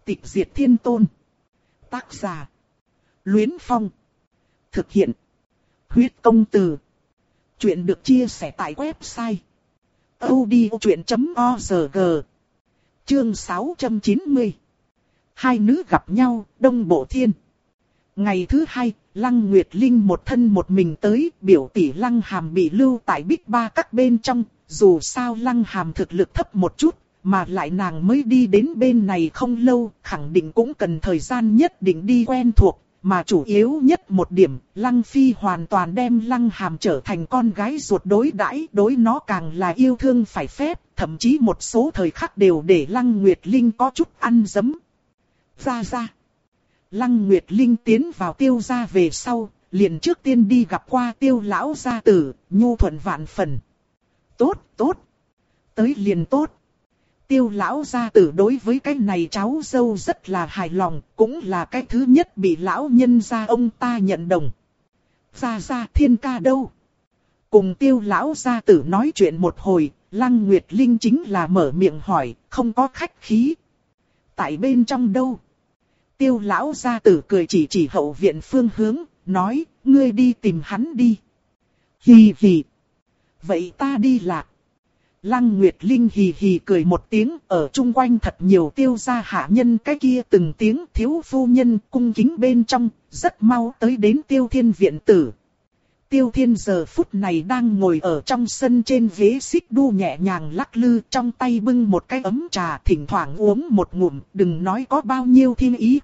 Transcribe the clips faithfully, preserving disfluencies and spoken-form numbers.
Tịch diệt thiên tôn. Tác giả. Luyến Phong. Thực hiện. Huyết công từ. Chuyện được chia sẻ tại website audiochuyện chấm org. Chương sáu trăm chín mươi. Hai nữ gặp nhau, Đông Bộ Thiên. Ngày thứ hai, Lăng Nguyệt Linh một thân một mình tới, biểu tỷ Lăng Hàm bị lưu tại Bích Ba các bên trong. Dù sao Lăng Hàm thực lực thấp một chút, mà lại nàng mới đi đến bên này không lâu, khẳng định cũng cần thời gian nhất định đi quen thuộc. Mà chủ yếu nhất một điểm, Lăng Phi hoàn toàn đem Lăng Hàm trở thành con gái ruột đối đãi, đối nó càng là yêu thương phải phép, thậm chí một số thời khắc đều để Lăng Nguyệt Linh có chút ăn dấm. Ra ra. Lăng Nguyệt Linh tiến vào Tiêu gia về sau, liền trước tiên đi gặp qua Tiêu lão gia tử, nhu thuận vạn phần. Tốt, tốt. Tới liền tốt. Tiêu lão gia tử đối với cái này cháu dâu rất là hài lòng, cũng là cái thứ nhất bị lão nhân gia ông ta nhận đồng. Gia gia Thiên ca đâu? Cùng Tiêu lão gia tử nói chuyện một hồi, Lăng Nguyệt Linh chính là mở miệng hỏi, không có khách khí. Tại bên trong đâu? Tiêu lão gia tử cười chỉ chỉ hậu viện phương hướng, nói, ngươi đi tìm hắn đi. Hì hì. Vậy ta đi lạc. Lăng Nguyệt Linh hì hì cười một tiếng, ở chung quanh thật nhiều tiêu gia hạ nhân cái kia từng tiếng thiếu phu nhân cung kính bên trong, rất mau tới đến Tiêu Thiên viện tử. Tiêu Thiên giờ phút này đang ngồi ở trong sân trên ghế xích đu nhẹ nhàng lắc lư, trong tay bưng một cái ấm trà, thỉnh thoảng uống một ngụm, đừng nói có bao nhiêu thiên ý.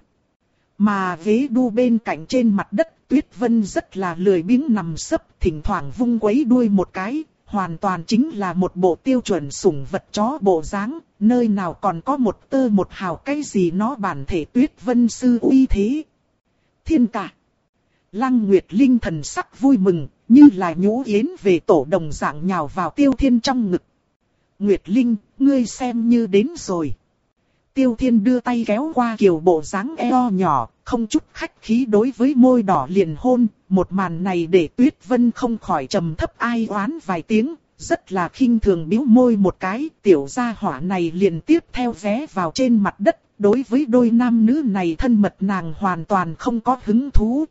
Mà ghế đu bên cạnh trên mặt đất, Tuyết Vân rất là lười biếng nằm sấp, thỉnh thoảng vung quấy đuôi một cái. Hoàn toàn chính là một bộ tiêu chuẩn sủng vật chó bộ dáng, nơi nào còn có một tơ một hào cái gì nó bản thể Tuyết Vân sư uy thế. Thiên ca. Lăng Nguyệt Linh thần sắc vui mừng, như là nhũ yến về tổ đồng dạng nhào vào Tiêu Thiên trong ngực. Nguyệt Linh, ngươi xem như đến rồi. Tiêu Thiên đưa tay kéo qua kiều bộ dáng eo nhỏ, không chút khách khí đối với môi đỏ liền hôn. Một màn này để Tuyết Vân không khỏi trầm thấp ai oán vài tiếng, rất là khinh thường bĩu môi một cái. Tiểu gia hỏa này liền tiếp theo vé vào trên mặt đất, đối với đôi nam nữ này thân mật nàng hoàn toàn không có hứng thú.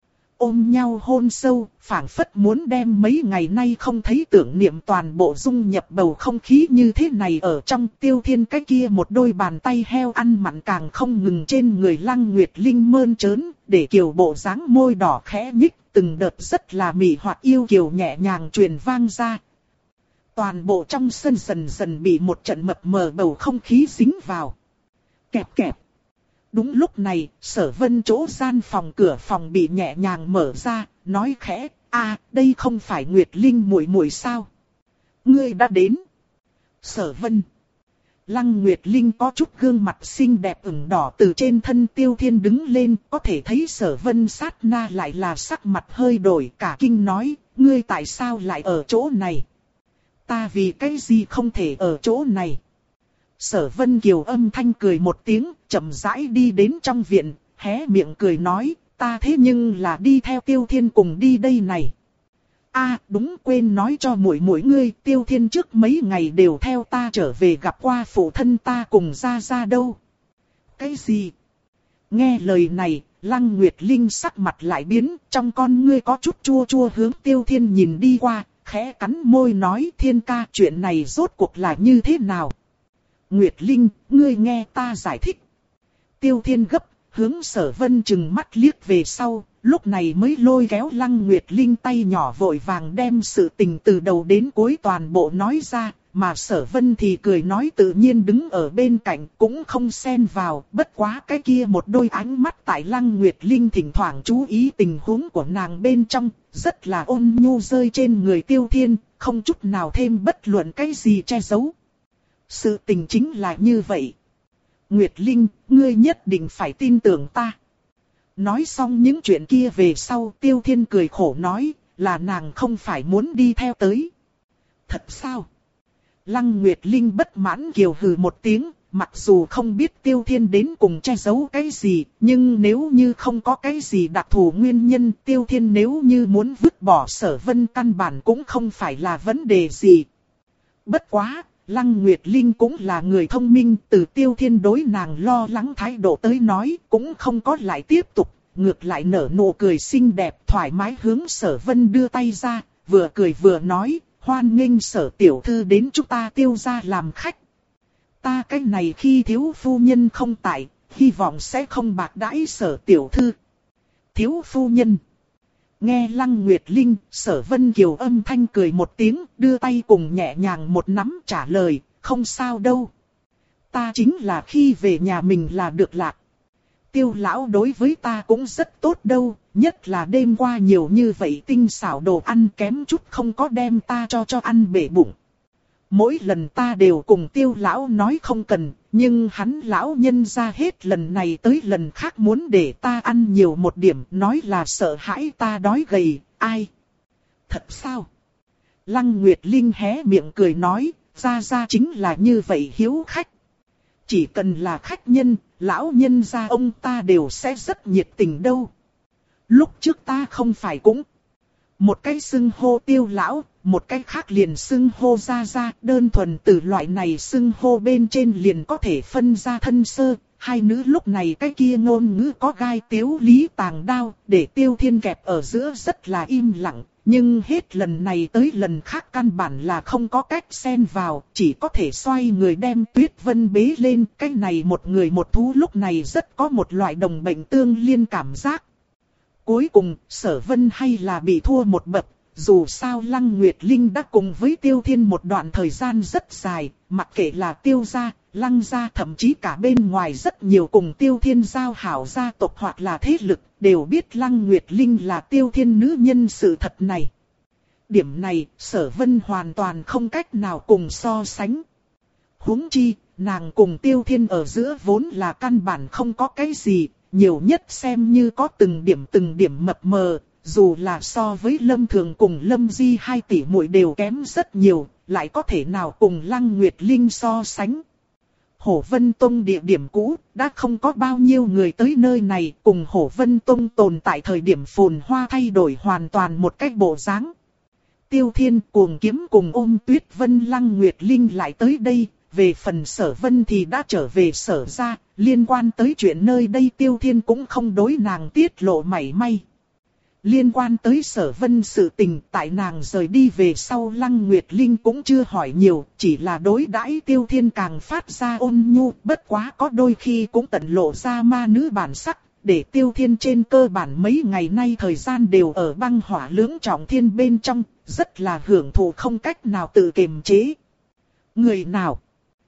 Ôm nhau hôn sâu, phảng phất muốn đem mấy ngày nay không thấy tưởng niệm toàn bộ dung nhập bầu không khí như thế này ở trong. Tiêu Thiên cái kia một đôi bàn tay heo ăn mặn càng không ngừng trên người Lăng Nguyệt Linh mơn trớn, để kiều bộ dáng môi đỏ khẽ nhích, từng đợt rất là mị hoặc yêu kiều nhẹ nhàng truyền vang ra. Toàn bộ trong sân dần dần bị một trận mập mờ bầu không khí dính vào. Kẹp kẹp. Đúng lúc này, Sở Vân chỗ gian phòng cửa phòng bị nhẹ nhàng mở ra, nói khẽ, a, đây không phải Nguyệt Linh muội muội sao? Ngươi đã đến. Sở Vân. Lăng Nguyệt Linh có chút gương mặt xinh đẹp ửng đỏ từ trên thân Tiêu Thiên đứng lên, có thể thấy Sở Vân sát na lại là sắc mặt hơi đổi, cả kinh nói, ngươi tại sao lại ở chỗ này? Ta vì cái gì không thể ở chỗ này? Sở Vân Kiều âm thanh cười một tiếng, chậm rãi đi đến trong viện, hé miệng cười nói, ta thế nhưng là đi theo Tiêu Thiên cùng đi đây này. A, đúng, quên nói cho muội muội ngươi, Tiêu Thiên trước mấy ngày đều theo ta trở về gặp qua phụ thân ta cùng gia gia đâu. Cái gì? Nghe lời này, Lăng Nguyệt Linh sắc mặt lại biến, trong con ngươi có chút chua chua hướng Tiêu Thiên nhìn đi qua, khẽ cắn môi nói, Thiên ca, chuyện này rốt cuộc là như thế nào? Nguyệt Linh, ngươi nghe ta giải thích. Tiêu Thiên gấp, hướng Sở Vân chừng mắt liếc về sau, lúc này mới lôi kéo Lăng Nguyệt Linh tay nhỏ vội vàng đem sự tình từ đầu đến cuối toàn bộ nói ra, mà Sở Vân thì cười nói tự nhiên đứng ở bên cạnh cũng không xen vào, bất quá cái kia một đôi ánh mắt tại Lăng Nguyệt Linh thỉnh thoảng chú ý tình huống của nàng bên trong, rất là ôn nhu rơi trên người Tiêu Thiên, không chút nào thêm bất luận cái gì che giấu. Sự tình chính là như vậy. Nguyệt Linh, ngươi nhất định phải tin tưởng ta. Nói xong những chuyện kia về sau, Tiêu Thiên cười khổ nói, là nàng không phải muốn đi theo tới. Thật sao? Lăng Nguyệt Linh bất mãn kiều hừ một tiếng, mặc dù không biết Tiêu Thiên đến cùng che giấu cái gì, nhưng nếu như không có cái gì đặc thù nguyên nhân, Tiêu Thiên nếu như muốn vứt bỏ Sở Vân căn bản cũng không phải là vấn đề gì. Bất quá, Lăng Nguyệt Linh cũng là người thông minh, từ Tiêu Thiên đối nàng lo lắng thái độ tới nói, cũng không có lại tiếp tục, ngược lại nở nụ cười xinh đẹp thoải mái hướng Sở Vân đưa tay ra, vừa cười vừa nói, hoan nghênh Sở tiểu thư đến chúng ta Tiêu gia làm khách. Ta cái này khi thiếu phu nhân không tại, hy vọng sẽ không bạc đãi Sở tiểu thư. Thiếu phu nhân. Nghe Lăng Nguyệt Linh, Sở Vân Kiều âm thanh cười một tiếng, đưa tay cùng nhẹ nhàng một nắm trả lời, không sao đâu. Ta chính là khi về nhà mình là được lạc. Tiêu lão đối với ta cũng rất tốt đâu, nhất là đêm qua nhiều như vậy tinh xảo đồ ăn kém chút không có đem ta cho cho ăn bể bụng. Mỗi lần ta đều cùng Tiêu lão nói không cần, nhưng hắn lão nhân ra hết lần này tới lần khác muốn để ta ăn nhiều một điểm, nói là sợ hãi ta đói gầy, ai? Thật sao? Lăng Nguyệt Linh hé miệng cười nói, ra ra chính là như vậy hiếu khách. Chỉ cần là khách nhân, lão nhân gia ông ta đều sẽ rất nhiệt tình đâu. Lúc trước ta không phải cũng một cái xưng hô Tiêu lão, một cái khác liền xưng hô ra ra, đơn thuần từ loại này xưng hô bên trên liền có thể phân ra thân sơ. Hai nữ lúc này cái kia ngôn ngữ có gai tiếu lý tàng đao, để Tiêu Thiên kẹp ở giữa rất là im lặng. Nhưng hết lần này tới lần khác căn bản là không có cách xen vào, chỉ có thể xoay người đem Tuyết Vân bế lên. Cái này một người một thú lúc này rất có một loại đồng bệnh tương liên cảm giác. Cuối cùng, Sở Vân hay là bị thua một bậc. Dù sao Lăng Nguyệt Linh đã cùng với Tiêu Thiên một đoạn thời gian rất dài, mặc kệ là Tiêu gia, Lăng gia, thậm chí cả bên ngoài rất nhiều cùng Tiêu Thiên giao hảo gia tộc hoặc là thế lực, đều biết Lăng Nguyệt Linh là Tiêu Thiên nữ nhân sự thật này. Điểm này, Sở Vân hoàn toàn không cách nào cùng so sánh. Huống chi, nàng cùng Tiêu Thiên ở giữa vốn là căn bản không có cái gì, nhiều nhất xem như có từng điểm từng điểm mập mờ. Dù là so với Lâm Thường cùng Lâm Di hai tỷ muội đều kém rất nhiều, lại có thể nào cùng Lăng Nguyệt Linh so sánh. Hổ Vân Tông địa điểm cũ, đã không có bao nhiêu người tới nơi này, cùng Hổ Vân Tông tồn tại thời điểm phồn hoa thay đổi hoàn toàn một cách bộ dáng. Tiêu Thiên Cuồng Kiếm cùng ôm Tuyết Vân Lăng Nguyệt Linh lại tới đây, về phần Sở Vân thì đã trở về Sở gia, liên quan tới chuyện nơi đây Tiêu Thiên cũng không đối nàng tiết lộ mảy may. Liên quan tới Sở Vân sự tình, tại nàng rời đi về sau Lăng Nguyệt Linh cũng chưa hỏi nhiều, chỉ là đối đãi Tiêu Thiên càng phát ra ôn nhu, bất quá có đôi khi cũng tận lộ ra ma nữ bản sắc, để Tiêu Thiên trên cơ bản mấy ngày nay thời gian đều ở băng hỏa lưỡng trọng thiên bên trong, rất là hưởng thụ không cách nào tự kiềm chế. Người nào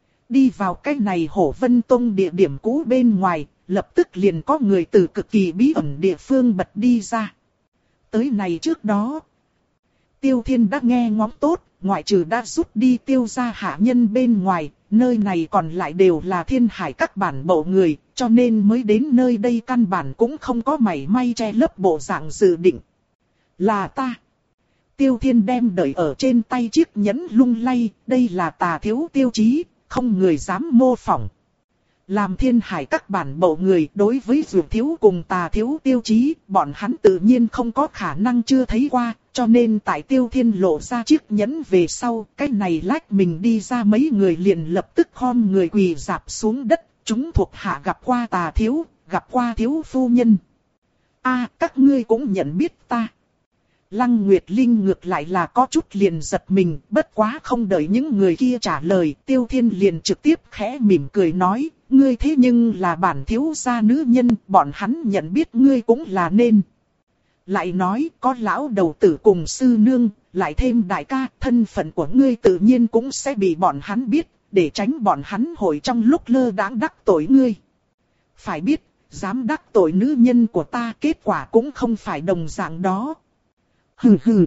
đi vào cái này Hổ Vân Tông địa điểm cũ bên ngoài, lập tức liền có người từ cực kỳ bí ẩn địa phương bật đi ra. Tới này trước đó, Tiêu Thiên đã nghe ngóng tốt, ngoại trừ đã rút đi Tiêu gia hạ nhân bên ngoài, nơi này còn lại đều là Thiên Hải các bản bộ người, cho nên mới đến nơi đây căn bản cũng không có mảy may che lấp bộ dạng dự định. Là ta. Tiêu Thiên đem đợi ở trên tay chiếc nhẫn lung lay, đây là Tà thiếu tiêu chí, không người dám mô phỏng. Làm Thiên Hải các bản bộ người đối với Dược thiếu cùng Tà thiếu tiêu chí, bọn hắn tự nhiên không có khả năng chưa thấy qua, cho nên tại Tiêu Thiên lộ ra chiếc nhẫn về sau, cái này lách mình đi ra mấy người liền lập tức khom người quỳ rạp xuống đất, chúng thuộc hạ gặp qua Tà thiếu, gặp qua thiếu phu nhân. A, các ngươi cũng nhận biết ta. Lăng Nguyệt Linh ngược lại là có chút liền giật mình, bất quá không đợi những người kia trả lời, Tiêu Thiên liền trực tiếp khẽ mỉm cười nói, ngươi thế nhưng là bản thiếu gia nữ nhân, bọn hắn nhận biết ngươi cũng là nên. Lại nói, có lão đầu tử cùng sư nương, lại thêm đại ca, thân phận của ngươi tự nhiên cũng sẽ bị bọn hắn biết, để tránh bọn hắn hội trong lúc lơ đãng đắc tội ngươi. Phải biết, dám đắc tội nữ nhân của ta, kết quả cũng không phải đồng dạng đó. Hừ hừ.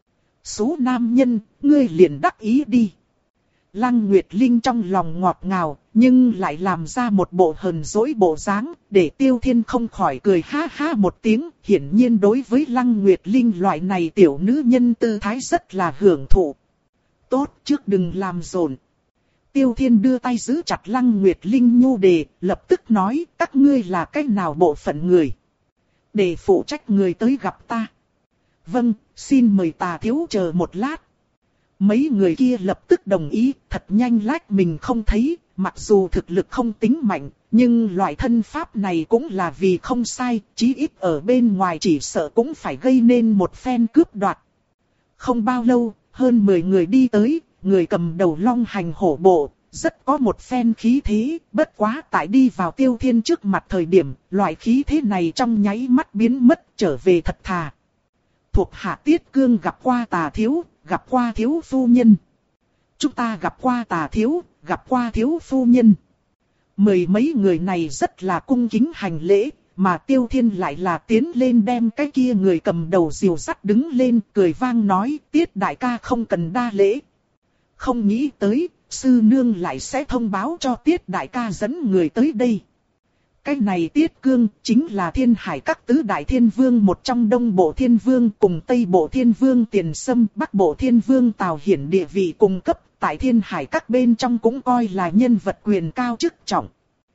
Số nam nhân, ngươi liền đắc ý đi. Lăng Nguyệt Linh trong lòng ngọt ngào, nhưng lại làm ra một bộ hờn dỗi bộ dáng, để Tiêu Thiên không khỏi cười ha ha một tiếng. Hiển nhiên đối với Lăng Nguyệt Linh loại này tiểu nữ nhân tư thái rất là hưởng thụ. Tốt, trước đừng làm rộn. Tiêu Thiên đưa tay giữ chặt Lăng Nguyệt Linh nhu đề, lập tức nói, các ngươi là cái nào bộ phận người. Để phụ trách người tới gặp ta. Vâng, xin mời Tà thiếu chờ một lát. Mấy người kia lập tức đồng ý, thật nhanh lách mình không thấy, mặc dù thực lực không tính mạnh, nhưng loại thân pháp này cũng là vì không sai, chí ít ở bên ngoài chỉ sợ cũng phải gây nên một phen cướp đoạt. Không bao lâu, hơn mười người đi tới, người cầm đầu long hành hổ bộ, rất có một phen khí thế, bất quá tại đi vào Tiêu Thiên trước mặt thời điểm, loại khí thế này trong nháy mắt biến mất, trở về thật thà. Thuộc hạ Tiết Cương gặp qua Tà thiếu, gặp qua thiếu phu nhân. Chúng ta gặp qua Tà thiếu, gặp qua thiếu phu nhân. Mười mấy người này rất là cung kính hành lễ, mà Tiêu Thiên lại là tiến lên đem cái kia người cầm đầu dìu dắt đứng lên, cười vang nói, Tiết đại ca không cần đa lễ. Không nghĩ tới, sư nương lại sẽ thông báo cho Tiết đại ca dẫn người tới đây. Cái này Tiết Cương chính là Thiên Hải các tứ đại thiên vương, một trong Đông Bộ Thiên Vương cùng Tây Bộ Thiên Vương Tiền Sâm, Bắc Bộ Thiên Vương Tào Hiển địa vị cùng cấp, tại Thiên Hải các bên trong cũng coi là nhân vật quyền cao chức trọng.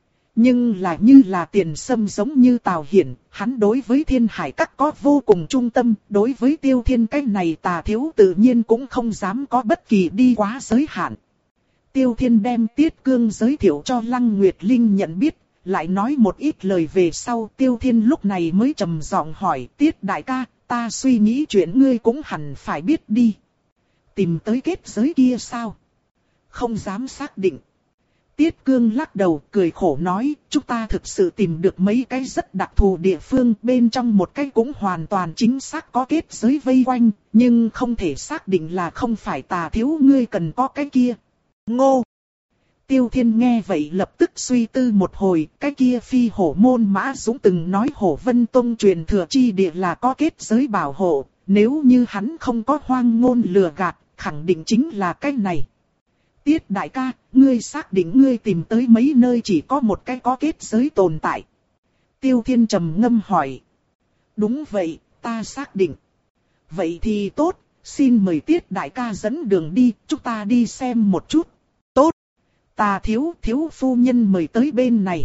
Nhưng là như là Tiền Sâm giống như Tào Hiển, hắn đối với Thiên Hải các có vô cùng trung tâm, đối với Tiêu Thiên cái này Tà thiếu tự nhiên cũng không dám có bất kỳ đi quá giới hạn. Tiêu Thiên đem Tiết Cương giới thiệu cho Lăng Nguyệt Linh nhận biết, lại nói một ít lời về sau. Tiêu Thiên lúc này mới trầm giọng hỏi, Tiết đại ca, ta suy nghĩ chuyện ngươi cũng hẳn phải biết đi. Tìm tới kết giới kia sao? Không dám xác định. Tiết Cương lắc đầu cười khổ nói, chúng ta thực sự tìm được mấy cái rất đặc thù địa phương, bên trong một cái cũng hoàn toàn chính xác có kết giới vây quanh, nhưng không thể xác định là không phải Tà thiếu ngươi cần có cái kia. Ngô! Tiêu Thiên nghe vậy lập tức suy tư một hồi, cái kia phi hổ môn Mã Dũng từng nói Hổ Vân Tông truyền thừa chi địa là có kết giới bảo hộ, nếu như hắn không có hoang ngôn lừa gạt, khẳng định chính là cái này. Tiết đại ca, ngươi xác định ngươi tìm tới mấy nơi chỉ có một cái có kết giới tồn tại. Tiêu Thiên trầm ngâm hỏi. Đúng vậy, ta xác định. Vậy thì tốt, xin mời Tiết đại ca dẫn đường đi, chúng ta đi xem một chút. Tốt. Tà thiếu, thiếu phu nhân mời tới bên này.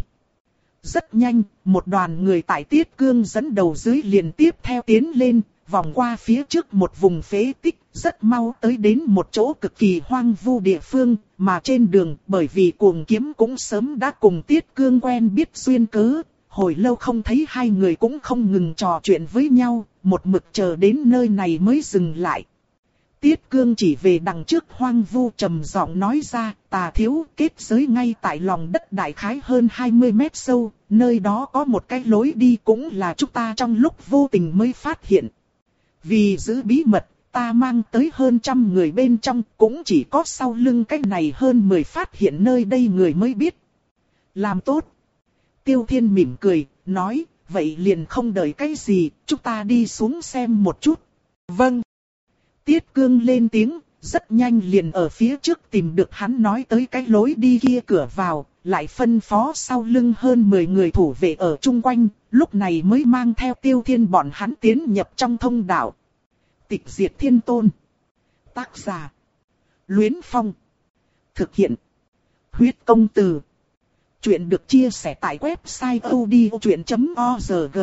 Rất nhanh, một đoàn người tại Tiết Cương dẫn đầu dưới liền tiếp theo tiến lên, vòng qua phía trước một vùng phế tích, rất mau tới đến một chỗ cực kỳ hoang vu địa phương, mà trên đường bởi vì Cuồng Kiếm cũng sớm đã cùng Tiết Cương quen biết duyên cớ, hồi lâu không thấy hai người cũng không ngừng trò chuyện với nhau, một mực chờ đến nơi này mới dừng lại. Tiết Cương chỉ về đằng trước hoang vu trầm giọng nói ra, Tà thiếu, kết giới ngay tại lòng đất đại khái hơn hai mươi mét sâu, nơi đó có một cái lối đi cũng là chúng ta trong lúc vô tình mới phát hiện. Vì giữ bí mật, ta mang tới hơn trăm người bên trong, cũng chỉ có sau lưng cái này hơn mười phát hiện nơi đây người mới biết. Làm tốt. Tiêu Thiên mỉm cười, nói, vậy liền không đợi cái gì, chúng ta đi xuống xem một chút. Vâng. Tiết Cương lên tiếng, rất nhanh liền ở phía trước tìm được hắn nói tới cái lối đi kia cửa vào, lại phân phó sau lưng hơn mười người thủ vệ ở chung quanh, lúc này mới mang theo Tiêu Thiên bọn hắn tiến nhập trong thông đạo. Tịch diệt thiên tôn. Tác giả. Luyến Phong. Thực hiện. Huyết công từ. Chuyện được chia sẻ tại website odchuyện chấm org.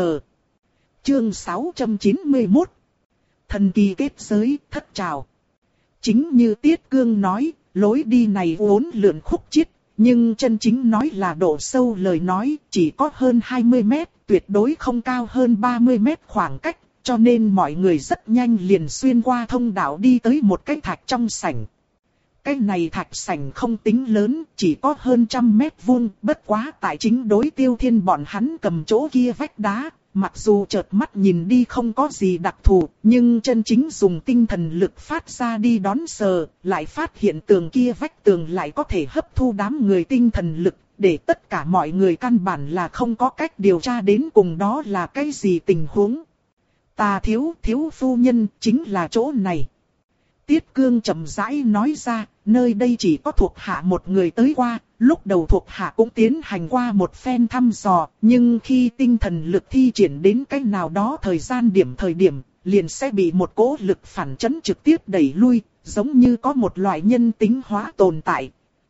Chương sáu trăm chín mươi mốt. Thần kỳ kết giới, thất trào. Chính như Tiết Cương nói, lối đi này uốn lượn khúc chiết, nhưng chân chính nói là độ sâu lời nói chỉ có hơn hai mươi mét, tuyệt đối không cao hơn ba mươi mét khoảng cách, cho nên mọi người rất nhanh liền xuyên qua thông đạo đi tới một cái thạch trong sảnh. Cái này thạch sảnh không tính lớn, chỉ có hơn trăm mét vuông, bất quá tại chính đối Tiêu Thiên bọn hắn cầm chỗ kia vách đá. Mặc dù chợt mắt nhìn đi không có gì đặc thù, nhưng chân chính dùng tinh thần lực phát ra đi đón sờ, lại phát hiện tường kia vách tường lại có thể hấp thu đám người tinh thần lực, để tất cả mọi người căn bản là không có cách điều tra đến cùng đó là cái gì tình huống. Tà thiếu, thiếu phu nhân, chính là chỗ này. Tiết Cương chậm rãi nói ra, nơi đây chỉ có thuộc hạ một người tới qua, lúc đầu thuộc hạ cũng tiến hành qua một phen thăm dò, nhưng khi tinh thần lực thi triển đến cái nào đó thời gian điểm thời điểm, liền sẽ bị một cỗ lực phản chấn trực tiếp đẩy lui, giống như có một loại nhân tính hóa tồn tại.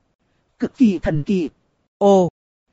Cực kỳ thần kỳ. Ồ,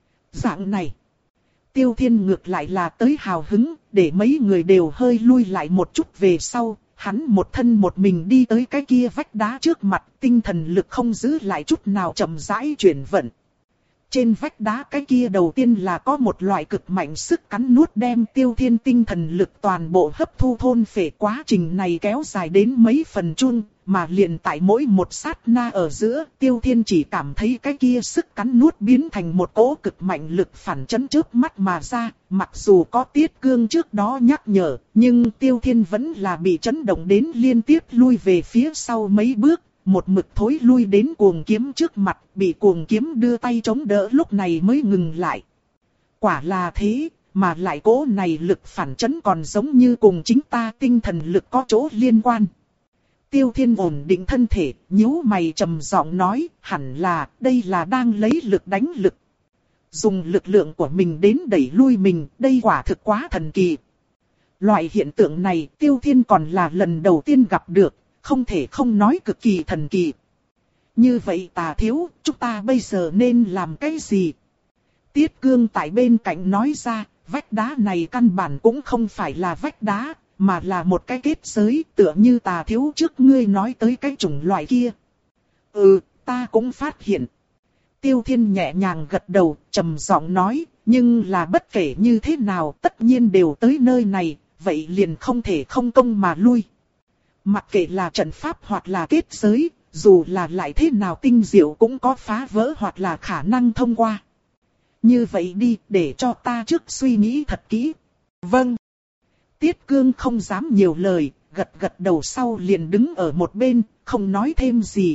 dạng này. Tiêu Thiên ngược lại là tới hào hứng, để mấy người đều hơi lui lại một chút về sau. hắn một thân một mình đi tới cái kia vách đá trước mặt, tinh thần lực không giữ lại chút nào chậm rãi chuyển vận. Trên vách đá cái kia đầu tiên là có một loại cực mạnh sức cắn nuốt đem Tiêu Thiên tinh thần lực toàn bộ hấp thu thôn phệ, quá trình này kéo dài đến mấy phần chung, mà liền tại mỗi một sát na ở giữa, Tiêu Thiên chỉ cảm thấy cái kia sức cắn nuốt biến thành một cỗ cực mạnh lực phản chấn trước mắt mà ra, mặc dù có Tiết Cương trước đó nhắc nhở, nhưng Tiêu Thiên vẫn là bị chấn động đến liên tiếp lui về phía sau mấy bước. Một mực thối lui đến Cuồng Kiếm trước mặt, bị Cuồng Kiếm đưa tay chống đỡ, lúc này mới ngừng lại. Quả là thế, mà lại cỗ này lực phản chấn còn giống như cùng chính ta tinh thần lực có chỗ liên quan. Tiêu Thiên ổn định thân thể, nhíu mày trầm giọng nói, hẳn là, đây là đang lấy lực đánh lực. Dùng lực lượng của mình đến đẩy lui mình, đây quả thực quá thần kỳ. Loại hiện tượng này Tiêu Thiên còn là lần đầu tiên gặp được. Không thể không nói cực kỳ thần kỳ. Như vậy Tà thiếu, chúng ta bây giờ nên làm cái gì? Tiết Cương tại bên cạnh nói ra, vách đá này căn bản cũng không phải là vách đá, mà là một cái kết giới, tựa như Tà thiếu trước ngươi nói tới cái chủng loại kia. Ừ, ta cũng phát hiện. Tiêu Thiên nhẹ nhàng gật đầu, trầm giọng nói, nhưng là bất kể như thế nào tất nhiên đều tới nơi này, vậy liền không thể không công mà lui. Mặc kệ là trận pháp hoặc là kết giới, dù là lại thế nào tinh diệu cũng có phá vỡ hoặc là khả năng thông qua. Như vậy đi, để cho ta trước suy nghĩ thật kỹ. Vâng. Tiết Cương không dám nhiều lời, gật gật đầu sau liền đứng ở một bên, không nói thêm gì.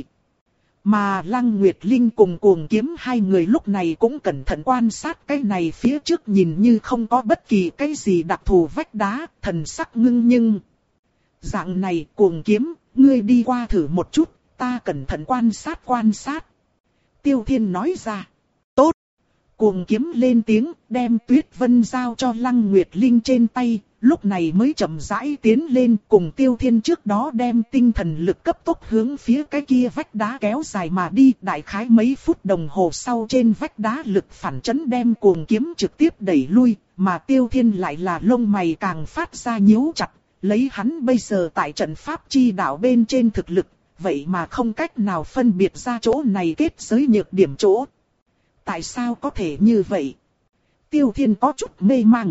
Mà Lăng Nguyệt Linh cùng Cuồng Kiếm hai người lúc này cũng cẩn thận quan sát cái này phía trước nhìn như không có bất kỳ cái gì đặc thù vách đá, thần sắc ngưng nhưng... Dạng này Cuồng Kiếm, ngươi đi qua thử một chút, ta cẩn thận quan sát quan sát. Tiêu Thiên nói ra. Tốt. Cuồng Kiếm lên tiếng, đem Tuyết Vân giao cho Lăng Nguyệt Linh trên tay, lúc này mới chậm rãi tiến lên cùng Tiêu Thiên trước đó đem tinh thần lực cấp tốc hướng phía cái kia vách đá kéo dài mà đi. Đại khái mấy phút đồng hồ sau trên vách đá lực phản chấn đem Cuồng Kiếm trực tiếp đẩy lui, mà Tiêu Thiên lại là lông mày càng phát ra nhíu chặt. Lấy hắn bây giờ tại trận pháp chi đạo bên trên thực lực, vậy mà không cách nào phân biệt ra chỗ này kết giới nhược điểm chỗ. Tại sao có thể như vậy? Tiêu Thiên có chút mê mang.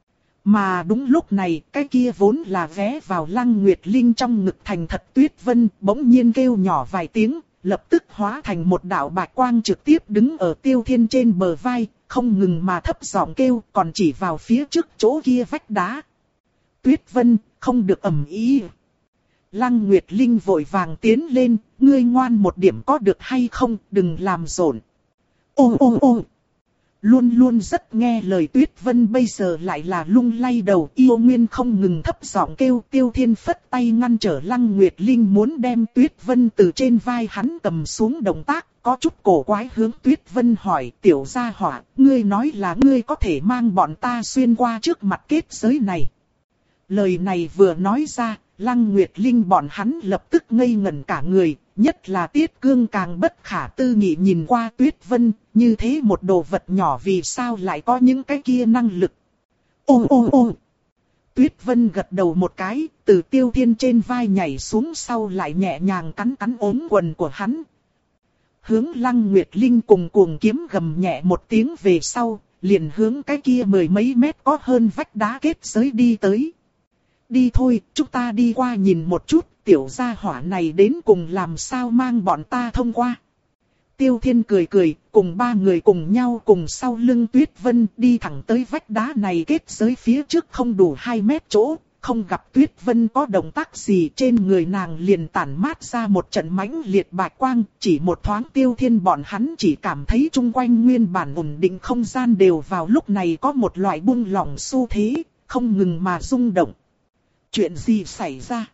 Mà đúng lúc này, cái kia vốn là vé vào Lăng Nguyệt Linh trong ngực thành thật Tuyết Vân, bỗng nhiên kêu nhỏ vài tiếng, lập tức hóa thành một đạo bạch quang trực tiếp đứng ở Tiêu Thiên trên bờ vai, không ngừng mà thấp giọng kêu, còn chỉ vào phía trước chỗ kia vách đá. Tuyết Vân, không được ầm ĩ. Lăng Nguyệt Linh vội vàng tiến lên, ngươi ngoan một điểm có được hay không, đừng làm rộn. Ô ô ô. Luôn luôn rất nghe lời Tuyết Vân bây giờ lại là lung lay đầu, yêu nguyên không ngừng thấp giọng kêu. Tiêu Thiên phất tay ngăn trở Lăng Nguyệt Linh muốn đem Tuyết Vân từ trên vai hắn cầm xuống động tác, có chút cổ quái hướng Tuyết Vân hỏi, tiểu gia hỏa, ngươi nói là ngươi có thể mang bọn ta xuyên qua trước mặt kết giới này. Lời này vừa nói ra, Lăng Nguyệt Linh bọn hắn lập tức ngây ngẩn cả người, nhất là Tiết Cương càng bất khả tư nghị nhìn qua Tuyết Vân, như thế một đồ vật nhỏ vì sao lại có những cái kia năng lực. Ô ô ô. Tuyết Vân gật đầu một cái, từ Tiêu Thiên trên vai nhảy xuống sau lại nhẹ nhàng cắn cắn ốm quần của hắn. Hướng Lăng Nguyệt Linh cùng Cuồng Kiếm gầm nhẹ một tiếng về sau, liền hướng cái kia mười mấy mét có hơn vách đá kết giới đi tới. Đi thôi, chúng ta đi qua nhìn một chút, tiểu gia hỏa này đến cùng làm sao mang bọn ta thông qua. Tiêu Thiên cười cười, cùng ba người cùng nhau cùng sau lưng Tuyết Vân đi thẳng tới vách đá này kết giới phía trước không đủ hai mét chỗ, không gặp Tuyết Vân có động tác gì, trên người nàng liền tản mát ra một trận mãnh liệt bạch quang, chỉ một thoáng Tiêu Thiên bọn hắn chỉ cảm thấy chung quanh nguyên bản ổn định không gian đều vào lúc này có một loại buông lỏng xu thế, không ngừng mà rung động. Chuyện gì xảy ra?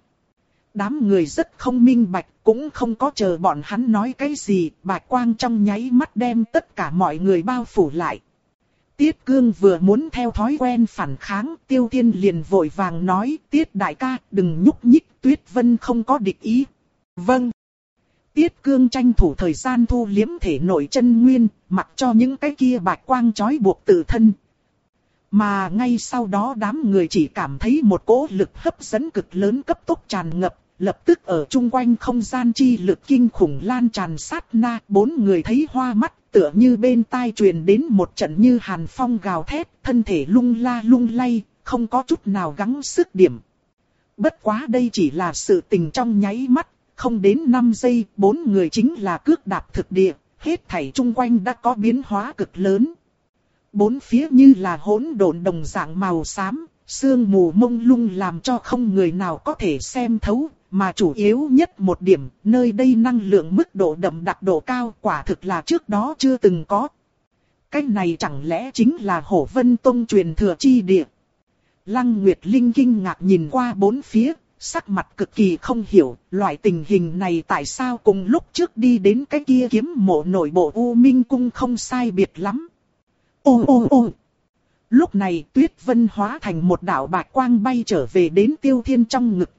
Đám người rất không minh bạch, cũng không có chờ bọn hắn nói cái gì, bạch quang trong nháy mắt đem tất cả mọi người bao phủ lại. Tiết Cương vừa muốn theo thói quen phản kháng, Tiêu Thiên liền vội vàng nói, Tiết đại ca, đừng nhúc nhích, Tuyết Vân không có địch ý. Vâng. Tiết Cương tranh thủ thời gian thu liếm thể nội chân nguyên, mặc cho những cái kia bạch quang trói buộc tự thân. Mà ngay sau đó đám người chỉ cảm thấy một cỗ lực hấp dẫn cực lớn cấp tốc tràn ngập, lập tức ở chung quanh không gian chi lực kinh khủng lan tràn sát na. Bốn người thấy hoa mắt, tựa như bên tai truyền đến một trận như hàn phong gào thét, thân thể lung la lung lay, không có chút nào gắng sức điểm. Bất quá đây chỉ là sự tình trong nháy mắt, không đến năm giây, bốn người chính là cước đạp thực địa, hết thảy chung quanh đã có biến hóa cực lớn. Bốn phía như là hỗn độn đồng dạng màu xám, sương mù mông lung làm cho không người nào có thể xem thấu, mà chủ yếu nhất một điểm, nơi đây năng lượng mức độ đậm đặc độ cao quả thực là trước đó chưa từng có. Cái này chẳng lẽ chính là Hổ Vân Tông truyền thừa chi địa? Lăng Nguyệt Linh kinh ngạc nhìn qua bốn phía, sắc mặt cực kỳ không hiểu, loại tình hình này tại sao cùng lúc trước đi đến cái kia kiếm mộ nội bộ U Minh Cung không sai biệt lắm. Ô ô ô! Lúc này Tuyết Vân hóa thành một đạo bạch quang bay trở về đến Tiêu Thiên trong ngực.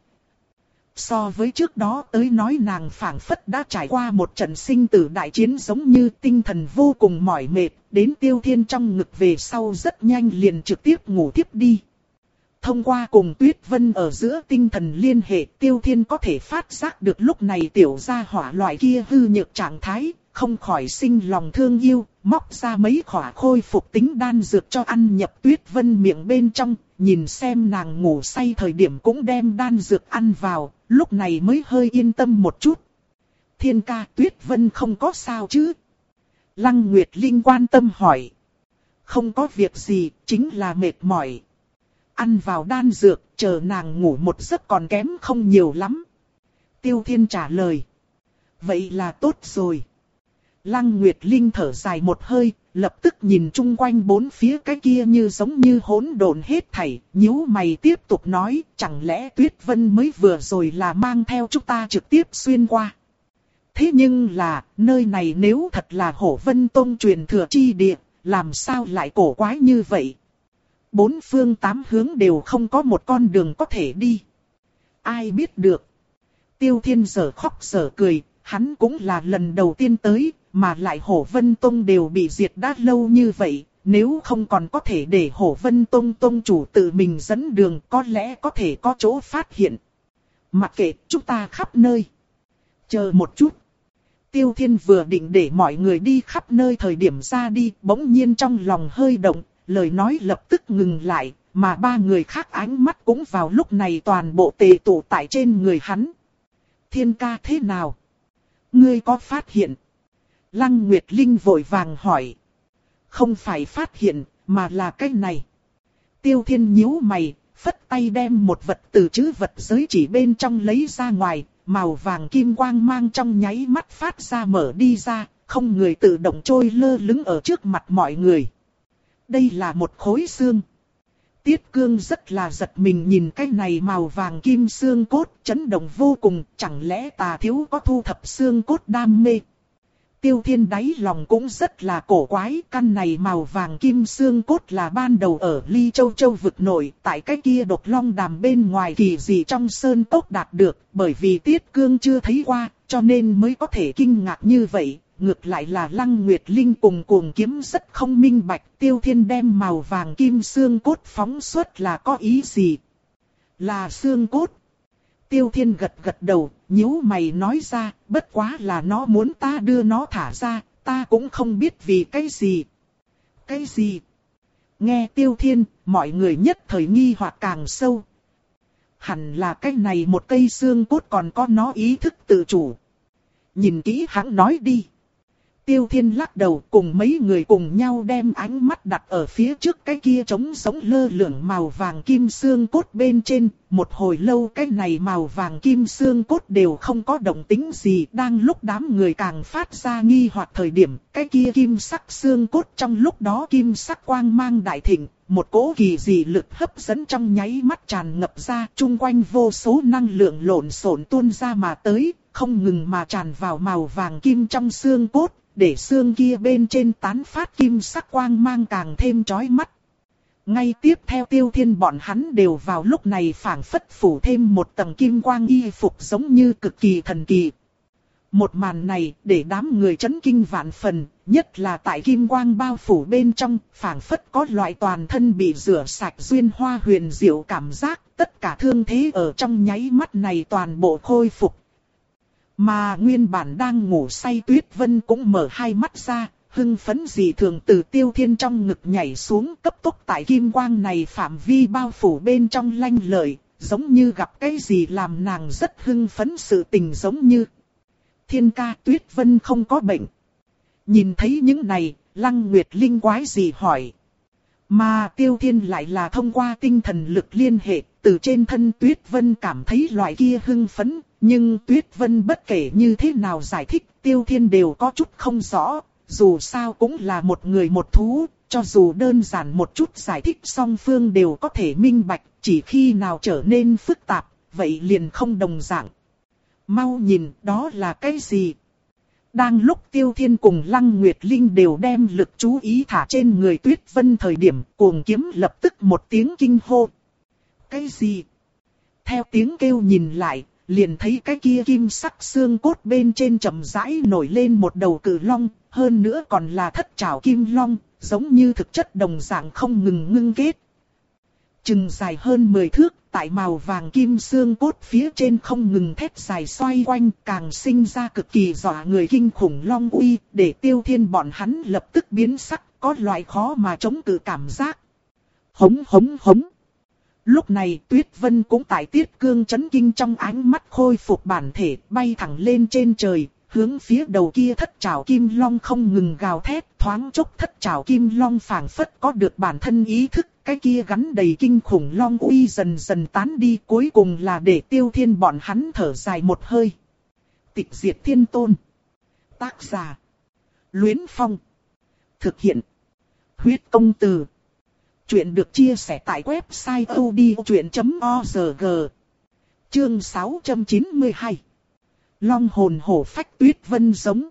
So với trước đó tới nói nàng phảng phất đã trải qua một trận sinh tử đại chiến, giống như tinh thần vô cùng mỏi mệt, đến Tiêu Thiên trong ngực về sau rất nhanh liền trực tiếp ngủ tiếp đi. Thông qua cùng Tuyết Vân ở giữa tinh thần liên hệ, Tiêu Thiên có thể phát giác được lúc này tiểu gia hỏa loại kia hư nhược trạng thái, không khỏi sinh lòng thương yêu, móc ra mấy khỏa khôi phục tính đan dược cho ăn nhập Tuyết Vân miệng bên trong, nhìn xem nàng ngủ say thời điểm cũng đem đan dược ăn vào, lúc này mới hơi yên tâm một chút. Thiên ca, Tuyết Vân không có sao chứ? Lăng Nguyệt Linh quan tâm hỏi. Không có việc gì, chính là mệt mỏi. Ăn vào đan dược, chờ nàng ngủ một giấc còn kém không nhiều lắm. Tiêu Thiên trả lời. Vậy là tốt rồi. Lăng Nguyệt Linh thở dài một hơi, lập tức nhìn chung quanh bốn phía cái kia như giống như hỗn độn hết thảy, nhíu mày tiếp tục nói, chẳng lẽ Tuyết Vân mới vừa rồi là mang theo chúng ta trực tiếp xuyên qua. Thế nhưng là, nơi này nếu thật là Hổ Vân Tông truyền thừa chi địa, làm sao lại cổ quái như vậy? Bốn phương tám hướng đều không có một con đường có thể đi. Ai biết được. Tiêu Thiên giờ khóc giờ cười, hắn cũng là lần đầu tiên tới, mà lại Hổ Vân Tông đều bị diệt đã lâu như vậy, nếu không còn có thể để Hổ Vân Tông Tông chủ tự mình dẫn đường, có lẽ có thể có chỗ phát hiện. Mặc kệ, chúng ta khắp nơi. Chờ một chút. Tiêu Thiên vừa định để mọi người đi khắp nơi thời điểm ra đi, bỗng nhiên trong lòng hơi động, lời nói lập tức ngừng lại, mà ba người khác ánh mắt cũng vào lúc này toàn bộ tề tụ tại trên người hắn. Thiên ca thế nào? Ngươi có phát hiện? Lăng Nguyệt Linh vội vàng hỏi. Không phải phát hiện, mà là cái này. Tiêu Thiên nhíu mày, phất tay đem một vật từ trữ vật giới chỉ bên trong lấy ra ngoài, màu vàng kim quang mang trong nháy mắt phát ra mở đi ra, không người tự động trôi lơ lửng ở trước mặt mọi người. Đây là một khối xương. Tiết Cương rất là giật mình nhìn cái này màu vàng kim xương cốt, chấn động vô cùng, chẳng lẽ Tà Thiếu có thu thập xương cốt đam mê. Tiêu Thiên đáy lòng cũng rất là cổ quái, căn này màu vàng kim xương cốt là ban đầu ở Ly Châu Châu vực nổi, tại cái kia độc long đàm bên ngoài kỳ dị trong sơn cốc đạt được, bởi vì Tiết Cương chưa thấy qua, cho nên mới có thể kinh ngạc như vậy. Ngược lại là Lăng Nguyệt Linh cùng Cuồng Kiếm rất không minh bạch, Tiêu Thiên đem màu vàng kim xương cốt phóng xuất là có ý gì? Là xương cốt. Tiêu Thiên gật gật đầu, nhíu mày nói ra, bất quá là nó muốn ta đưa nó thả ra, ta cũng không biết vì cái gì. Cái gì? Nghe Tiêu Thiên, mọi người nhất thời nghi hoặc càng sâu. Hẳn là cái này một cây xương cốt còn có nó ý thức tự chủ. Nhìn kỹ hắn nói đi. Tiêu Thiên lắc đầu, cùng mấy người cùng nhau đem ánh mắt đặt ở phía trước cái kia trống sống lơ lửng màu vàng kim xương cốt bên trên. Một hồi lâu cái này màu vàng kim xương cốt đều không có động tĩnh gì. Đang lúc đám người càng phát ra nghi hoặc thời điểm, cái kia kim sắc xương cốt trong lúc đó kim sắc quang mang đại thịnh. Một cỗ kỳ dị lực hấp dẫn trong nháy mắt tràn ngập ra, chung quanh vô số năng lượng lộn xộn tuôn ra mà tới, không ngừng mà tràn vào màu vàng kim trong xương cốt, để xương kia bên trên tán phát kim sắc quang mang càng thêm chói mắt. Ngay tiếp theo Tiêu Thiên bọn hắn đều vào lúc này phảng phất phủ thêm một tầng kim quang y phục giống như cực kỳ thần kỳ. Một màn này để đám người chấn kinh vạn phần, nhất là tại kim quang bao phủ bên trong, phảng phất có loại toàn thân bị rửa sạch duyên hoa huyền diệu cảm giác, tất cả thương thế ở trong nháy mắt này toàn bộ khôi phục. Mà nguyên bản đang ngủ say Tuyết Vân cũng mở hai mắt ra, hưng phấn dị thường từ Tiêu Thiên trong ngực nhảy xuống, cấp tốc tại kim quang này phạm vi bao phủ bên trong lanh lợi, giống như gặp cái gì làm nàng rất hưng phấn sự tình giống như. Thiên ca, Tuyết Vân không có bệnh. Nhìn thấy những này, Lăng Nguyệt Linh quái gì hỏi. Mà Tiêu Thiên lại là thông qua tinh thần lực liên hệ, từ trên thân Tuyết Vân cảm thấy loại kia hưng phấn, nhưng Tuyết Vân bất kể như thế nào giải thích, Tiêu Thiên đều có chút không rõ, dù sao cũng là một người một thú, cho dù đơn giản một chút giải thích song phương đều có thể minh bạch, chỉ khi nào trở nên phức tạp, vậy liền không đồng dạng. Mau nhìn, đó là cái gì? Đang lúc Tiêu Thiên cùng Lăng Nguyệt Linh đều đem lực chú ý thả trên người Tuyết Vân thời điểm, Cuồng Kiếm lập tức một tiếng kinh hô. Cái gì? Theo tiếng kêu nhìn lại, liền thấy cái kia kim sắc xương cốt bên trên chậm rãi nổi lên một đầu cự long, hơn nữa còn là thất trảo kim long, giống như thực chất đồng dạng không ngừng ngưng kết. Chừng dài hơn mười thước, tại màu vàng kim xương cốt phía trên không ngừng thét dài xoay quanh, càng sinh ra cực kỳ dọa người kinh khủng long uy, để Tiêu Thiên bọn hắn lập tức biến sắc, có loại khó mà chống cự cảm giác. Hống hống hống. Lúc này Tuyết Vân cũng tại Tiết Cương chấn kinh trong ánh mắt khôi phục bản thể, bay thẳng lên trên trời, hướng phía đầu kia thất trảo kim long không ngừng gào thét, thoáng chốc thất trảo kim long phảng phất có được bản thân ý thức, cái kia gắn đầy kinh khủng long uy dần dần tán đi, cuối cùng là để Tiêu Thiên bọn hắn thở dài một hơi. Tịch diệt thiên tôn. Tác giả: Luyến Phong. Thực hiện: Huyết Công Từ. Chuyện được chia sẻ tại website odchuyện chấm org. Chương sáu trăm chín mươi hai. Long hồn hổ phách Tuyết Vân giống.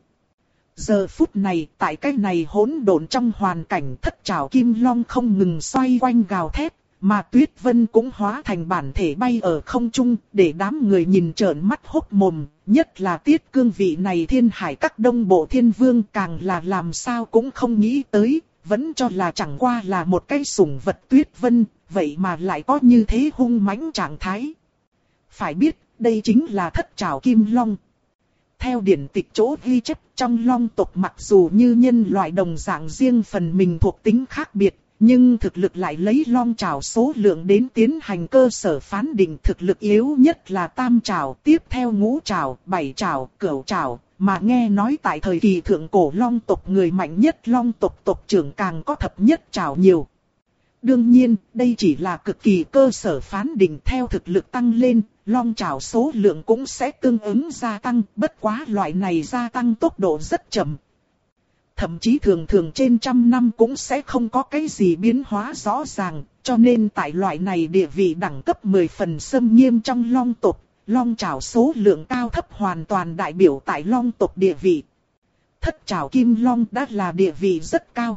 Giờ phút này, tại cái này hỗn độn trong hoàn cảnh, thất trảo kim long không ngừng xoay quanh gào thét, mà Tuyết Vân cũng hóa thành bản thể bay ở không trung, để đám người nhìn trợn mắt hốc mồm, nhất là Tiết Cương vị này thiên hải các đông bộ thiên vương càng là làm sao cũng không nghĩ tới, vẫn cho là chẳng qua là một cái sủng vật Tuyết Vân, vậy mà lại có như thế hung mãnh trạng thái. Phải biết, đây chính là thất trảo kim long. Theo điển tịch chỗ ghi chép, trong long tộc mặc dù như nhân loại đồng dạng riêng phần mình thuộc tính khác biệt, nhưng thực lực lại lấy long trảo số lượng đến tiến hành cơ sở phán định, thực lực yếu nhất là tam trảo, tiếp theo ngũ trảo, bảy trảo, cửu trảo, mà nghe nói tại thời kỳ thượng cổ long tộc người mạnh nhất long tộc tộc trưởng càng có thập nhất trảo nhiều. Đương nhiên, đây chỉ là cực kỳ cơ sở phán định, theo thực lực tăng lên, long trảo số lượng cũng sẽ tương ứng gia tăng, bất quá loại này gia tăng tốc độ rất chậm. Thậm chí thường thường trên trăm năm cũng sẽ không có cái gì biến hóa rõ ràng, cho nên tại loại này địa vị đẳng cấp mười phần xâm nghiêm trong long tộc, long trảo số lượng cao thấp hoàn toàn đại biểu tại long tộc địa vị. Thất trảo kim long đã là địa vị rất cao.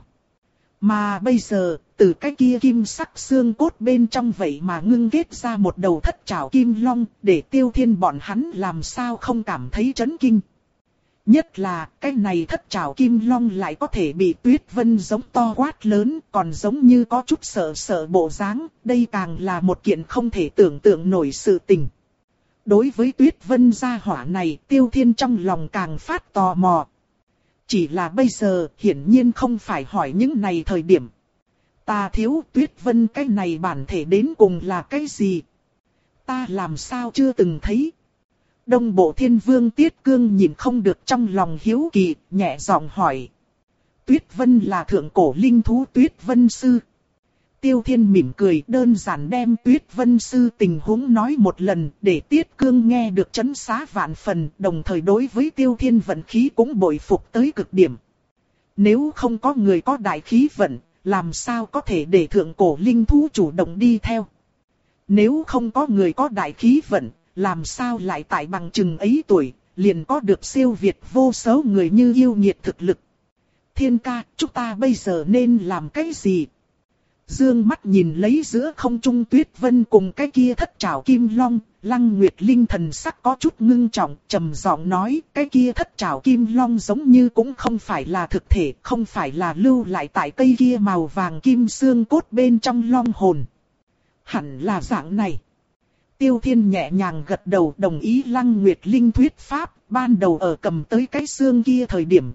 Mà bây giờ, từ cái kia kim sắc xương cốt bên trong vậy mà ngưng kết ra một đầu thất trảo kim long, để Tiêu Thiên bọn hắn làm sao không cảm thấy chấn kinh. Nhất là, cái này thất trảo kim long lại có thể bị Tuyết Vân giống to quát lớn, còn giống như có chút sợ sợ bộ dáng, đây càng là một kiện không thể tưởng tượng nổi sự tình. Đối với Tuyết Vân gia hỏa này, Tiêu Thiên trong lòng càng phát tò mò. Chỉ là bây giờ, hiển nhiên không phải hỏi những này thời điểm. Ta thiếu Tuyết Vân cái này bản thể đến cùng là cái gì? Ta làm sao chưa từng thấy? Đông bộ thiên vương Tiết Cương nhìn không được trong lòng hiếu kỳ, nhẹ giọng hỏi. Tuyết Vân là thượng cổ linh thú Tuyết Vân Sư. Tiêu Thiên mỉm cười, đơn giản đem Tuyết Vân Sư tình huống nói một lần, để Tiết Cương nghe được chấn xá vạn phần, đồng thời đối với Tiêu Thiên vận khí cũng bội phục tới cực điểm. Nếu không có người có đại khí vận, làm sao có thể để thượng cổ linh thú chủ động đi theo? Nếu không có người có đại khí vận, làm sao lại tại bằng chừng ấy tuổi, liền có được siêu việt vô số người như yêu nghiệt thực lực? Thiên ca, chúng ta bây giờ nên làm cái gì? Dương mắt nhìn lấy giữa không trung Tuyết Vân cùng cái kia thất trảo kim long, Lăng Nguyệt Linh thần sắc có chút ngưng trọng, trầm giọng nói, cái kia thất trảo kim long giống như cũng không phải là thực thể, không phải là lưu lại tại cây kia màu vàng kim xương cốt bên trong long hồn. Hẳn là dạng này. Tiêu Thiên nhẹ nhàng gật đầu đồng ý Lăng Nguyệt Linh thuyết pháp, ban đầu ở cầm tới cái xương kia thời điểm.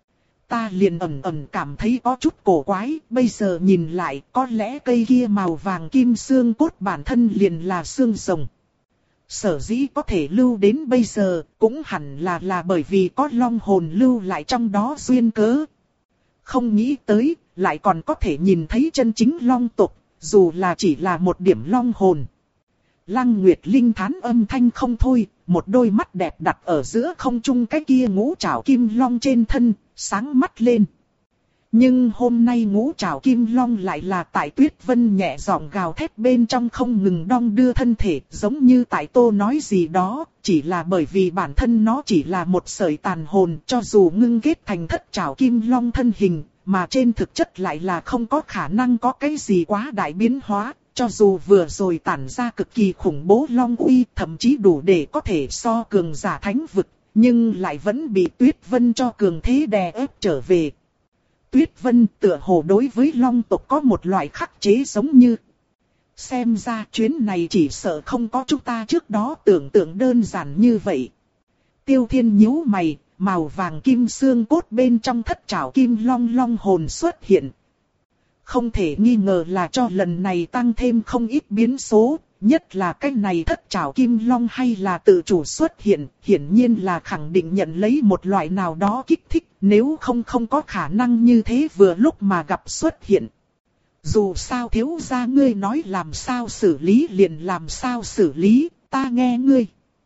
Ta liền ẩn ẩn cảm thấy có chút cổ quái, bây giờ nhìn lại có lẽ cây kia màu vàng kim xương cốt bản thân liền là xương rồng. Sở dĩ có thể lưu đến bây giờ, cũng hẳn là là bởi vì có long hồn lưu lại trong đó duyên cớ. Không nghĩ tới, lại còn có thể nhìn thấy chân chính long tộc, dù là chỉ là một điểm long hồn. Lăng Nguyệt Linh thán âm thanh không thôi, một đôi mắt đẹp đặt ở giữa không trung cái kia ngũ trảo kim long trên thân, sáng mắt lên. Nhưng hôm nay ngũ trảo kim long lại là tại Tuyết Vân nhẹ giọng gào thét bên trong không ngừng đong đưa thân thể, giống như tại Tô nói gì đó, chỉ là bởi vì bản thân nó chỉ là một sợi tàn hồn, cho dù ngưng kết thành thất trảo kim long thân hình, mà trên thực chất lại là không có khả năng có cái gì quá đại biến hóa. Cho dù vừa rồi tản ra cực kỳ khủng bố long uy, thậm chí đủ để có thể so cường giả thánh vực, nhưng lại vẫn bị Tuyết Vân cho cường thế đè ép trở về. Tuyết Vân tựa hồ đối với long tộc có một loại khắc chế giống như. Xem ra chuyến này chỉ sợ không có chúng ta trước đó tưởng tượng đơn giản như vậy. Tiêu Thiên nhíu mày, màu vàng kim xương cốt bên trong thất trảo kim long long hồn xuất hiện. Không thể nghi ngờ là cho lần này tăng thêm không ít biến số, nhất là cái này thất trảo kim long hay là tự chủ xuất hiện, hiển nhiên là khẳng định nhận lấy một loại nào đó kích thích, nếu không không có khả năng như thế vừa lúc mà gặp xuất hiện. Dù sao thiếu gia ngươi nói làm sao xử lý liền làm sao xử lý, ta nghe ngươi.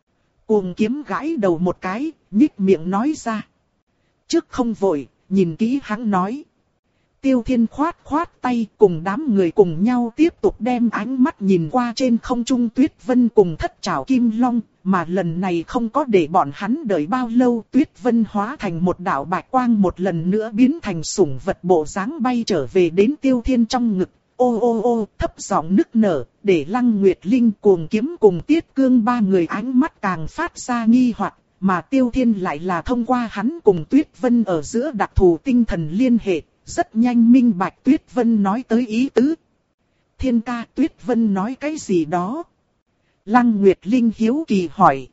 Cuồng kiếm gãi đầu một cái, nhích miệng nói ra. Trước không vội, nhìn kỹ hắn nói. Tiêu Thiên khoát khoát tay cùng đám người cùng nhau tiếp tục đem ánh mắt nhìn qua trên không trung Tuyết Vân cùng thất trảo kim long, mà lần này không có để bọn hắn đợi bao lâu, Tuyết Vân hóa thành một đạo bạch quang một lần nữa biến thành sủng vật bộ dáng bay trở về đến Tiêu Thiên trong ngực, ô ô ô thấp giọng nức nở, để Lăng Nguyệt Linh cuồng kiếm cùng Tiết Cương ba người ánh mắt càng phát ra nghi hoặc, mà Tiêu Thiên lại là thông qua hắn cùng Tuyết Vân ở giữa đặc thù tinh thần liên hệ. Rất nhanh minh bạch Tuyết Vân nói tới ý tứ. Thiên ca, Tuyết Vân nói cái gì đó? Lăng Nguyệt Linh hiếu kỳ hỏi.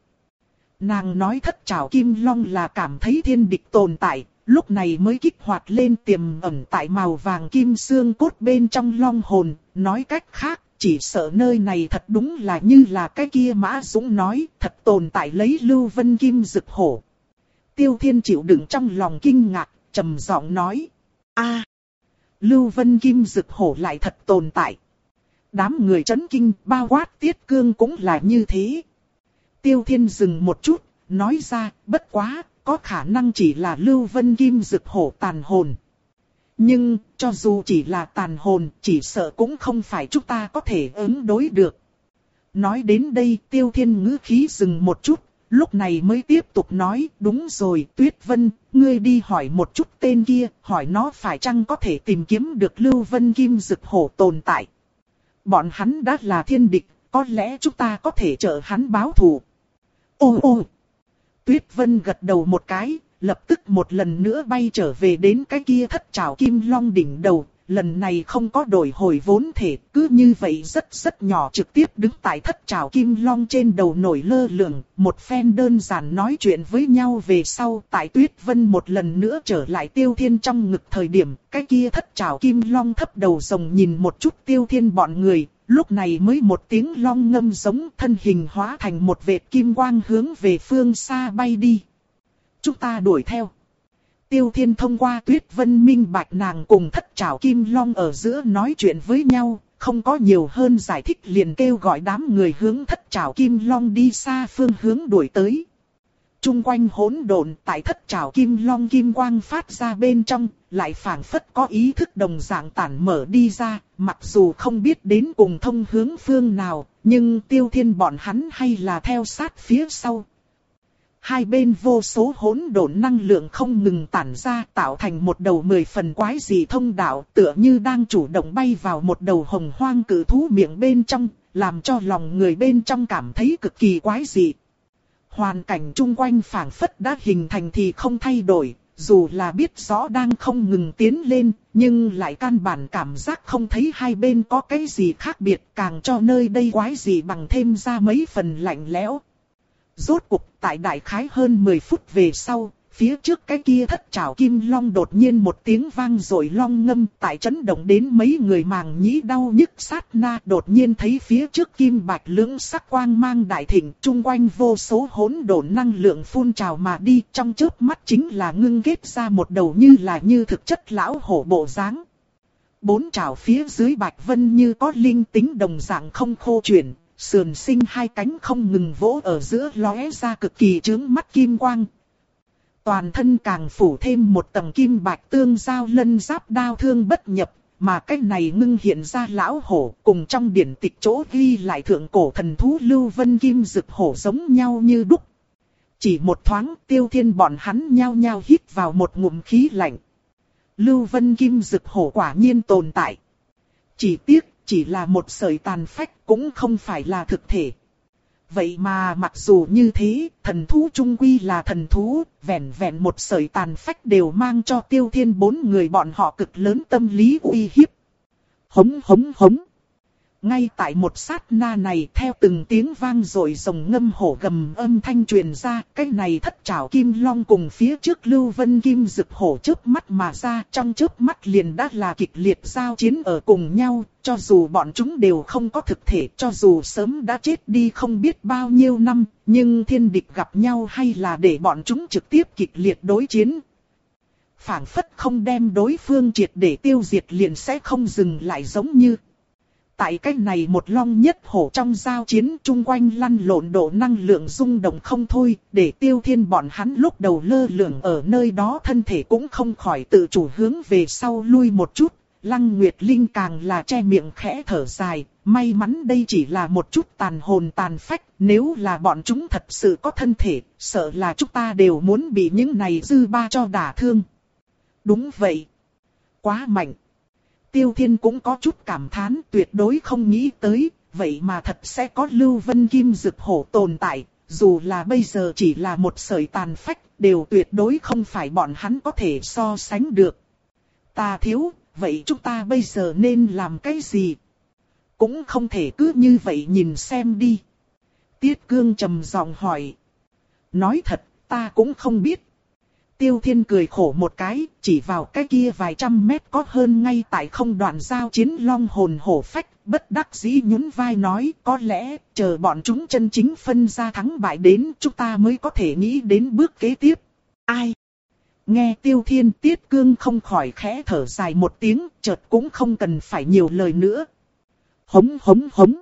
Nàng nói thất trảo kim long là cảm thấy thiên địch tồn tại, lúc này mới kích hoạt lên tiềm ẩn tại màu vàng kim xương cốt bên trong long hồn. Nói cách khác, chỉ sợ nơi này thật đúng là như là cái kia Mã Dũng nói, thật tồn tại lấy Lưu Vân Kim Dực Hổ. Tiêu Thiên chịu đựng trong lòng kinh ngạc, trầm giọng nói. A, à, Lưu Vân Kim Dực Hổ lại thật tồn tại. Đám người chấn kinh, bao quát Tiết Cương cũng là như thế. Tiêu Thiên dừng một chút, nói ra, bất quá, có khả năng chỉ là Lưu Vân Kim Dực Hổ tàn hồn. Nhưng, cho dù chỉ là tàn hồn, chỉ sợ cũng không phải chúng ta có thể ứng đối được. Nói đến đây, Tiêu Thiên ngữ khí dừng một chút. Lúc này mới tiếp tục nói, đúng rồi Tuyết Vân, ngươi đi hỏi một chút tên kia, hỏi nó phải chăng có thể tìm kiếm được Lưu Vân Kim Dực Hổ tồn tại. Bọn hắn đã là thiên địch, có lẽ chúng ta có thể trợ hắn báo thù. Ô ô! Tuyết Vân gật đầu một cái, lập tức một lần nữa bay trở về đến cái kia thất trảo kim long đỉnh đầu. Lần này không có đổi hồi vốn thể, cứ như vậy rất rất nhỏ trực tiếp đứng tại thất trảo kim long trên đầu nổi lơ lửng, một phen đơn giản nói chuyện với nhau về sau, tại Tuyết Vân một lần nữa trở lại Tiêu Thiên trong ngực thời điểm, cái kia thất trảo kim long thấp đầu rồng nhìn một chút Tiêu Thiên bọn người, lúc này mới một tiếng long ngâm giống thân hình hóa thành một vệt kim quang hướng về phương xa bay đi. Chúng ta đuổi theo. Tiêu Thiên thông qua Tuyết Vân minh bạch nàng cùng thất trảo kim long ở giữa nói chuyện với nhau, không có nhiều hơn giải thích liền kêu gọi đám người hướng thất trảo kim long đi xa phương hướng đuổi tới. Trung quanh hỗn độn tại thất trảo kim long kim quang phát ra bên trong, lại phảng phất có ý thức đồng dạng tản mở đi ra, mặc dù không biết đến cùng thông hướng phương nào, nhưng Tiêu Thiên bọn hắn hay là theo sát phía sau. Hai bên vô số hỗn độn năng lượng không ngừng tản ra tạo thành một đầu mười phần quái dị thông đạo tựa như đang chủ động bay vào một đầu hồng hoang cử thú miệng bên trong, làm cho lòng người bên trong cảm thấy cực kỳ quái dị. Hoàn cảnh chung quanh phảng phất đã hình thành thì không thay đổi, dù là biết rõ đang không ngừng tiến lên, nhưng lại căn bản cảm giác không thấy hai bên có cái gì khác biệt, càng cho nơi đây quái dị bằng thêm ra mấy phần lạnh lẽo. Rốt cuộc tại đại khái hơn mười phút về sau, phía trước cái kia thất trảo kim long đột nhiên một tiếng vang rồi long ngâm, tại chấn động đến mấy người màng nhĩ đau nhức sát na, đột nhiên thấy phía trước kim bạch lưỡng sắc quang mang đại thịnh, chung quanh vô số hỗn độn năng lượng phun trào mà đi, trong chớp mắt chính là ngưng kết ra một đầu như là như thực chất lão hổ bộ dáng. Bốn trảo phía dưới bạch vân như có linh tính đồng dạng không khô chuyển, sườn sinh hai cánh không ngừng vỗ ở giữa lóe ra cực kỳ chướng mắt kim quang. Toàn thân càng phủ thêm một tầng kim bạch tương giao lân giáp đao thương bất nhập, mà cái này ngưng hiện ra lão hổ cùng trong điển tịch chỗ ghi lại thượng cổ thần thú Lưu Vân Kim Dực hổ giống nhau như đúc. Chỉ một thoáng Tiêu Thiên bọn hắn nhao nhao hít vào một ngụm khí lạnh. Lưu Vân Kim Dực hổ quả nhiên tồn tại. Chỉ tiếc chỉ là một sợi tàn phách cũng không phải là thực thể. Vậy mà mặc dù như thế, thần thú trung quy là thần thú, vẹn vẹn một sợi tàn phách đều mang cho Tiêu Thiên bốn người bọn họ cực lớn tâm lý uy hiếp. Hống hống hống. Ngay tại một sát na này, theo từng tiếng vang rồi rồng ngâm hổ gầm âm thanh truyền ra, cái này thất trảo kim long cùng phía trước Lưu Vân Kim Dực hổ chớp mắt mà ra, trong chớp mắt liền đã là kịch liệt giao chiến ở cùng nhau, cho dù bọn chúng đều không có thực thể, cho dù sớm đã chết đi không biết bao nhiêu năm, nhưng thiên địch gặp nhau hay là để bọn chúng trực tiếp kịch liệt đối chiến. Phảng phất không đem đối phương triệt để tiêu diệt liền sẽ không dừng lại giống như. Tại cách này một long nhất hổ trong giao chiến chung quanh lăn lộn độ năng lượng rung động không thôi, để Tiêu Thiên bọn hắn lúc đầu lơ lửng ở nơi đó thân thể cũng không khỏi tự chủ hướng về sau lui một chút. Lăng Nguyệt Linh càng là che miệng khẽ thở dài, may mắn đây chỉ là một chút tàn hồn tàn phách, nếu là bọn chúng thật sự có thân thể, sợ là chúng ta đều muốn bị những này dư ba cho đả thương. Đúng vậy. Quá mạnh. Tiêu Thiên cũng có chút cảm thán, tuyệt đối không nghĩ tới, vậy mà thật sẽ có Lưu Vân Kim Dực hổ tồn tại, dù là bây giờ chỉ là một sợi tàn phách, đều tuyệt đối không phải bọn hắn có thể so sánh được. Ta thiếu, vậy chúng ta bây giờ nên làm cái gì? Cũng không thể cứ như vậy nhìn xem đi. Tiết Cương trầm giọng hỏi. Nói thật, ta cũng không biết. Tiêu Thiên cười khổ một cái, chỉ vào cái kia vài trăm mét có hơn ngay tại không đoạn giao chiến long hồn hổ phách, bất đắc dĩ nhún vai nói, có lẽ, chờ bọn chúng chân chính phân ra thắng bại đến, chúng ta mới có thể nghĩ đến bước kế tiếp. Ai? Nghe Tiêu Thiên, Tiết Cương không khỏi khẽ thở dài một tiếng, chợt cũng không cần phải nhiều lời nữa. Hống hống hống.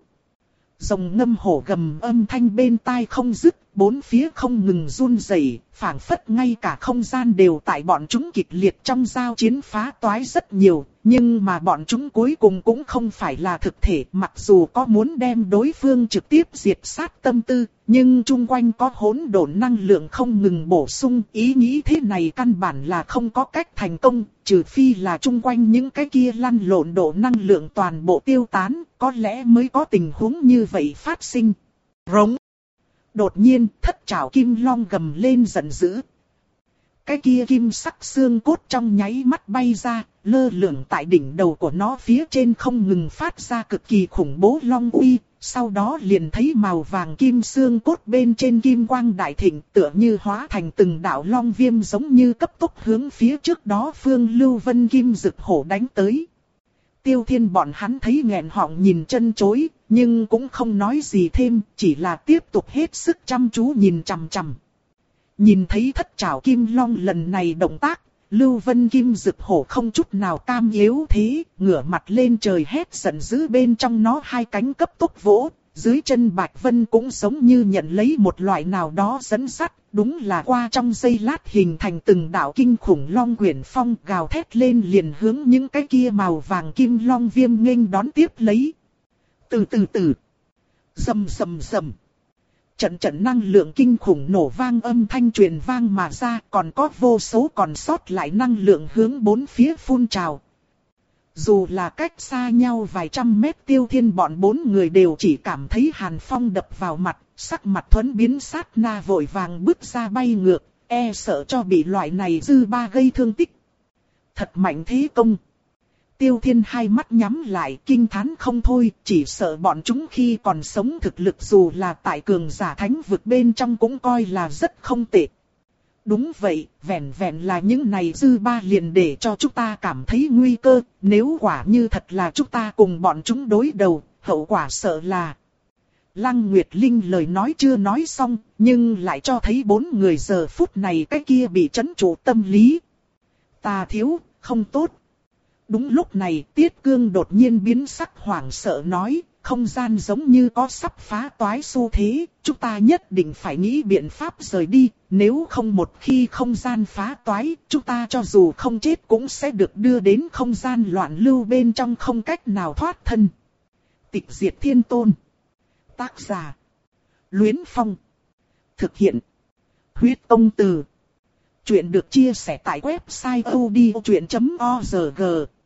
Rồng ngâm hổ gầm âm thanh bên tai không dứt, bốn phía không ngừng run rẩy, phảng phất ngay cả không gian đều tại bọn chúng kịch liệt trong giao chiến phá toái rất nhiều, nhưng mà bọn chúng cuối cùng cũng không phải là thực thể, mặc dù có muốn đem đối phương trực tiếp diệt sát tâm tư, nhưng chung quanh có hỗn độn năng lượng không ngừng bổ sung, ý nghĩ thế này căn bản là không có cách thành công, trừ phi là chung quanh những cái kia lăn lộn độ năng lượng toàn bộ tiêu tán, có lẽ mới có tình huống như vậy phát sinh. Rống. Đột nhiên, thất trảo kim long gầm lên giận dữ. Cái kia kim sắc xương cốt trong nháy mắt bay ra, lơ lửng tại đỉnh đầu của nó phía trên không ngừng phát ra cực kỳ khủng bố long uy. Sau đó liền thấy màu vàng kim xương cốt bên trên kim quang đại thịnh, tựa như hóa thành từng đạo long viêm giống như cấp tốc hướng phía trước đó phương Lưu Vân Kim Dực hổ đánh tới. Tiêu Thiên bọn hắn thấy nghẹn họng nhìn chân chối, nhưng cũng không nói gì thêm, chỉ là tiếp tục hết sức chăm chú nhìn chằm chằm. Nhìn thấy thất trảo kim long lần này động tác, Lưu Vân Kim Dực hổ không chút nào cam yếu thế, ngửa mặt lên trời hét giận dữ, bên trong nó hai cánh cấp tốc vỗ, dưới chân Bạch Vân cũng giống như nhận lấy một loại nào đó dẫn sắt, đúng là qua trong giây lát hình thành từng đạo kinh khủng long quyển phong, gào thét lên liền hướng những cái kia màu vàng kim long viêm nghênh đón tiếp lấy. Từ từ từ, rầm rầm rầm. Trận trận năng lượng kinh khủng nổ vang âm thanh truyền vang mà ra, còn có vô số còn sót lại năng lượng hướng bốn phía phun trào. Dù là cách xa nhau vài trăm mét, Tiêu Thiên bọn bốn người đều chỉ cảm thấy hàn phong đập vào mặt, sắc mặt thuẫn biến, sát na vội vàng bước ra bay ngược, e sợ cho bị loại này dư ba gây thương tích. Thật mạnh thế công. Tiêu Thiên hai mắt nhắm lại kinh thán không thôi, chỉ sợ bọn chúng khi còn sống thực lực dù là tại cường giả thánh vực bên trong cũng coi là rất không tệ. Đúng vậy, vẹn vẹn là những này dư ba liền để cho chúng ta cảm thấy nguy cơ, nếu quả như thật là chúng ta cùng bọn chúng đối đầu, hậu quả sợ là... Lăng Nguyệt Linh lời nói chưa nói xong, nhưng lại cho thấy bốn người giờ phút này cái kia bị trấn trụ tâm lý. Ta thiếu, không tốt. Đúng lúc này Tiết Cương đột nhiên biến sắc hoảng sợ nói, không gian giống như có sắp phá toái xu thế, chúng ta nhất định phải nghĩ biện pháp rời đi, nếu không một khi không gian phá toái, chúng ta cho dù không chết cũng sẽ được đưa đến không gian loạn lưu bên trong không cách nào thoát thân. Tịch Diệt Thiên Tôn. Tác giả: Luyến Phong. Thực hiện: Huyết Công Từ. Chuyện được chia sẻ tại website odchuyện chấm org.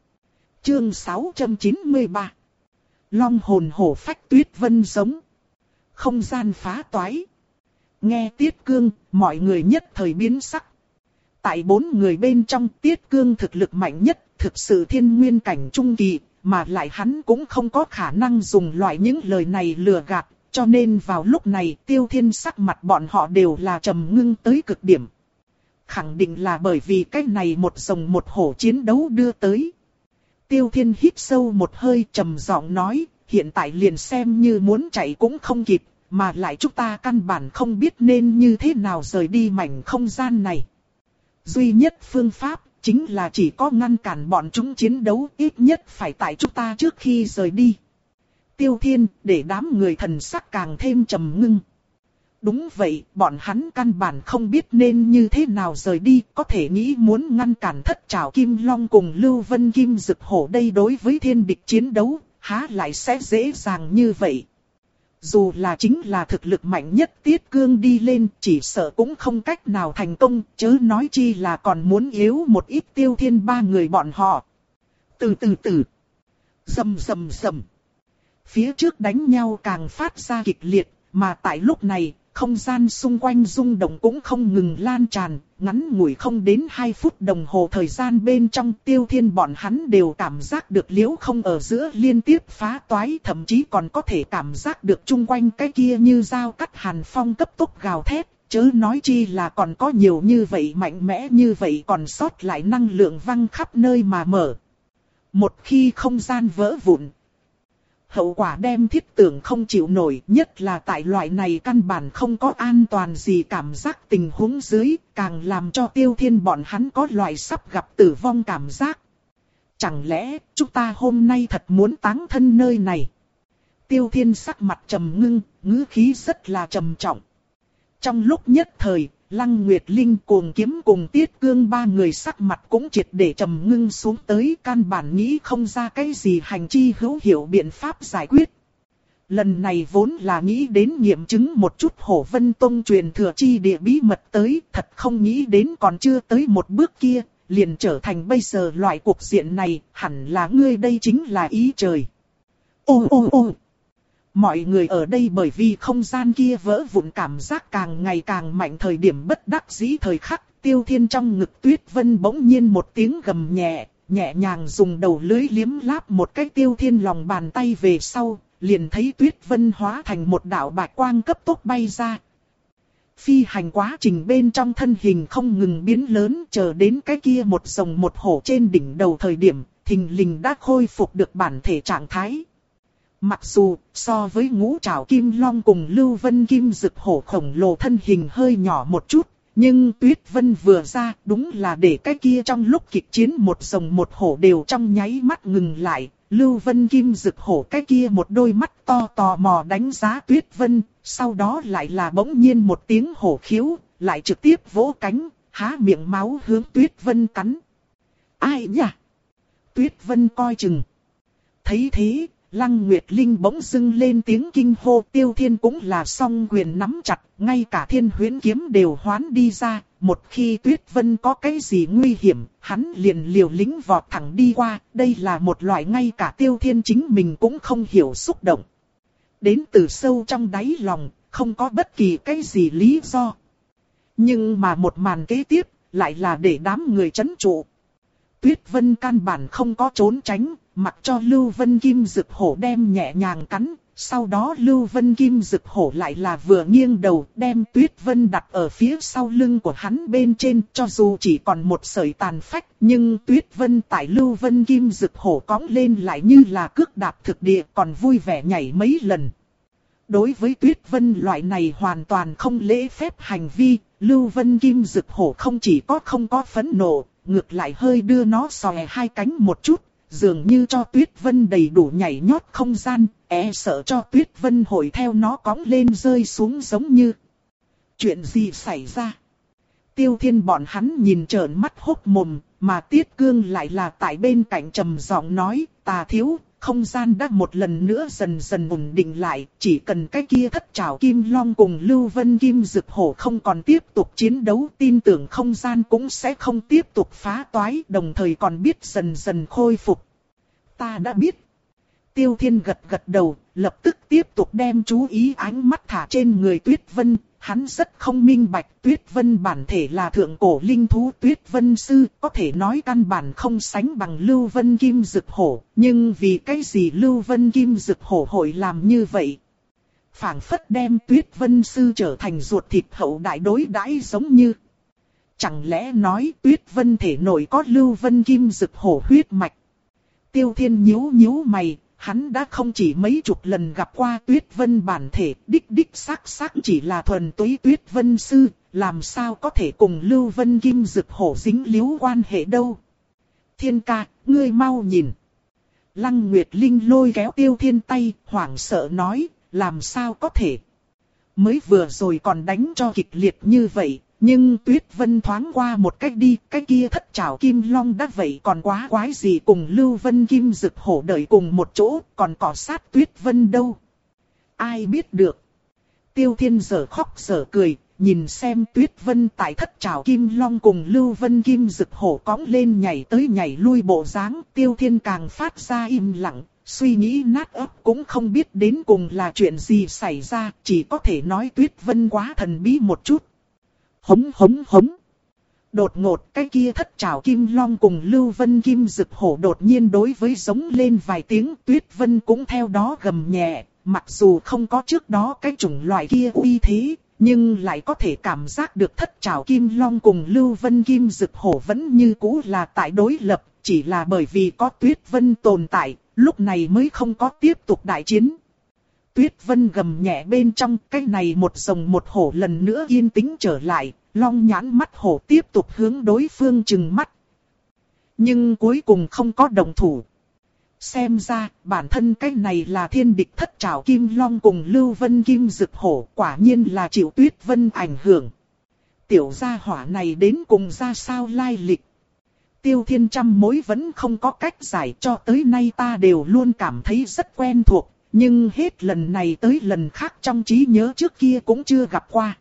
Chương sáu trăm chín mươi ba. Long hồn hổ phách tuyết vân giống. Không gian phá toái. Nghe Tiết Cương, mọi người nhất thời biến sắc. Tại bốn người bên trong, Tiết Cương thực lực mạnh nhất, thực sự thiên nguyên cảnh trung kỳ, mà lại hắn cũng không có khả năng dùng loại những lời này lừa gạt, cho nên vào lúc này Tiêu Thiên sắc mặt bọn họ đều là trầm ngưng tới cực điểm. Khẳng định là bởi vì cái này một rồng một hổ chiến đấu đưa tới. Tiêu Thiên hít sâu một hơi trầm giọng nói, hiện tại liền xem như muốn chạy cũng không kịp, mà lại chúng ta căn bản không biết nên như thế nào rời đi mảnh không gian này. Duy nhất phương pháp chính là chỉ có ngăn cản bọn chúng chiến đấu, ít nhất phải tại chúng ta trước khi rời đi. Tiêu Thiên để đám người thần sắc càng thêm trầm ngưng. Đúng vậy, bọn hắn căn bản không biết nên như thế nào rời đi, có thể nghĩ muốn ngăn cản Thất Trảo Kim Long cùng Lưu Vân Kim Dực Hổ đây đối với thiên địch chiến đấu, há lại sẽ dễ dàng như vậy. Dù là chính là thực lực mạnh nhất Tiết Cương đi lên, chỉ sợ cũng không cách nào thành công, chớ nói chi là còn muốn yếu một ít Tiêu Thiên ba người bọn họ. Từ từ từ, rầm rầm rầm. Phía trước đánh nhau càng phát ra kịch liệt, mà tại lúc này, không gian xung quanh rung động cũng không ngừng lan tràn, ngắn ngủi không đến hai phút đồng hồ thời gian bên trong Tiêu Thiên bọn hắn đều cảm giác được liễu không ở giữa liên tiếp phá toái, thậm chí còn có thể cảm giác được chung quanh cái kia như dao cắt hàn phong cấp tốc gào thét, chớ nói chi là còn có nhiều như vậy mạnh mẽ như vậy còn sót lại năng lượng văng khắp nơi mà mở. Một khi không gian vỡ vụn, hậu quả đem thiết tưởng không chịu nổi, nhất là tại loại này căn bản không có an toàn gì cảm giác tình huống dưới, càng làm cho Tiêu Thiên bọn hắn có loại sắp gặp tử vong cảm giác. Chẳng lẽ chúng ta hôm nay thật muốn táng thân nơi này? Tiêu Thiên sắc mặt trầm ngưng, ngữ khí rất là trầm trọng. Trong lúc nhất thời, Lăng Nguyệt Linh Cuồng Kiếm cùng Tiết Cương ba người sắc mặt cũng triệt để trầm ngưng xuống tới, căn bản nghĩ không ra cái gì hành chi hữu hiệu biện pháp giải quyết. Lần này vốn là nghĩ đến nghiệm chứng một chút Hổ Vân Tông truyền thừa chi địa bí mật tới, thật không nghĩ đến còn chưa tới một bước kia, liền trở thành bây giờ loại cuộc diện này, hẳn là ngươi đây chính là ý trời. Ô ô ô! Mọi người ở đây bởi vì không gian kia vỡ vụn cảm giác càng ngày càng mạnh, thời điểm bất đắc dĩ thời khắc, Tiêu Thiên trong ngực Tuyết Vân bỗng nhiên một tiếng gầm nhẹ, nhẹ nhàng dùng đầu lưỡi liếm láp một cái Tiêu Thiên lòng bàn tay về sau, liền thấy Tuyết Vân hóa thành một đạo bạch quang cấp tốc bay ra. Phi hành quá trình bên trong thân hình không ngừng biến lớn, chờ đến cái kia một rồng một hổ trên đỉnh đầu thời điểm, thình lình đã khôi phục được bản thể trạng thái. Mặc dù so với Ngũ Trảo Kim Long cùng Lưu Vân Kim Dực Hổ khổng lồ thân hình hơi nhỏ một chút, nhưng Tuyết Vân vừa ra đúng là để cái kia trong lúc kịch chiến một rồng một hổ đều trong nháy mắt ngừng lại. Lưu Vân Kim Dực Hổ cái kia một đôi mắt to tò mò đánh giá Tuyết Vân, sau đó lại là bỗng nhiên một tiếng hổ khiếu, lại trực tiếp vỗ cánh, há miệng máu hướng Tuyết Vân cắn. Ai nhỉ? Tuyết Vân coi chừng. Thấy thế, Lăng Nguyệt Linh bỗng dưng lên tiếng kinh hô, Tiêu Thiên cũng là song quyền nắm chặt, ngay cả Thiên Huyễn kiếm đều hoán đi ra. Một khi Tuyết Vân có cái gì nguy hiểm, hắn liền liều lĩnh vọt thẳng đi qua. Đây là một loại ngay cả Tiêu Thiên chính mình cũng không hiểu xúc động. Đến từ sâu trong đáy lòng, không có bất kỳ cái gì lý do. Nhưng mà một màn kế tiếp, lại là để đám người chấn trụ. Tuyết Vân căn bản không có trốn tránh, mặc cho Lưu Vân Kim Dực Hổ đem nhẹ nhàng cắn. Sau đó Lưu Vân Kim Dực Hổ lại là vừa nghiêng đầu đem Tuyết Vân đặt ở phía sau lưng của hắn bên trên, cho dù chỉ còn một sợi tàn phách, nhưng Tuyết Vân tại Lưu Vân Kim Dực Hổ cõng lên lại như là cước đạp thực địa, còn vui vẻ nhảy mấy lần. Đối với Tuyết Vân loại này hoàn toàn không lễ phép hành vi, Lưu Vân Kim Dực Hổ không chỉ có không có phẫn nộ, ngược lại hơi đưa nó xòe hai cánh một chút. Dường như cho Tuyết Vân đầy đủ nhảy nhót không gian, e sợ cho Tuyết Vân hội theo nó cõng lên rơi xuống giống như. Chuyện gì xảy ra? Tiêu Thiên bọn hắn nhìn trợn mắt hốc mồm, mà Tiết Cương lại là tại bên cạnh trầm giọng nói, Tà thiếu, không gian đã một lần nữa dần dần ổn định lại, chỉ cần cái kia thất trảo kim long cùng Lưu Vân Kim Dực Hổ không còn tiếp tục chiến đấu, tin tưởng không gian cũng sẽ không tiếp tục phá toái, đồng thời còn biết dần dần khôi phục. Ta đã biết. Tiêu Thiên gật gật đầu, lập tức tiếp tục đem chú ý ánh mắt thả trên người Tuyết Vân. Hắn rất không minh bạch, Tuyết Vân bản thể là thượng cổ linh thú Tuyết Vân Sư, có thể nói căn bản không sánh bằng Lưu Vân Kim Dực Hổ. Nhưng vì cái gì Lưu Vân Kim Dực Hổ hội làm như vậy? Phảng phất đem Tuyết Vân Sư trở thành ruột thịt hậu đại đối đãi giống như. Chẳng lẽ nói Tuyết Vân thể nội có Lưu Vân Kim Dực Hổ huyết mạch? Tiêu Thiên nhíu nhíu mày. Hắn đã không chỉ mấy chục lần gặp qua Tuyết Vân bản thể, đích đích xác xác chỉ là thuần túy Tuyết Vân Sư, làm sao có thể cùng Lưu Vân Kim Dực Hổ dính líu quan hệ đâu. Thiên ca, ngươi mau nhìn. Lăng Nguyệt Linh lôi kéo Tiêu Thiên tay, hoảng sợ nói, làm sao có thể. Mới vừa rồi còn đánh cho kịch liệt như vậy, nhưng Tuyết Vân thoáng qua một cách đi, cái kia thất trảo kim long đã vậy còn quá quái gì cùng Lưu Vân Kim Dực Hổ đợi cùng một chỗ, còn cọ sát Tuyết Vân đâu. Ai biết được. Tiêu Thiên giờ khóc giờ cười, nhìn xem Tuyết Vân tại thất trảo kim long cùng Lưu Vân Kim Dực Hổ cõng lên nhảy tới nhảy lui bộ dáng, Tiêu Thiên càng phát ra im lặng, suy nghĩ nát óc cũng không biết đến cùng là chuyện gì xảy ra, chỉ có thể nói Tuyết Vân quá thần bí một chút. Hống hống hống. Đột ngột cái kia thất trảo kim long cùng Lưu Vân Kim Dực Hổ đột nhiên đối với giống lên vài tiếng, Tuyết Vân cũng theo đó gầm nhẹ, mặc dù không có trước đó cái chủng loại kia uy thế, nhưng lại có thể cảm giác được thất trảo kim long cùng Lưu Vân Kim Dực Hổ vẫn như cũ là tại đối lập, chỉ là bởi vì có Tuyết Vân tồn tại, lúc này mới không có tiếp tục đại chiến. Tuyết Vân gầm nhẹ bên trong, cái này một rồng một hổ lần nữa yên tĩnh trở lại, long nhãn mắt hổ tiếp tục hướng đối phương trừng mắt. Nhưng cuối cùng không có động thủ. Xem ra, bản thân cái này là thiên địch thất trảo kim long cùng Lưu Vân Kim Dực Hổ, quả nhiên là chịu Tuyết Vân ảnh hưởng. Tiểu gia hỏa này đến cùng ra sao lai lịch. Tiêu Thiên trăm mối vẫn không có cách giải, cho tới nay ta đều luôn cảm thấy rất quen thuộc. Nhưng hết lần này tới lần khác trong trí nhớ trước kia cũng chưa gặp qua.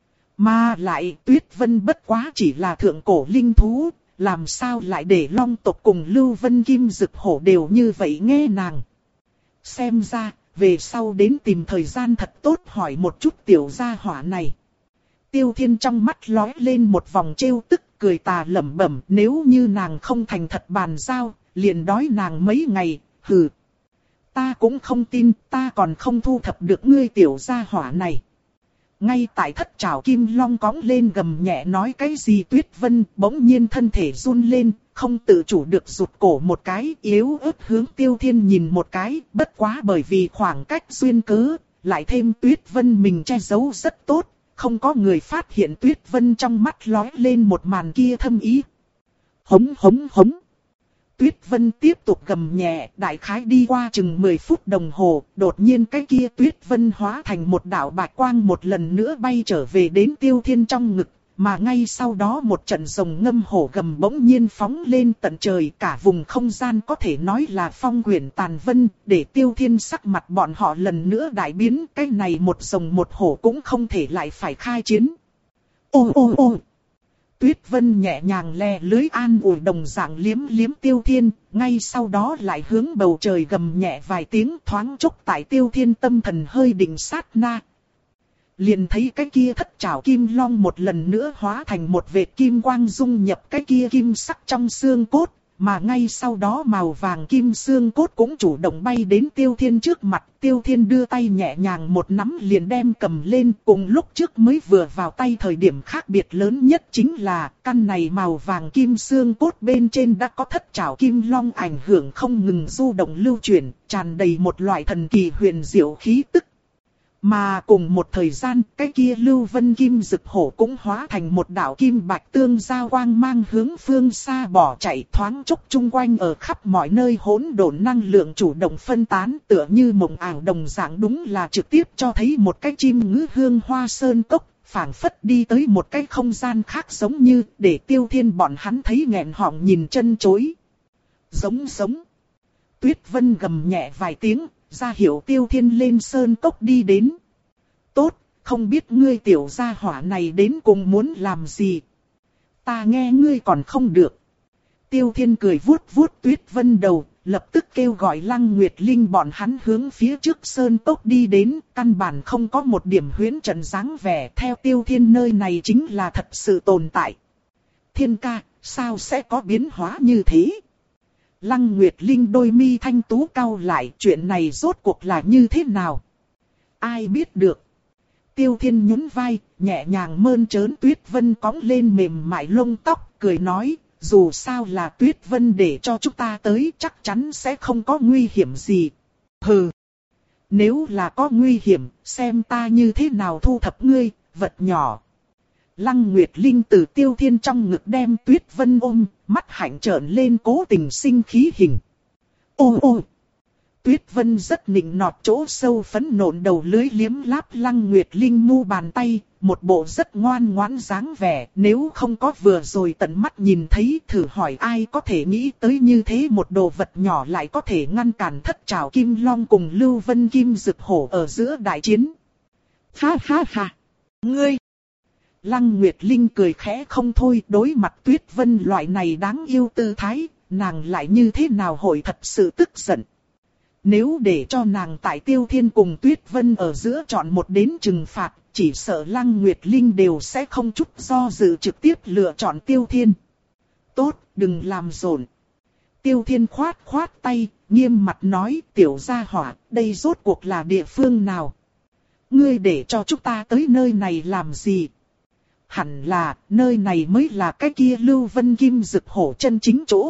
Mà lại Tuyết Vân bất quá chỉ là thượng cổ linh thú, làm sao lại để long tộc cùng Lưu Vân Kim Dực Hổ đều như vậy nghe nàng. Xem ra, về sau đến tìm thời gian thật tốt hỏi một chút tiểu gia hỏa này. Tiêu Thiên trong mắt lóe lên một vòng trêu tức, cười tà lẩm bẩm, nếu như nàng không thành thật bàn giao, liền đói nàng mấy ngày, hừ. Ta cũng không tin, ta còn không thu thập được ngươi tiểu gia hỏa này. Ngay tại thất trảo kim long cõng lên gầm nhẹ nói cái gì Tuyết Vân bỗng nhiên thân thể run lên, không tự chủ được rụt cổ một cái, yếu ớt hướng Tiêu Thiên nhìn một cái, bất quá bởi vì khoảng cách duyên cớ, lại thêm Tuyết Vân mình che giấu rất tốt, không có người phát hiện Tuyết Vân trong mắt lóe lên một màn kia thâm ý. Hống hống hống. Tuyết Vân tiếp tục gầm nhẹ, đại khái đi qua chừng mười phút đồng hồ, đột nhiên cái kia Tuyết Vân hóa thành một đạo bạch quang một lần nữa bay trở về đến Tiêu Thiên trong ngực, mà ngay sau đó một trận rồng ngâm hổ gầm bỗng nhiên phóng lên tận trời, cả vùng không gian có thể nói là phong quyển tàn vân, để Tiêu Thiên sắc mặt bọn họ lần nữa đại biến, cái này một rồng một hổ cũng không thể lại phải khai chiến. Ô ô ô! Tuyết Vân nhẹ nhàng le lưới an ủi đồng dạng liếm liếm Tiêu Thiên, ngay sau đó lại hướng bầu trời gầm nhẹ vài tiếng, thoáng chốc tại Tiêu Thiên tâm thần hơi định sát na. Liền thấy cái kia thất trảo kim long một lần nữa hóa thành một vệt kim quang dung nhập cái kia kim sắc trong xương cốt, mà ngay sau đó màu vàng kim xương cốt cũng chủ động bay đến Tiêu Thiên trước mặt. Tiêu Thiên đưa tay nhẹ nhàng một nắm liền đem cầm lên, cùng lúc trước mới vừa vào tay thời điểm khác biệt lớn nhất chính là căn này màu vàng kim xương cốt bên trên đã có thất trảo kim long ảnh hưởng không ngừng du động lưu chuyển, tràn đầy một loại thần kỳ huyền diệu khí tức. Mà cùng một thời gian, cái kia lưu vân kim dực hổ cũng hóa thành một đạo kim bạch tương giao quang mang hướng phương xa bỏ chạy, thoáng chốc chung quanh ở khắp mọi nơi hỗn độn năng lượng chủ động phân tán, tựa như mộng ảo đồng dạng, đúng là trực tiếp cho thấy một cái chim ngữ hương hoa sơn cốc, phảng phất đi tới một cái không gian khác, giống như để Tiêu Thiên bọn hắn thấy nghẹn họng nhìn chân chối. Giống giống. Tuyết Vân gầm nhẹ vài tiếng, ra hiệu Tiêu Thiên lên sơn cốc đi đến. Tốt, không biết ngươi tiểu gia hỏa này đến cùng muốn làm gì. Ta nghe ngươi còn không được. Tiêu Thiên cười vuốt vuốt Tuyết Vân đầu, lập tức kêu gọi Lăng Nguyệt Linh bọn hắn hướng phía trước sơn cốc đi đến, căn bản không có một điểm huyễn trận dáng vẻ, theo Tiêu Thiên nơi này chính là thật sự tồn tại. Thiên ca, sao sẽ có biến hóa như thế? Lăng Nguyệt Linh đôi mi thanh tú cau lại, chuyện này rốt cuộc là như thế nào? Ai biết được? Tiêu Thiên nhún vai, nhẹ nhàng mơn trớn Tuyết Vân cõng lên mềm mại lông tóc, cười nói, dù sao là Tuyết Vân để cho chúng ta tới, chắc chắn sẽ không có nguy hiểm gì. Hừ! Nếu là có nguy hiểm, xem ta như thế nào thu thập ngươi, vật nhỏ. Lăng Nguyệt Linh từ Tiêu Thiên trong ngực đem Tuyết Vân ôm, mắt hạnh trợn lên cố tình sinh khí hình. Ô ô! Tuyết Vân rất nịnh nọt chỗ sâu phấn nộn đầu lưới liếm láp Lăng Nguyệt Linh mu bàn tay, một bộ rất ngoan ngoãn dáng vẻ, nếu không có vừa rồi tận mắt nhìn thấy, thử hỏi ai có thể nghĩ tới như thế một đồ vật nhỏ lại có thể ngăn cản thất trảo kim long cùng lưu vân kim dực hổ ở giữa đại chiến. Ha ha ha! Ngươi! Lăng Nguyệt Linh cười khẽ không thôi, đối mặt Tuyết Vân loại này đáng yêu tư thái, nàng lại như thế nào hội thật sự tức giận. Nếu để cho nàng tại Tiêu Thiên cùng Tuyết Vân ở giữa chọn một đến trừng phạt, chỉ sợ Lăng Nguyệt Linh đều sẽ không chút do dự trực tiếp lựa chọn Tiêu Thiên. Tốt, đừng làm rộn. Tiêu Thiên khoát khoát tay, nghiêm mặt nói, tiểu gia hỏa, đây rốt cuộc là địa phương nào? Ngươi để cho chúng ta tới nơi này làm gì? Hẳn là, nơi này mới là cái kia lưu vân kim dực hổ chân chính chỗ.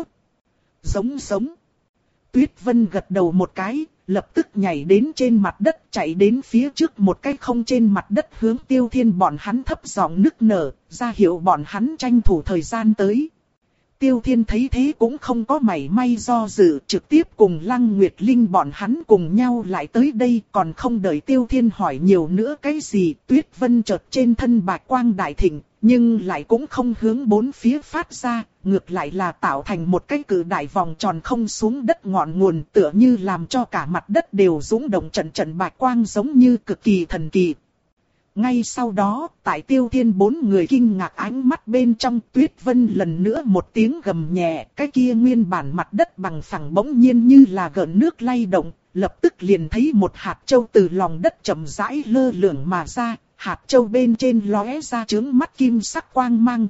Giống giống. Tuyết Vân gật đầu một cái, lập tức nhảy đến trên mặt đất, chạy đến phía trước một cái không trên mặt đất hướng Tiêu Thiên bọn hắn thấp giọng nức nở, ra hiệu bọn hắn tranh thủ thời gian tới. Tiêu Thiên thấy thế cũng không có mảy may do dự, trực tiếp cùng Lăng Nguyệt Linh bọn hắn cùng nhau lại tới đây, còn không đợi Tiêu Thiên hỏi nhiều nữa cái gì, Tuyết Vân chợt trên thân bạch quang đại thịnh, nhưng lại cũng không hướng bốn phía phát ra, ngược lại là tạo thành một cái cự đại vòng tròn không xuống đất ngọn nguồn, tựa như làm cho cả mặt đất đều rung động trận trận bạch quang, giống như cực kỳ thần kỳ. Ngay sau đó, tại Tiêu Thiên bốn người kinh ngạc ánh mắt bên trong, Tuyết Vân lần nữa một tiếng gầm nhẹ, cái kia nguyên bản mặt đất bằng phẳng bỗng nhiên như là gợn nước lay động, lập tức liền thấy một hạt châu từ lòng đất chậm rãi lơ lửng mà ra, hạt châu bên trên lóe ra chướng mắt kim sắc quang mang.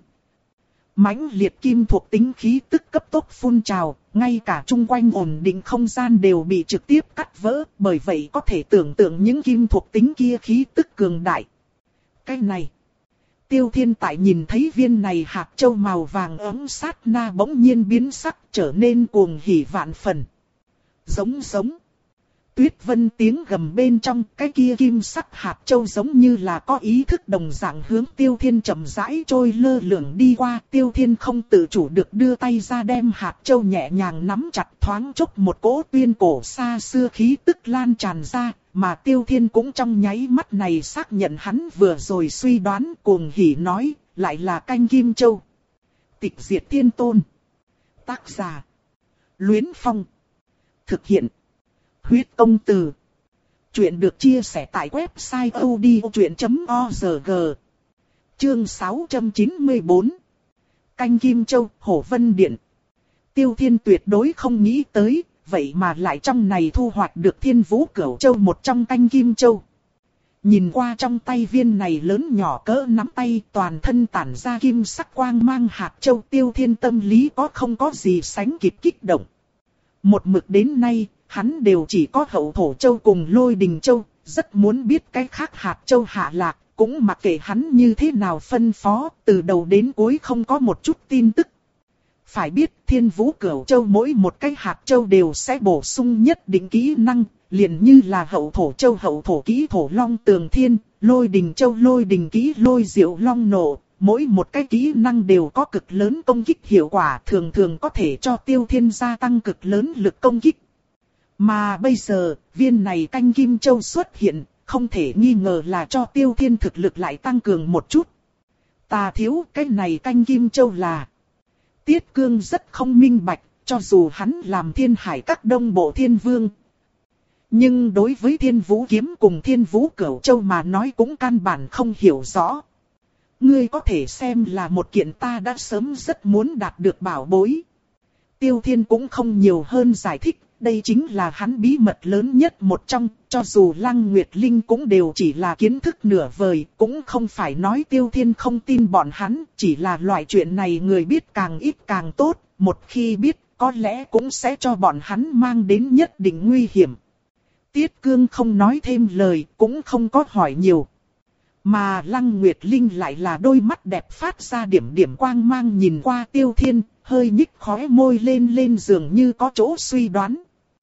Mãnh liệt kim thuộc tính khí tức cấp tốc phun trào, ngay cả chung quanh ổn định không gian đều bị trực tiếp cắt vỡ, bởi vậy có thể tưởng tượng những kim thuộc tính kia khí tức cường đại. Cái này, Tiêu Thiên tại nhìn thấy viên này hạt châu màu vàng ấm sát na bỗng nhiên biến sắc, trở nên cuồng hỉ vạn phần. Giống giống. Tuyết Vân tiếng gầm bên trong, cái kia kim sắc hạt châu giống như là có ý thức đồng dạng hướng Tiêu Thiên chậm rãi trôi lơ lửng đi qua. Tiêu Thiên không tự chủ được đưa tay ra đem hạt châu nhẹ nhàng nắm chặt, thoáng chốc một cỗ tuyên cổ xa xưa khí tức lan tràn ra. Mà Tiêu Thiên cũng trong nháy mắt này xác nhận hắn vừa rồi suy đoán, cuồng hỉ nói, lại là canh Kim Châu. Tịch diệt thiên tôn. Tác giả: Luyến Phong. Thực hiện: Huyết Công Từ. Chuyện được chia sẻ tại website audiochuyện chấm org. Chương sáu trăm chín mươi tư. Canh Kim Châu, Hổ Vân Điện. Tiêu Thiên tuyệt đối không nghĩ tới, vậy mà lại trong này thu hoạch được Thiên Vũ Cửu Châu, một trong canh Kim Châu. Nhìn qua trong tay viên này lớn nhỏ cỡ nắm tay, toàn thân tản ra kim sắc quang mang hạt châu, Tiêu Thiên tâm lý có không có gì sánh kịp kích động. Một mực đến nay, hắn đều chỉ có Hậu Thổ Châu cùng Lôi Đình Châu, rất muốn biết cái khác hạt châu hạ lạc, cũng mặc kệ hắn như thế nào phân phó, từ đầu đến cuối không có một chút tin tức. Phải biết Thiên Vũ Cửu Châu mỗi một cái hạt châu đều sẽ bổ sung nhất định kỹ năng, liền như là Hậu Thổ Châu Hậu Thổ Kỹ Thổ Long Tường Thiên, Lôi Đình Châu Lôi Đình Kỹ Lôi Diệu Long Nộ, mỗi một cái kỹ năng đều có cực lớn công kích hiệu quả, thường thường có thể cho Tiêu Thiên gia tăng cực lớn lực công kích. Mà bây giờ, viên này canh Kim Châu xuất hiện, không thể nghi ngờ là cho Tiêu Thiên thực lực lại tăng cường một chút. Ta thiếu cái này canh Kim Châu là... Tiết Cương rất không minh bạch, cho dù hắn làm Thiên Hải Các Đông Bộ Thiên Vương. Nhưng đối với Thiên Vũ Kiếm cùng Thiên Vũ Cửu Châu mà nói cũng căn bản không hiểu rõ. Ngươi có thể xem là một kiện ta đã sớm rất muốn đạt được bảo bối. Tiêu Thiên cũng không nhiều hơn giải thích, đây chính là hắn bí mật lớn nhất một trong, cho dù Lăng Nguyệt Linh cũng đều chỉ là kiến thức nửa vời, cũng không phải nói Tiêu Thiên không tin bọn hắn, chỉ là loại chuyện này người biết càng ít càng tốt, một khi biết có lẽ cũng sẽ cho bọn hắn mang đến nhất định nguy hiểm. Tiết Cương không nói thêm lời, cũng không có hỏi nhiều. Mà Lăng Nguyệt Linh lại là đôi mắt đẹp phát ra điểm điểm quang mang nhìn qua Tiêu Thiên, hơi nhích khóe môi lên lên dường như có chỗ suy đoán.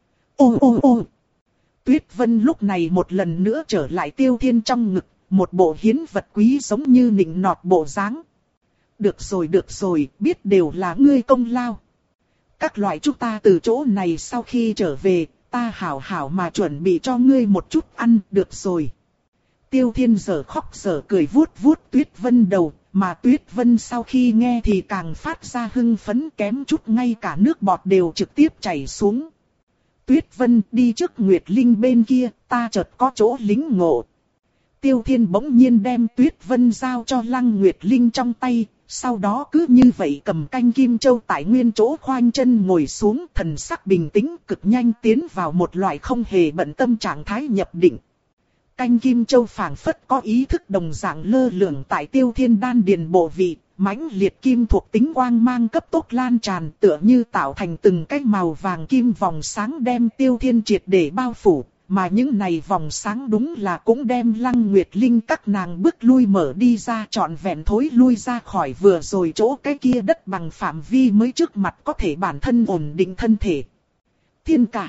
Ô ô ô! Tuyết Vân lúc này một lần nữa trở lại Tiêu Thiên trong ngực, một bộ hiến vật quý giống như nịnh nọt bộ dáng. Được rồi được rồi, biết đều là ngươi công lao. Các loại chúng ta từ chỗ này sau khi trở về, ta hảo hảo mà chuẩn bị cho ngươi một chút ăn, được rồi. Tiêu Thiên giờ khóc giờ cười vuốt vuốt Tuyết Vân đầu, mà Tuyết Vân sau khi nghe thì càng phát ra hưng phấn kém chút ngay cả nước bọt đều trực tiếp chảy xuống. Tuyết Vân đi trước Nguyệt Linh bên kia, ta chợt có chỗ lính ngộ. Tiêu Thiên bỗng nhiên đem Tuyết Vân giao cho Lăng Nguyệt Linh trong tay, sau đó cứ như vậy cầm canh Kim Châu tại nguyên chỗ khoanh chân ngồi xuống, thần sắc bình tĩnh cực nhanh tiến vào một loại không hề bận tâm trạng thái nhập định. Canh Kim Châu phảng phất có ý thức đồng dạng lơ lửng tại Tiêu Thiên đan điền bộ vị, mãnh liệt kim thuộc tính quang mang cấp tốc lan tràn tựa như tạo thành từng cái màu vàng kim vòng sáng đem Tiêu Thiên triệt để bao phủ, mà những này vòng sáng đúng là cũng đem Lăng Nguyệt Linh các nàng bước lui mở đi ra trọn vẹn thối lui ra khỏi vừa rồi chỗ cái kia đất bằng phạm vi mới trước mặt có thể bản thân ổn định thân thể. Thiên cả!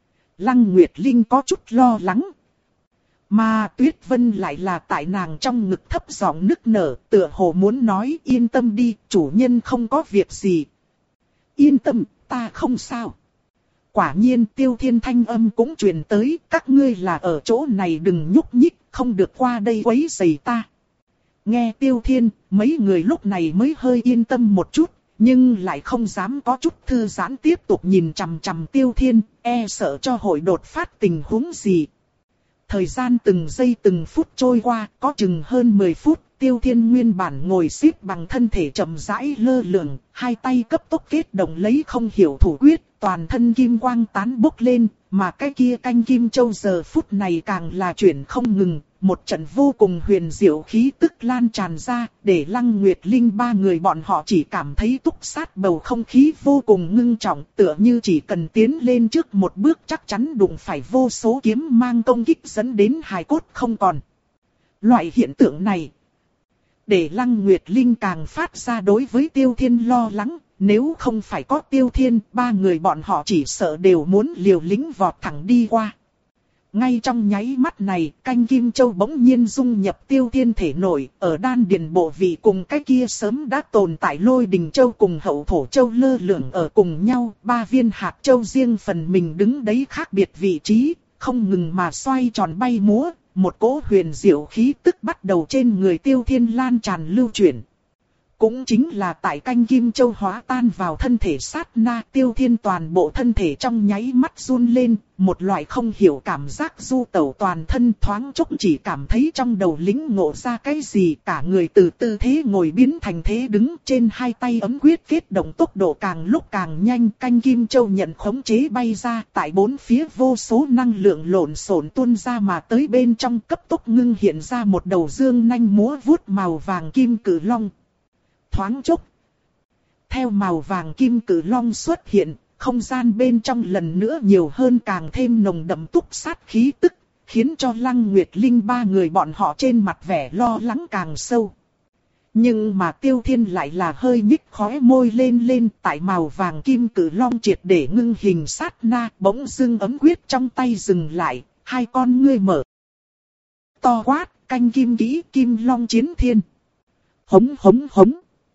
Lăng Nguyệt Linh có chút lo lắng. Mà Tuyết Vân lại là tại nàng trong ngực thấp giọng nức nở, tựa hồ muốn nói yên tâm đi, chủ nhân không có việc gì. Yên tâm, ta không sao. Quả nhiên Tiêu Thiên thanh âm cũng truyền tới, các ngươi là ở chỗ này đừng nhúc nhích, không được qua đây quấy rầy ta. Nghe Tiêu Thiên, mấy người lúc này mới hơi yên tâm một chút, nhưng lại không dám có chút thư giãn tiếp tục nhìn chằm chằm Tiêu Thiên, e sợ cho hội đột phát tình huống gì. Thời gian từng giây từng phút trôi qua, có chừng hơn mười phút, Tiêu Thiên nguyên bản ngồi xếp bằng thân thể chậm rãi lơ lửng, hai tay cấp tốc kết động lấy không hiểu thủ quyết, toàn thân kim quang tán bốc lên, mà cái kia canh Kim Châu giờ phút này càng là chuyển không ngừng, một trận vô cùng huyền diệu khí tức lan tràn ra, để Lăng Nguyệt Linh ba người bọn họ chỉ cảm thấy túc sát bầu không khí vô cùng ngưng trọng, tựa như chỉ cần tiến lên trước một bước chắc chắn đụng phải vô số kiếm mang công kích dẫn đến hài cốt không còn. Loại hiện tượng này, để Lăng Nguyệt Linh càng phát ra đối với Tiêu Thiên lo lắng, nếu không phải có Tiêu Thiên, ba người bọn họ chỉ sợ đều muốn liều lĩnh vọt thẳng đi qua. Ngay trong nháy mắt này, canh Kim Châu bỗng nhiên dung nhập Tiêu Thiên thể nội, ở đan điền bộ vị cùng cái kia sớm đã tồn tại Lôi Đình Châu cùng Hậu Thổ Châu lơ lửng ở cùng nhau, ba viên hạt châu riêng phần mình đứng đấy khác biệt vị trí, không ngừng mà xoay tròn bay múa, một cỗ huyền diệu khí tức bắt đầu trên người Tiêu Thiên lan tràn lưu chuyển. Cũng chính là tại canh kim châu hóa tan vào thân thể sát na, Tiêu Thiên toàn bộ thân thể trong nháy mắt run lên, một loại không hiểu cảm giác du tẩu toàn thân, thoáng chốc chỉ cảm thấy trong đầu lĩnh ngộ ra cái gì, cả người từ tư thế ngồi biến thành thế đứng, trên hai tay ấm quyết kết động tốc độ càng lúc càng nhanh, canh kim châu nhận khống chế bay ra, tại bốn phía vô số năng lượng lộn xộn tuôn ra mà tới bên trong, cấp tốc ngưng hiện ra một đầu dương nanh múa vuốt màu vàng kim cử long. Thoáng chốc, theo màu vàng kim cử long xuất hiện, không gian bên trong lần nữa nhiều hơn càng thêm nồng đậm túc sát khí tức, khiến cho Lăng Nguyệt Linh ba người bọn họ trên mặt vẻ lo lắng càng sâu. Nhưng mà Tiêu Thiên lại là hơi nhích khóe môi lên lên, tại màu vàng kim cử long triệt để ngưng hình sát na, bỗng dưng ấm quyết trong tay dừng lại, hai con ngươi mở to quát, canh kim kỹ kim long chiến thiên. Hống hống hống.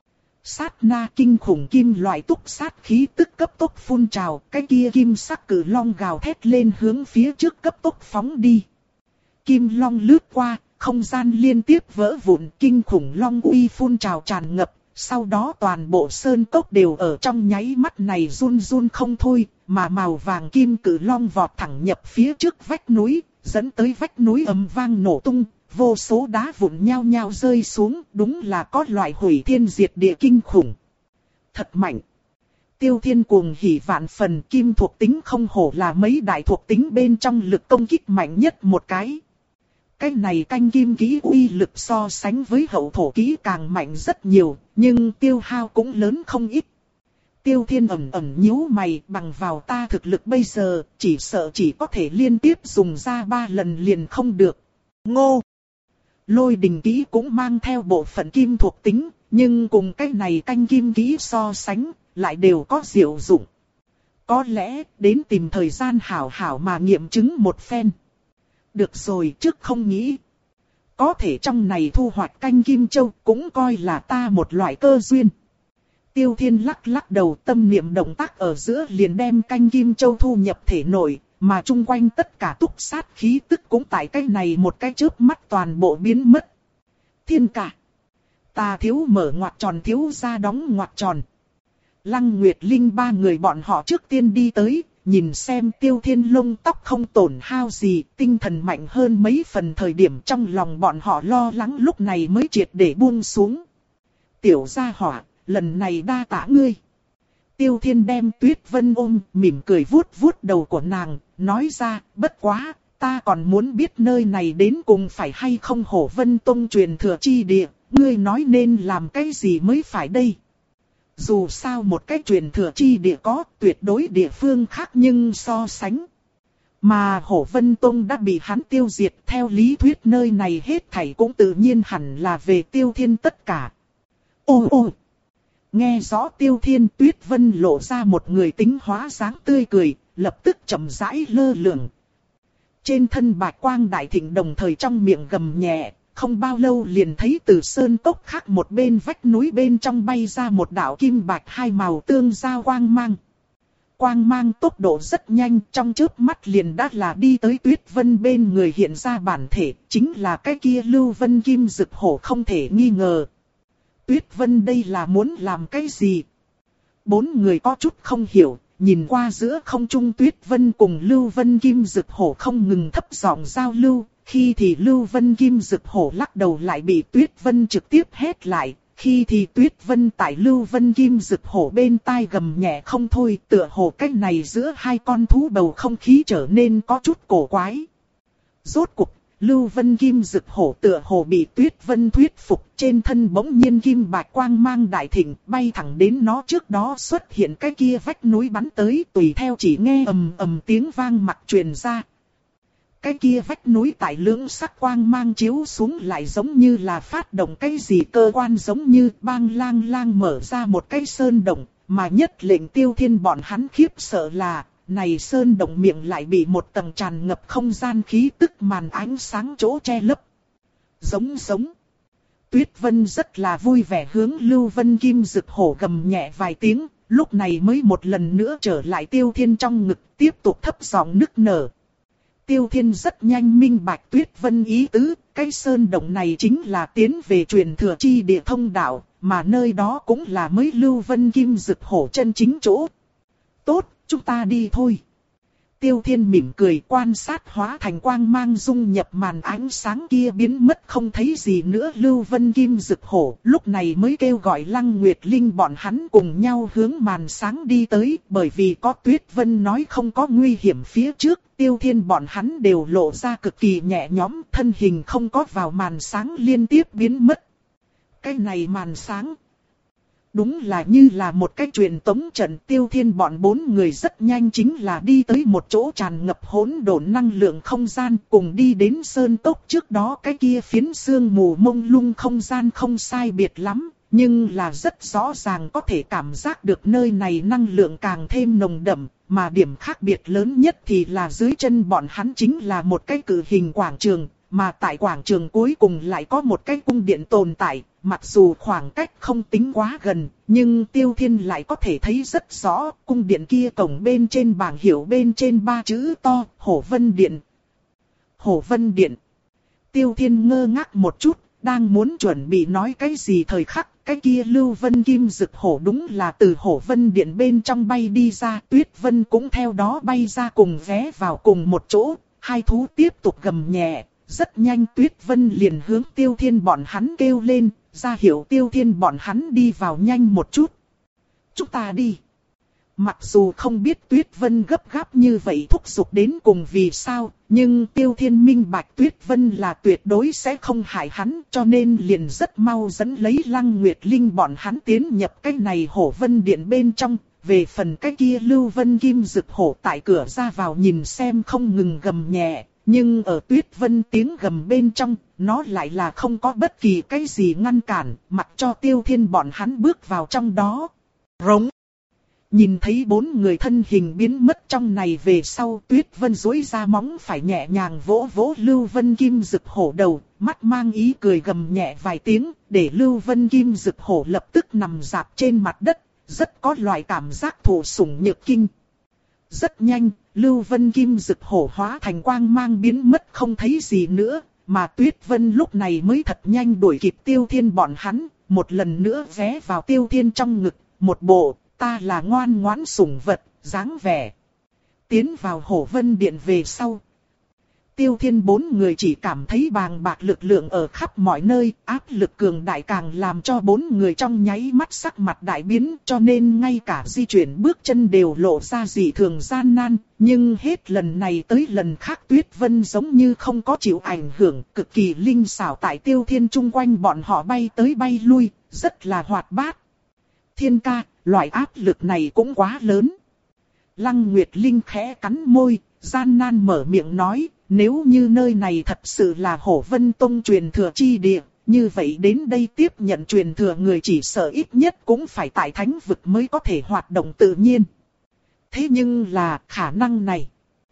Sát na kinh khủng kim loại túc sát khí tức cấp tốc phun trào, cái kia kim sắc cử long gào thét lên hướng phía trước cấp tốc phóng đi. Kim long lướt qua, không gian liên tiếp vỡ vụn, kinh khủng long uy phun trào tràn ngập, sau đó toàn bộ sơn cốc đều ở trong nháy mắt này run run không thôi, mà màu vàng kim cử long vọt thẳng nhập phía trước vách núi, dẫn tới vách núi ầm vang nổ tung. Vô số đá vụn nhao nhao rơi xuống, đúng là có loại hủy thiên diệt địa kinh khủng. Thật mạnh. Tiêu Thiên cuồng hỉ vạn phần, kim thuộc tính không hổ là mấy đại thuộc tính bên trong lực công kích mạnh nhất một cái. Cái này canh kim kỹ uy lực so sánh với hậu thổ kỹ càng mạnh rất nhiều, nhưng tiêu hao cũng lớn không ít. Tiêu Thiên ẩn ẩn nhíu mày, bằng vào ta thực lực bây giờ, chỉ sợ chỉ có thể liên tiếp dùng ra ba lần liền không được. Ngô! Lôi đình kỹ cũng mang theo bộ phận kim thuộc tính, nhưng cùng cái này canh kim kỹ so sánh, lại đều có diệu dụng. Có lẽ, đến tìm thời gian hảo hảo mà nghiệm chứng một phen. Được rồi, trước không nghĩ. Có thể trong này thu hoạch canh kim châu cũng coi là ta một loại cơ duyên. Tiêu Thiên lắc lắc đầu, tâm niệm động tác ở giữa liền đem canh kim châu thu nhập thể nội. Mà chung quanh tất cả túc sát khí tức cũng tại cái này một cái chớp mắt toàn bộ biến mất. Thiên cả. Ta thiếu mở ngoặc tròn thiếu ra đóng ngoặc tròn. Lăng Nguyệt Linh ba người bọn họ trước tiên đi tới, nhìn xem Tiêu Thiên lông tóc không tổn hao gì, tinh thần mạnh hơn mấy phần thời điểm trong lòng bọn họ lo lắng lúc này mới triệt để buông xuống. Tiểu gia hỏa, lần này đa tạ ngươi. Tiêu Thiên đem Tuyết Vân ôm, mỉm cười vuốt vuốt đầu của nàng, nói ra, bất quá, ta còn muốn biết nơi này đến cùng phải hay không Hổ Vân Tông truyền thừa chi địa, ngươi nói nên làm cái gì mới phải đây. Dù sao một cái truyền thừa chi địa có, tuyệt đối địa phương khác nhưng so sánh. Mà Hổ Vân Tông đã bị hắn tiêu diệt, theo lý thuyết nơi này hết thảy cũng tự nhiên hẳn là về Tiêu Thiên tất cả. Ô ô! Nghe rõ Tiêu Thiên, Tuyết Vân lộ ra một người tính hóa dáng tươi cười, lập tức chậm rãi lơ lửng. Trên thân bạch quang đại thịnh đồng thời trong miệng gầm nhẹ, không bao lâu liền thấy từ sơn cốc khác một bên vách núi bên trong bay ra một đạo kim bạch hai màu tương giao quang mang. Quang mang tốc độ rất nhanh, trong chớp mắt liền đã là đi tới Tuyết Vân bên người hiện ra bản thể, chính là cái kia Lưu Vân Kim Dực Hổ không thể nghi ngờ. Tuyết Vân đây là muốn làm cái gì? Bốn người có chút không hiểu, nhìn qua giữa không trung Tuyết Vân cùng Lưu Vân Kim Dực Hổ không ngừng thấp giọng giao lưu, khi thì Lưu Vân Kim Dực Hổ lắc đầu lại bị Tuyết Vân trực tiếp hét lại, khi thì Tuyết Vân tại Lưu Vân Kim Dực Hổ bên tai gầm nhẹ không thôi, tựa hồ cách này giữa hai con thú bầu không khí trở nên có chút cổ quái. Rốt cuộc, Lưu Vân Kim Dực Hổ tựa hồ bị Tuyết Vân thuyết phục, trên thân bỗng nhiên kim bạch quang mang đại thịnh, bay thẳng đến nó trước đó xuất hiện cái kia vách núi bắn tới, tùy theo chỉ nghe ầm ầm tiếng vang mặt truyền ra. Cái kia vách núi tại lưỡng sắc quang mang chiếu xuống lại giống như là phát động cái gì cơ quan, giống như bang lang lang mở ra một cái sơn động, mà nhất lệnh Tiêu Thiên bọn hắn khiếp sợ là, này sơn động miệng lại bị một tầng tràn ngập không gian khí tức màn ánh sáng chỗ che lấp. Giống giống. Tuyết Vân rất là vui vẻ hướng Lưu Vân Kim Dực Hổ gầm nhẹ vài tiếng, lúc này mới một lần nữa trở lại Tiêu Thiên trong ngực, tiếp tục thấp giọng nức nở. Tiêu Thiên rất nhanh minh bạch Tuyết Vân ý tứ, cái sơn động này chính là tiến về truyền thừa chi địa thông đạo, mà nơi đó cũng là mới Lưu Vân Kim Dực Hổ chân chính chỗ. Tốt, chúng ta đi thôi. Tiêu Thiên mỉm cười quan sát hóa thành quang mang dung nhập màn ánh sáng kia biến mất không thấy gì nữa Lưu Vân Kim Dực Hổ, lúc này mới kêu gọi Lăng Nguyệt Linh bọn hắn cùng nhau hướng màn sáng đi tới, bởi vì có Tuyết Vân nói không có nguy hiểm phía trước, Tiêu Thiên bọn hắn đều lộ ra cực kỳ nhẹ nhõm, thân hình không có vào màn sáng liên tiếp biến mất. Cái này màn sáng đúng là như là một cái truyền tống trận. Tiêu Thiên bọn bốn người rất nhanh chính là đi tới một chỗ tràn ngập hỗn độn năng lượng không gian, cùng đi đến sơn cốc trước đó cái kia phiến sương mù mông lung không gian không sai biệt lắm, nhưng là rất rõ ràng có thể cảm giác được nơi này năng lượng càng thêm nồng đậm, mà điểm khác biệt lớn nhất thì là dưới chân bọn hắn chính là một cái cự hình quảng trường, mà tại quảng trường cuối cùng lại có một cái cung điện tồn tại. Mặc dù khoảng cách không tính quá gần, nhưng Tiêu Thiên lại có thể thấy rất rõ, cung điện kia cổng bên trên bảng hiệu bên trên ba chữ to, Hổ Vân Điện. Hổ Vân Điện. Tiêu Thiên ngơ ngác một chút, đang muốn chuẩn bị nói cái gì thời khắc, cái kia Lưu Vân Kim Dực Hổ đúng là từ Hổ Vân Điện bên trong bay đi ra, Tuyết Vân cũng theo đó bay ra cùng ghé vào cùng một chỗ, hai thú tiếp tục gầm nhẹ. Rất nhanh Tuyết Vân liền hướng Tiêu Thiên bọn hắn kêu lên, ra hiệu Tiêu Thiên bọn hắn đi vào nhanh một chút. Chúng ta đi. Mặc dù không biết Tuyết Vân gấp gáp như vậy thúc giục đến cùng vì sao, nhưng Tiêu Thiên minh bạch Tuyết Vân là tuyệt đối sẽ không hại hắn, cho nên liền rất mau dẫn lấy Lăng Nguyệt Linh bọn hắn tiến nhập cái này Hổ Vân Điện bên trong. Về phần cái kia Lưu Vân Kim Dực Hổ tại cửa ra vào nhìn xem không ngừng gầm nhẹ. Nhưng ở Tuyết Vân tiếng gầm bên trong, nó lại là không có bất kỳ cái gì ngăn cản, mặc cho Tiêu Thiên bọn hắn bước vào trong đó. Rống. Nhìn thấy bốn người thân hình biến mất trong này về sau, Tuyết Vân duỗi ra móng phải nhẹ nhàng vỗ vỗ Lưu Vân Kim Dực Hổ đầu, mắt mang ý cười gầm nhẹ vài tiếng, để Lưu Vân Kim Dực Hổ lập tức nằm rạp trên mặt đất, rất có loại cảm giác thụ sủng nhược kinh. Rất nhanh, Lưu Vân Kim Dực Hổ hóa thành quang mang biến mất không thấy gì nữa, mà Tuyết Vân lúc này mới thật nhanh đuổi kịp Tiêu Thiên bọn hắn, một lần nữa ghé vào Tiêu Thiên trong ngực, một bộ, ta là ngoan ngoãn sủng vật, dáng vẻ. Tiến vào Hổ Vân Điện về sau. Tiêu Thiên bốn người chỉ cảm thấy bàng bạc lực lượng ở khắp mọi nơi, áp lực cường đại càng làm cho bốn người trong nháy mắt sắc mặt đại biến, cho nên ngay cả di chuyển bước chân đều lộ ra dị thường gian nan, nhưng hết lần này tới lần khác Tuyết Vân giống như không có chịu ảnh hưởng, cực kỳ linh xảo tại Tiêu Thiên chung quanh bọn họ bay tới bay lui, rất là hoạt bát. Thiên ca, loại áp lực này cũng quá lớn. Lăng Nguyệt Linh khẽ cắn môi, gian nan mở miệng nói. Nếu như nơi này thật sự là Hổ Vân Tông truyền thừa chi địa, như vậy đến đây tiếp nhận truyền thừa người chỉ sợ ít nhất cũng phải tại thánh vực mới có thể hoạt động tự nhiên. Thế nhưng là khả năng này,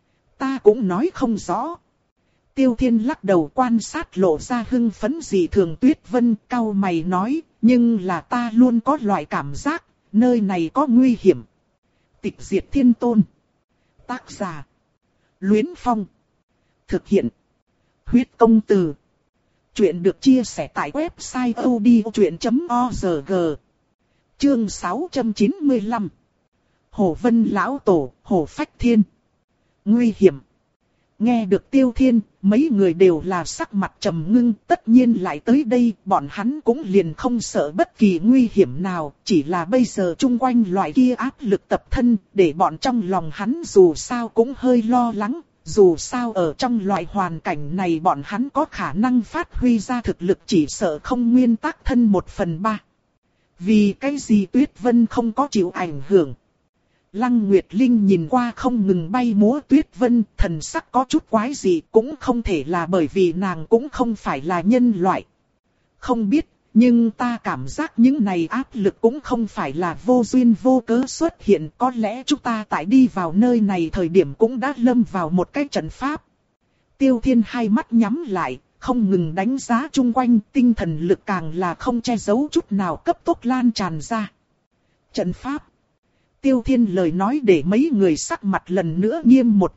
ta cũng nói không rõ. Tiêu Thiên lắc đầu quan sát lộ ra hưng phấn dị thường Tuyết Vân, cau mày nói, nhưng là ta luôn có loại cảm giác, nơi này có nguy hiểm. Tịch Diệt Thiên Tôn. Tác giả. Luyến Phong. Thực hiện. Huyết Công Từ. Chuyện được chia sẻ tại website odchuyện chấm org. Chương sáu trăm chín mươi lăm. Hổ Vân Lão Tổ, Hổ Phách Thiên. Nguy hiểm. Nghe được Tiêu Thiên, mấy người đều là sắc mặt trầm ngưng, tất nhiên lại tới đây, bọn hắn cũng liền không sợ bất kỳ nguy hiểm nào, chỉ là bây giờ chung quanh loại kia áp lực tập thân, để bọn trong lòng hắn dù sao cũng hơi lo lắng. Dù sao ở trong loại hoàn cảnh này bọn hắn có khả năng phát huy ra thực lực chỉ sợ không nguyên tắc thân một phần ba. Vì cái gì Tuyết Vân không có chịu ảnh hưởng? Lăng Nguyệt Linh nhìn qua không ngừng bay múa Tuyết Vân, thần sắc có chút quái gì, cũng không thể là bởi vì nàng cũng không phải là nhân loại. Không biết, nhưng ta cảm giác những này áp lực cũng không phải là vô duyên vô cớ xuất hiện, có lẽ chúng ta tại đi vào nơi này thời điểm cũng đã lâm vào một cái trận pháp. Tiêu Thiên hai mắt nhắm lại, không ngừng đánh giá chung quanh, tinh thần lực càng là không che giấu chút nào cấp tốc lan tràn ra. Trận pháp. Tiêu Thiên lời nói để mấy người sắc mặt lần nữa nghiêm một chút,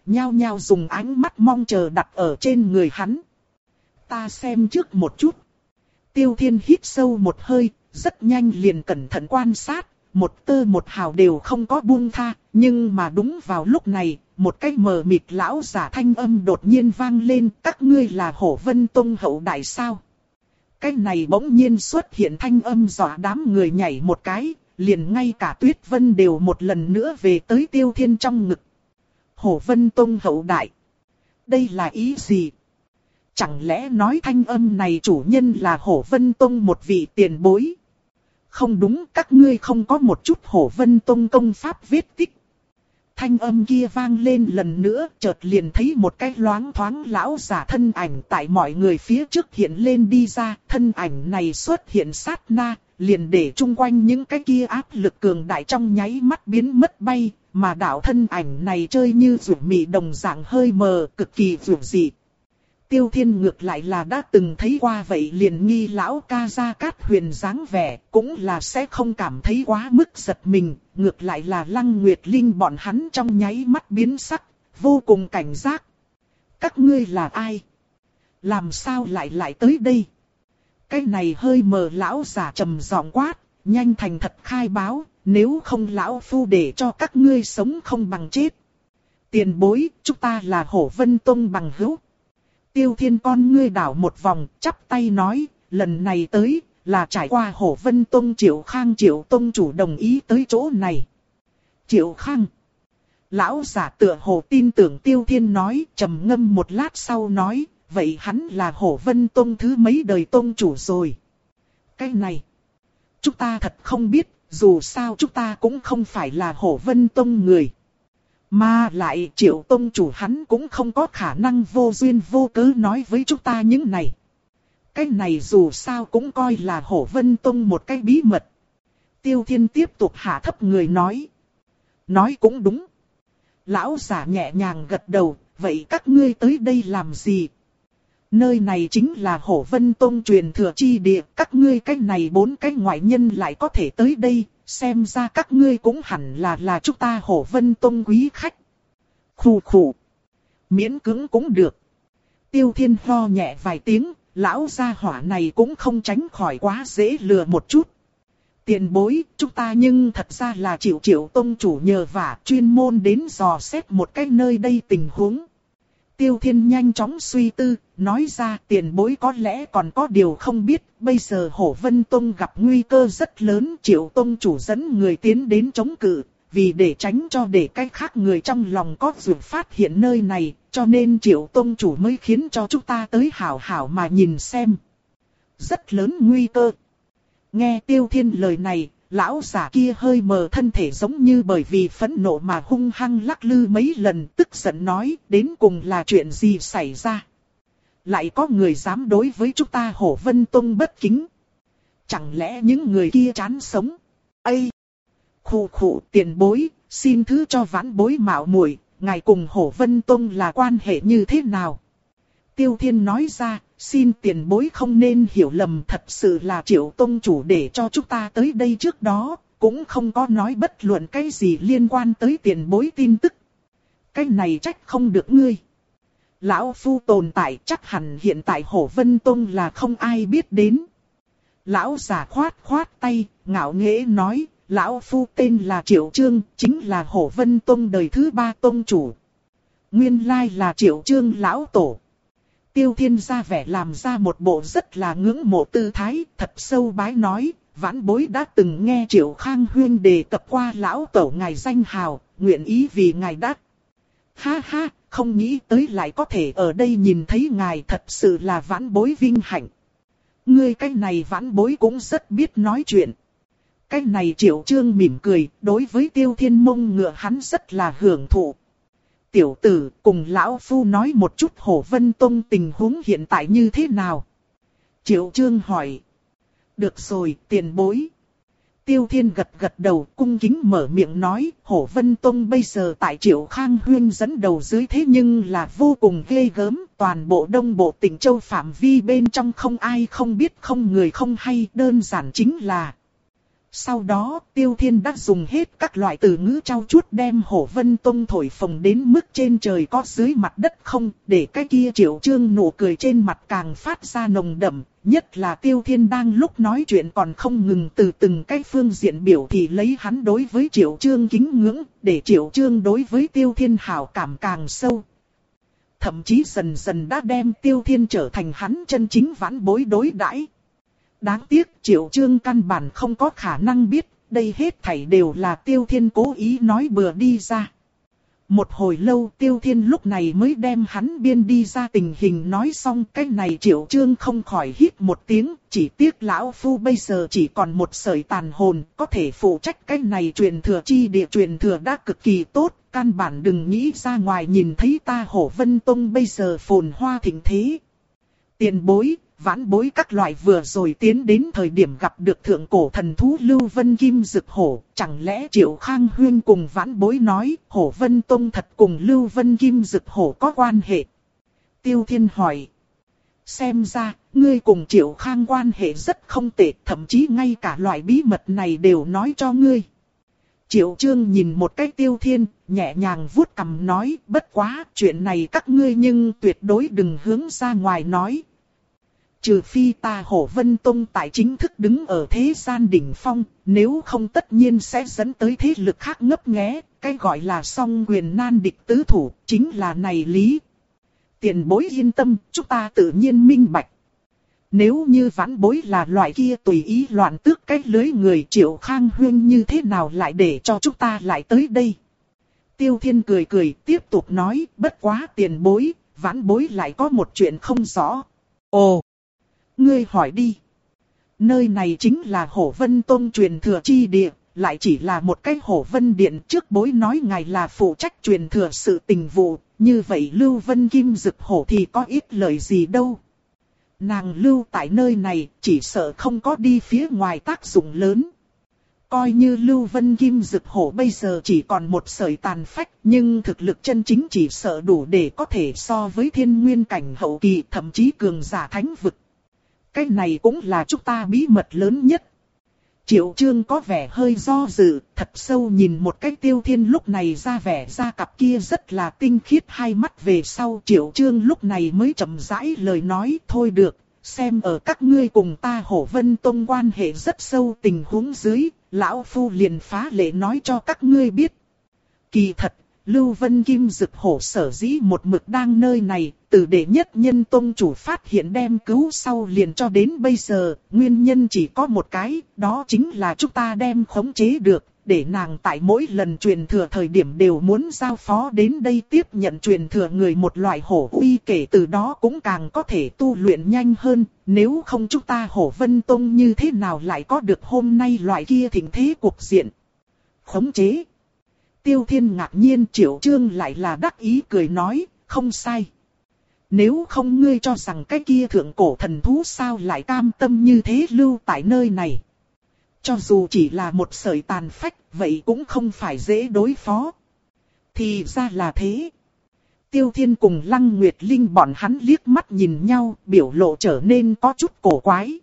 nhao nhao dùng ánh mắt mong chờ đặt ở trên người hắn. Ta xem trước một chút. Tiêu Thiên hít sâu một hơi, rất nhanh liền cẩn thận quan sát, một tơ một hào đều không có buông tha, nhưng mà đúng vào lúc này, một cái mờ mịt lão giả thanh âm đột nhiên vang lên, các ngươi là Hổ Vân Tông hậu đại sao? Cái này bỗng nhiên xuất hiện thanh âm dọa đám người nhảy một cái, liền ngay cả Tuyết Vân đều một lần nữa về tới Tiêu Thiên trong ngực. Hổ Vân Tông hậu đại. Đây là ý gì? Chẳng lẽ nói thanh âm này chủ nhân là Hổ Vân Tông một vị tiền bối? Không đúng, các ngươi không có một chút Hổ Vân Tông công pháp vết tích. Thanh âm kia vang lên lần nữa, chợt liền thấy một cái loáng thoáng lão giả thân ảnh tại mọi người phía trước hiện lên đi ra. Thân ảnh này xuất hiện sát na, liền để chung quanh những cái kia áp lực cường đại trong nháy mắt biến mất bay. Mà đạo thân ảnh này chơi như rủ mị đồng dạng hơi mờ, cực kỳ rủ dị. Tiêu Thiên ngược lại là đã từng thấy qua vậy liền nghi lão ca Gia Cát Huyền dáng vẻ, cũng là sẽ không cảm thấy quá mức giật mình, ngược lại là Lăng Nguyệt Linh bọn hắn trong nháy mắt biến sắc, vô cùng cảnh giác. Các ngươi là ai? Làm sao lại lại tới đây? Cái này hơi mờ lão giả trầm giọng quát, nhanh thành thật khai báo, nếu không lão phu để cho các ngươi sống không bằng chết. Tiền bối, chúng ta là Hổ Vân Tông bằng hữu. Tiêu Thiên con ngươi đảo một vòng, chắp tay nói, lần này tới, là trải qua Hổ Vân Tông Triệu Khang Triệu Tông chủ đồng ý tới chỗ này. Triệu Khang. Lão giả tựa hồ tin tưởng Tiêu Thiên nói, trầm ngâm một lát sau nói, vậy hắn là Hổ Vân Tông thứ mấy đời Tông chủ rồi. Cái này, chúng ta thật không biết, dù sao chúng ta cũng không phải là Hổ Vân Tông người. Mà lại Triệu Tông chủ hắn cũng không có khả năng vô duyên vô cớ nói với chúng ta những này. Cái này dù sao cũng coi là Hổ Vân Tông một cái bí mật. Tiêu Thiên tiếp tục hạ thấp người nói. Nói cũng đúng. Lão giả nhẹ nhàng gật đầu, vậy các ngươi tới đây làm gì? Nơi này chính là Hổ Vân Tông truyền thừa chi địa, các ngươi cái này bốn cái ngoại nhân lại có thể tới đây. Xem ra các ngươi cũng hẳn là là chúng ta Hổ Vân Tông quý khách. Khù khù. Miễn cưỡng cũng được. Tiêu Thiên ho nhẹ vài tiếng, lão gia hỏa này cũng không tránh khỏi quá dễ lừa một chút. Tiền bối, chúng ta nhưng thật ra là Triệu Triệu Tông chủ nhờ vả chuyên môn đến dò xét một cái nơi đây tình huống. Tiêu Thiên nhanh chóng suy tư, nói ra tiền bối có lẽ còn có điều không biết, bây giờ Hổ Vân Tông gặp nguy cơ rất lớn, Triệu Tông chủ dẫn người tiến đến chống cự, vì để tránh cho để cái khác người trong lòng có duyên phát hiện nơi này, cho nên Triệu Tông chủ mới khiến cho chúng ta tới hảo hảo mà nhìn xem. Rất lớn nguy cơ. Nghe Tiêu Thiên lời này, lão giả kia hơi mờ thân thể giống như bởi vì phẫn nộ mà hung hăng lắc lư mấy lần, tức giận nói, đến cùng là chuyện gì xảy ra. Lại có người dám đối với chúng ta Hổ Vân Tông bất kính. Chẳng lẽ những người kia chán sống? Ây! Khụ khụ tiền bối, xin thứ cho vãn bối mạo muội, ngài cùng Hổ Vân Tông là quan hệ như thế nào? Tiêu Thiên nói ra, xin tiền bối không nên hiểu lầm, thật sự là Triệu Tông chủ để cho chúng ta tới đây trước đó, cũng không có nói bất luận cái gì liên quan tới tiền bối tin tức. Cái này trách không được ngươi. Lão Phu tồn tại chắc hẳn hiện tại Hổ Vân Tông là không ai biết đến. Lão giả khoát khoát tay, ngạo nghễ nói, Lão Phu tên là Triệu Trương, chính là Hổ Vân Tông đời thứ ba Tông chủ. Nguyên lai là Triệu Trương Lão Tổ. Tiêu Thiên ra vẻ làm ra một bộ rất là ngưỡng mộ tư thái, thật sâu bái nói, vãn bối đã từng nghe Triệu Khang Huyên đề cập qua Lão Tổ ngài danh hào, nguyện ý vì ngài đắc. Ha ha, không nghĩ tới lại có thể ở đây nhìn thấy ngài, thật sự là vãn bối vinh hạnh. Ngươi cái này vãn bối cũng rất biết nói chuyện. Cái này Triệu Trương mỉm cười, đối với Tiêu Thiên mông ngựa hắn rất là hưởng thụ. Tiểu tử, cùng Lão Phu nói một chút Hổ Vân Tông tình huống hiện tại như thế nào? Triệu Trương hỏi. Được rồi, tiền bối. Tiêu Thiên gật gật đầu, cung kính mở miệng nói, Hổ Vân Tông bây giờ tại Triệu Khang Huyên dẫn đầu dưới thế nhưng là vô cùng ghê gớm, toàn bộ Đông Bộ Tỉnh Châu phạm vi bên trong không ai không biết, không người không hay, đơn giản chính là Sau đó, Tiêu Thiên đã dùng hết các loại từ ngữ trau chuốt đem Hổ Vân Tông thổi phồng đến mức trên trời có dưới mặt đất không, để cái kia Triệu Chương nụ cười trên mặt càng phát ra nồng đậm, nhất là Tiêu Thiên đang lúc nói chuyện còn không ngừng từ từng cái phương diện biểu thị lấy hắn đối với Triệu Chương kính ngưỡng, để Triệu Chương đối với Tiêu Thiên hảo cảm càng sâu. Thậm chí dần dần đã đem Tiêu Thiên trở thành hắn chân chính vãn bối đối đãi. Đáng tiếc Triệu Chương căn bản không có khả năng biết, đây hết thảy đều là Tiêu Thiên cố ý nói bừa đi ra. Một hồi lâu Tiêu Thiên lúc này mới đem hắn biên đi ra tình hình nói xong, cái này Triệu Chương không khỏi hít một tiếng, chỉ tiếc lão phu bây giờ chỉ còn một sợi tàn hồn, có thể phụ trách cái này truyền thừa chi địa truyền thừa đã cực kỳ tốt, căn bản đừng nghĩ ra ngoài nhìn thấy ta Hổ Vân Tông bây giờ phồn hoa thịnh thế. Tiền bối, vãn bối các loại vừa rồi tiến đến thời điểm gặp được thượng cổ thần thú Lưu Vân Kim Dực Hổ, chẳng lẽ Triệu Khang Huyên cùng vãn bối nói Hổ Vân Tông thật cùng Lưu Vân Kim Dực Hổ có quan hệ? Tiêu Thiên hỏi. Xem ra, ngươi cùng Triệu Khang quan hệ rất không tệ, thậm chí ngay cả loại bí mật này đều nói cho ngươi. Triệu Chương nhìn một cái Tiêu Thiên, nhẹ nhàng vuốt cằm nói, bất quá, chuyện này các ngươi nhưng tuyệt đối đừng hướng ra ngoài nói. Trừ phi ta Hổ Vân Tông tại chính thức đứng ở thế gian đỉnh phong, nếu không tất nhiên sẽ dẫn tới thế lực khác ngấp nghé, cái gọi là song quyền nan địch tứ thủ, chính là này lý. Tiền bối yên tâm, chúng ta tự nhiên minh bạch. Nếu như vãn bối là loại kia tùy ý loạn tước cái lưới người, Triệu Khang Huyên như thế nào lại để cho chúng ta lại tới đây? Tiêu Thiên cười cười tiếp tục nói, bất quá tiền bối, vãn bối lại có một chuyện không rõ. Ồ! Ngươi hỏi đi. Nơi này chính là Hổ Vân Tông truyền thừa chi địa, lại chỉ là một cái Hổ Vân Điện, trước bối nói ngài là phụ trách truyền thừa sự tình vụ, như vậy Lưu Vân Kim Dực Hổ thì có ít lời gì đâu. Nàng lưu tại nơi này, chỉ sợ không có đi phía ngoài tác dụng lớn. Coi như Lưu Vân Kim Dực Hổ bây giờ chỉ còn một sợi tàn phách, nhưng thực lực chân chính chỉ sợ đủ để có thể so với thiên nguyên cảnh hậu kỳ, thậm chí cường giả thánh vực. Cái này cũng là chúng ta bí mật lớn nhất. Triệu Chương có vẻ hơi do dự, thật sâu nhìn một cái Tiêu Thiên lúc này ra vẻ ra cặp kia rất là tinh khiết hai mắt về sau. Triệu Chương lúc này mới chậm rãi lời nói, thôi được, xem ở các ngươi cùng ta Hổ Vân Tông quan hệ rất sâu tình huống dưới, lão phu liền phá lệ nói cho các ngươi biết. Kỳ thật, Lưu Vân Kim Dực Hổ sở dĩ một mực đang nơi này, từ đệ nhất nhân tông chủ phát hiện đem cứu sau liền cho đến bây giờ, nguyên nhân chỉ có một cái, đó chính là chúng ta đem khống chế được, để nàng tại mỗi lần truyền thừa thời điểm đều muốn giao phó đến đây tiếp nhận truyền thừa người một loại hổ uy, kể từ đó cũng càng có thể tu luyện nhanh hơn, nếu không chúng ta Hổ Vân Tông như thế nào lại có được hôm nay loại kia thịnh thế cục diện. Khống chế. Tiêu Thiên ngạc nhiên, Triệu Chương lại là đắc ý cười nói, không sai. Nếu không ngươi cho rằng cái kia thượng cổ thần thú sao lại cam tâm như thế lưu tại nơi này. Cho dù chỉ là một sợi tàn phách, vậy cũng không phải dễ đối phó. Thì ra là thế. Tiêu Thiên cùng Lăng Nguyệt Linh bọn hắn liếc mắt nhìn nhau, biểu lộ trở nên có chút cổ quái.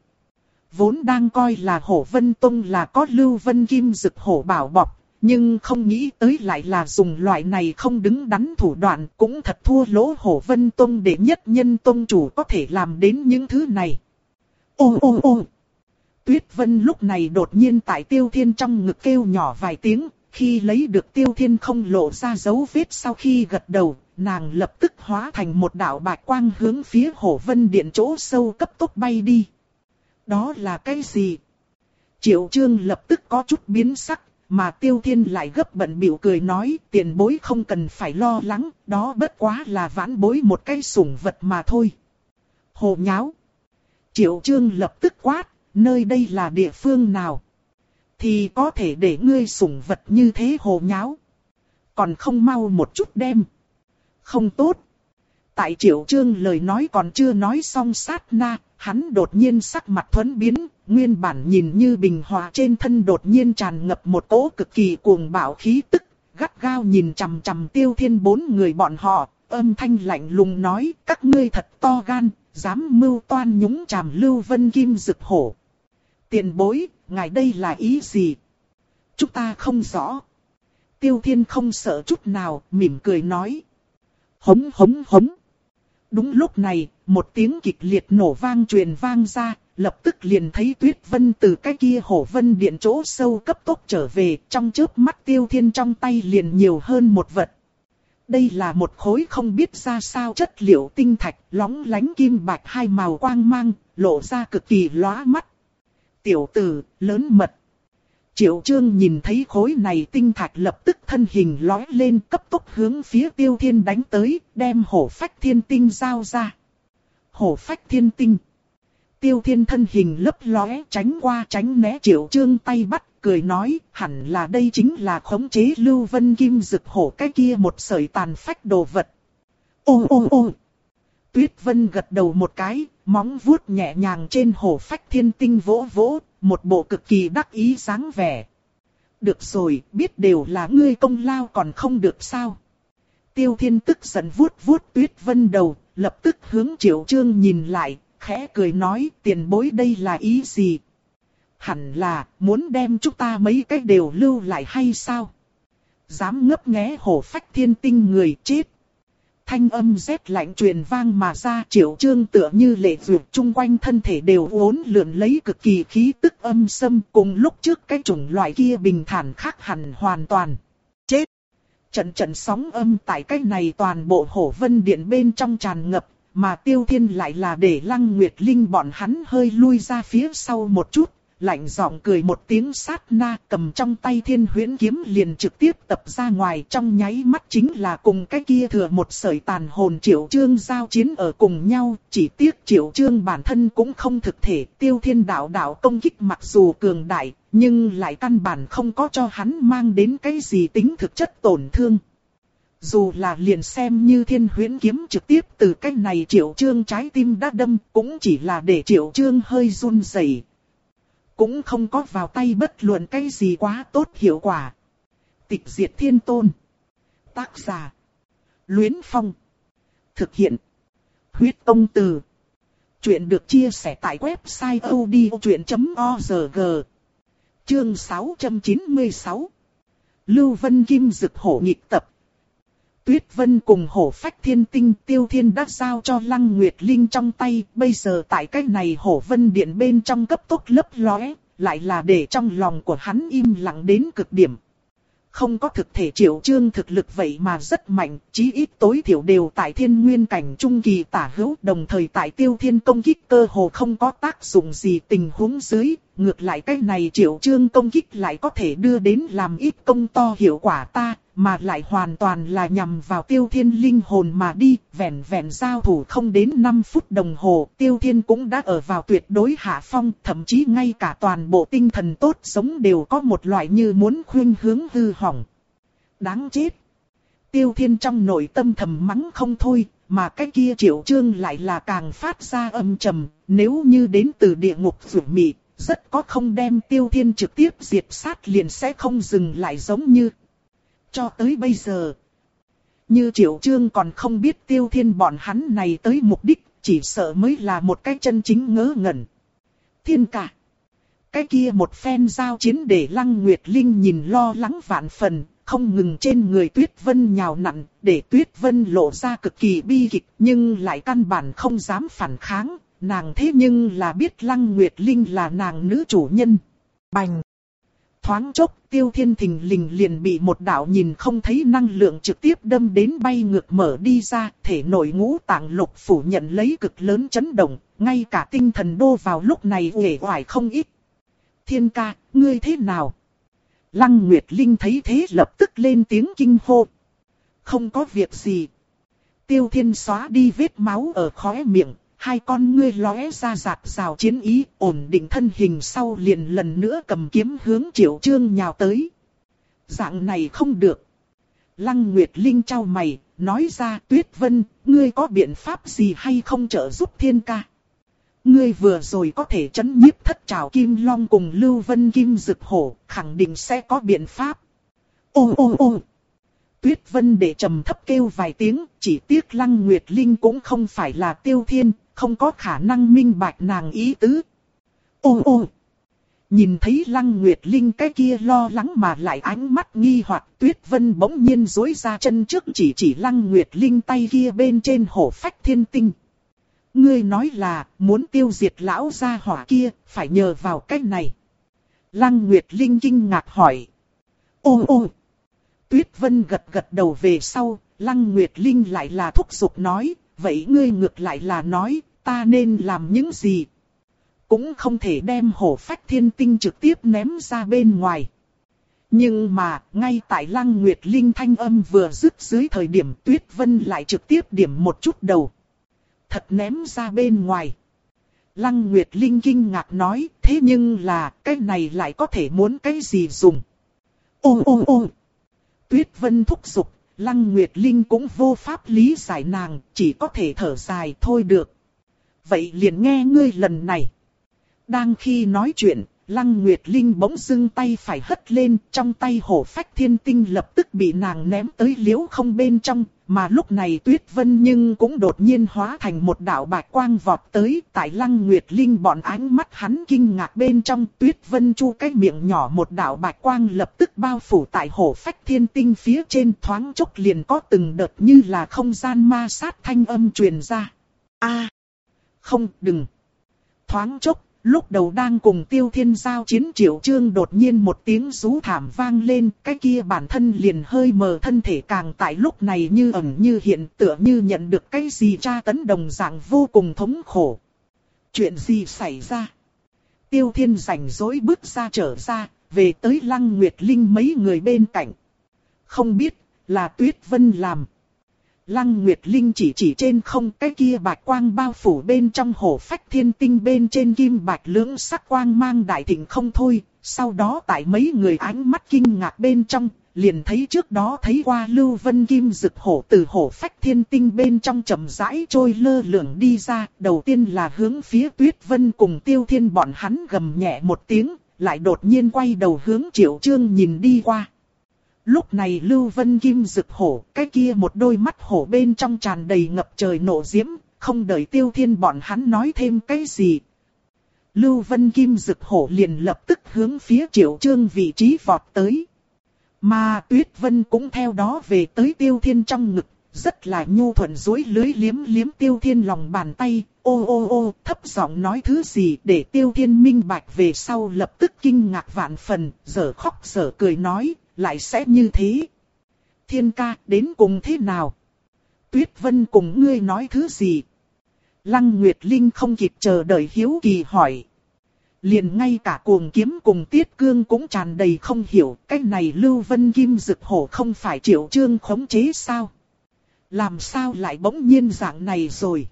Vốn đang coi là Hổ Vân Tông là có Lưu Vân Kim Dực Hổ bảo bọc. Nhưng không nghĩ tới lại là dùng loại này không đứng đắn thủ đoạn, cũng thật thua lỗ Hổ Vân Tông để nhất nhân tông chủ có thể làm đến những thứ này. Ô ô ô! Tuyết Vân lúc này đột nhiên tại Tiêu Thiên trong ngực kêu nhỏ vài tiếng, khi lấy được Tiêu Thiên không lộ ra dấu vết sau khi gật đầu, nàng lập tức hóa thành một đạo bạch quang hướng phía Hổ Vân Điện chỗ sâu cấp tốc bay đi. Đó là cái gì? Triệu Chương lập tức có chút biến sắc. Mà Tiêu Thiên lại gấp bận bịu cười nói, tiền bối không cần phải lo lắng, đó bất quá là vãn bối một cái sủng vật mà thôi. Hồ nháo. Triệu Chương lập tức quát, nơi đây là địa phương nào? Thì có thể để ngươi sủng vật như thế hồ nháo. Còn không mau một chút đem. Không tốt. Tại Triệu Chương lời nói còn chưa nói xong sát na, hắn đột nhiên sắc mặt thuẫn biến, nguyên bản nhìn như bình hòa trên thân đột nhiên tràn ngập một cỗ cực kỳ cuồng bạo khí tức, gắt gao nhìn chằm chằm Tiêu Thiên bốn người bọn họ, âm thanh lạnh lùng nói, các ngươi thật to gan, dám mưu toan nhúng chàm Lưu Vân Kim Dực Hổ. Tiền bối, ngài đây là ý gì? Chúng ta không rõ. Tiêu Thiên không sợ chút nào, mỉm cười nói. Hống hống hống. Đúng lúc này, một tiếng kịch liệt nổ vang truyền vang ra, lập tức liền thấy Tuyết Vân từ cái kia Hổ Vân Điện chỗ sâu cấp tốc trở về, trong chớp mắt Tiêu Thiên trong tay liền nhiều hơn một vật. Đây là một khối không biết ra sao chất liệu tinh thạch, lóng lánh kim bạch hai màu quang mang, lộ ra cực kỳ lóa mắt. Tiểu tử, lớn mật. Triệu Chương nhìn thấy khối này tinh thạch lập tức thân hình lói lên, cấp tốc hướng phía Tiêu Thiên đánh tới, đem hổ phách thiên tinh giao ra. Hổ phách thiên tinh. Tiêu Thiên thân hình lấp lóe, tránh qua tránh né Triệu Chương tay bắt, cười nói, hẳn là đây chính là khống chế Lưu Vân Kim Dực hổ cái kia một sợi tàn phách đồ vật. Ô ô ô. Tuyết Vân gật đầu một cái, móng vuốt nhẹ nhàng trên hổ phách thiên tinh vỗ vỗ, một bộ cực kỳ đắc ý dáng vẻ. Được rồi, biết đều là ngươi công lao còn không được sao. Tiêu Thiên tức giận vuốt vuốt Tuyết Vân đầu, lập tức hướng Triệu Chương nhìn lại, khẽ cười nói, tiền bối đây là ý gì? Hẳn là, muốn đem chúng ta mấy cái đều lưu lại hay sao? Dám ngấp nghé hổ phách thiên tinh người chết. Thanh âm rét lạnh truyền vang mà ra, Triệu Chương tựa như lệ duyệt, chung quanh thân thể đều uốn lượn lấy cực kỳ khí tức âm xâm, cùng lúc trước cái chủng loại kia bình thản khác hẳn hoàn toàn. Chết! Trận trận sóng âm tại cái này toàn bộ Hổ Vân Điện bên trong tràn ngập, mà Tiêu Thiên lại là để Lăng Nguyệt Linh bọn hắn hơi lui ra phía sau một chút. Lạnh giọng cười một tiếng sát na, cầm trong tay Thiên Huyễn kiếm liền trực tiếp tập ra ngoài, trong nháy mắt chính là cùng cái kia thừa một sợi tàn hồn Triệu Chương giao chiến ở cùng nhau, chỉ tiếc Triệu Chương bản thân cũng không thực thể, Tiêu Thiên đạo đạo công kích mặc dù cường đại, nhưng lại căn bản không có cho hắn mang đến cái gì tính thực chất tổn thương. Dù là liền xem như Thiên Huyễn kiếm trực tiếp từ cái này Triệu Chương trái tim đã đâm, cũng chỉ là để Triệu Chương hơi run rẩy. Cũng không có vào tay bất luận cái gì quá tốt hiệu quả. Tịch diệt thiên tôn. Tác giả. Luyến Phong. Thực hiện. Huyết Công Từ. Chuyện được chia sẻ tại website odchuyện chấm org. Chương sáu trăm chín mươi sáu. Lưu Vân Kim Dực hổ nghịch tập. Tuyết Vân cùng hổ phách thiên tinh Tiêu Thiên đã giao cho Lăng Nguyệt Linh trong tay, bây giờ tại cái này Hổ Vân Điện bên trong cấp tốc lấp lóe, lại là để trong lòng của hắn im lặng đến cực điểm. Không có thực thể Triệu Chương thực lực vậy mà rất mạnh, chí ít tối thiểu đều tại thiên nguyên cảnh trung kỳ tả hữu, đồng thời tại Tiêu Thiên công kích cơ hồ không có tác dụng gì tình huống dưới, ngược lại cái này Triệu Chương công kích lại có thể đưa đến làm ít công to hiệu quả ta, mà lại hoàn toàn là nhằm vào Tiêu Thiên linh hồn mà đi, vẹn vẹn giao thủ không đến năm phút đồng hồ, Tiêu Thiên cũng đã ở vào tuyệt đối hạ phong, thậm chí ngay cả toàn bộ tinh thần tốt sống đều có một loại như muốn khuynh hướng hư hỏng. Đáng chết! Tiêu Thiên trong nội tâm thầm mắng không thôi, mà cái kia Triệu Chương lại là càng phát ra âm trầm, nếu như đến từ địa ngục rủi mị, rất có không đem Tiêu Thiên trực tiếp diệt sát liền sẽ không dừng lại giống như. Cho tới bây giờ, như Triệu Chương còn không biết Tiêu Thiên bọn hắn này tới mục đích, chỉ sợ mới là một cái chân chính ngớ ngẩn. Thiên ca. Cái kia một phen giao chiến để Lăng Nguyệt Linh nhìn lo lắng vạn phần, không ngừng trên người Tuyết Vân nhào nặn, để Tuyết Vân lộ ra cực kỳ bi kịch, nhưng lại căn bản không dám phản kháng, nàng thế nhưng là biết Lăng Nguyệt Linh là nàng nữ chủ nhân. Bành! Thoáng chốc, Tiêu Thiên thình lình liền bị một đạo nhìn không thấy năng lượng trực tiếp đâm đến bay ngược mở đi ra, thể nội ngũ tạng lục phủ nhận lấy cực lớn chấn động, ngay cả tinh thần đô vào lúc này uể oải không ít. Thiên ca, ngươi thế nào? Lăng Nguyệt Linh thấy thế lập tức lên tiếng kinh hô. Không có việc gì. Tiêu Thiên xóa đi vết máu ở khóe miệng, hai con ngươi lóe ra rạt rào chiến ý, ổn định thân hình sau liền lần nữa cầm kiếm hướng Triệu Chương nhào tới. Dạng này không được. Lăng Nguyệt Linh trao mày, nói ra Tuyết Vân, ngươi có biện pháp gì hay không trợ giúp Thiên ca? Ngươi vừa rồi có thể chấn nhiếp thất trảo kim long cùng Lưu Vân Kim Dực hổ, khẳng định sẽ có biện pháp. Ô ô ô! Tuyết Vân để trầm thấp kêu vài tiếng, chỉ tiếc Lăng Nguyệt Linh cũng không phải là Tiêu Thiên, không có khả năng minh bạch nàng ý tứ. Ô ô! Nhìn thấy Lăng Nguyệt Linh cái kia lo lắng mà lại ánh mắt nghi hoặc, Tuyết Vân bỗng nhiên duỗi ra chân trước chỉ chỉ Lăng Nguyệt Linh tay kia bên trên hổ phách thiên tinh. Ngươi nói là muốn tiêu diệt lão gia hỏa kia, phải nhờ vào cách này. Lăng Nguyệt Linh kinh ngạc hỏi. Ô ô! Tuyết Vân gật gật đầu về sau, Lăng Nguyệt Linh lại là thúc giục nói, vậy ngươi ngược lại là nói, ta nên làm những gì? Cũng không thể đem hổ phách thiên tinh trực tiếp ném ra bên ngoài. Nhưng mà, ngay tại Lăng Nguyệt Linh thanh âm vừa dứt dưới thời điểm Tuyết Vân lại trực tiếp điểm một chút đầu. Thật ném ra bên ngoài. Lăng Nguyệt Linh kinh ngạc nói, thế nhưng là, cái này lại có thể muốn cái gì dùng? Ô ô ô! Tuyết Vân thúc giục, Lăng Nguyệt Linh cũng vô pháp lý giải nàng, chỉ có thể thở dài thôi được. Vậy liền nghe ngươi lần này. Đang khi nói chuyện, Lăng Nguyệt Linh bỗng dưng tay phải hất lên, trong tay hổ phách thiên tinh lập tức bị nàng ném tới liễu không bên trong, mà lúc này Tuyết Vân nhưng cũng đột nhiên hóa thành một đạo bạch quang vọt tới, tại Lăng Nguyệt Linh bọn ánh mắt hắn kinh ngạc bên trong, Tuyết Vân chu cái miệng nhỏ một đạo bạch quang lập tức bao phủ tại hổ phách thiên tinh phía trên, thoáng chốc liền có từng đợt như là không gian ma sát thanh âm truyền ra. A, không, đừng. Thoáng chốc. Lúc đầu đang cùng Tiêu Thiên giao chiến Triệu Chương đột nhiên một tiếng rú thảm vang lên, cái kia bản thân liền hơi mờ thân thể càng tại lúc này như ẩn như hiện, tựa như nhận được cái gì tra tấn đồng dạng vô cùng thống khổ. Chuyện gì xảy ra? Tiêu Thiên rảnh rỗi bước ra trở ra, về tới Lăng Nguyệt Linh mấy người bên cạnh. Không biết, là Tuyết Vân làm. Lăng Nguyệt Linh chỉ chỉ trên không, cái kia bạch quang bao phủ bên trong hổ phách thiên tinh bên trên kim bạch lưỡng sắc quang mang đại thịnh không thôi. Sau đó tại mấy người ánh mắt kinh ngạc bên trong, liền thấy trước đó thấy qua Lưu Vân Kim Dực hổ từ hổ phách thiên tinh bên trong chậm rãi trôi lơ lửng đi ra. Đầu tiên là hướng phía Tuyết Vân cùng Tiêu Thiên bọn hắn gầm nhẹ một tiếng, lại đột nhiên quay đầu hướng Triệu Chương nhìn đi qua. Lúc này Lưu Vân Kim Dực hổ, cái kia một đôi mắt hổ bên trong tràn đầy ngập trời nộ diễm, không đợi Tiêu Thiên bọn hắn nói thêm cái gì. Lưu Vân Kim Dực hổ liền lập tức hướng phía Triệu Chương vị trí vọt tới. Mà Tuyết Vân cũng theo đó về tới Tiêu Thiên trong ngực, rất là nhu thuận duỗi lưới liếm liếm Tiêu Thiên lòng bàn tay, ô ô ô, thấp giọng nói thứ gì để Tiêu Thiên minh bạch về sau lập tức kinh ngạc vạn phần, dở khóc dở cười nói. Lại sẽ như thế. Thiên ca, đến cùng thế nào? Tuyết Vân cùng ngươi nói thứ gì? Lăng Nguyệt Linh không kịp chờ đợi hiếu kỳ hỏi. Liền ngay cả cuồng kiếm cùng Tiết Cương cũng tràn đầy không hiểu. Cái này Lưu Vân Kim Dực hổ không phải Triệu Chương khống chế sao? Làm sao lại bỗng nhiên dạng này rồi?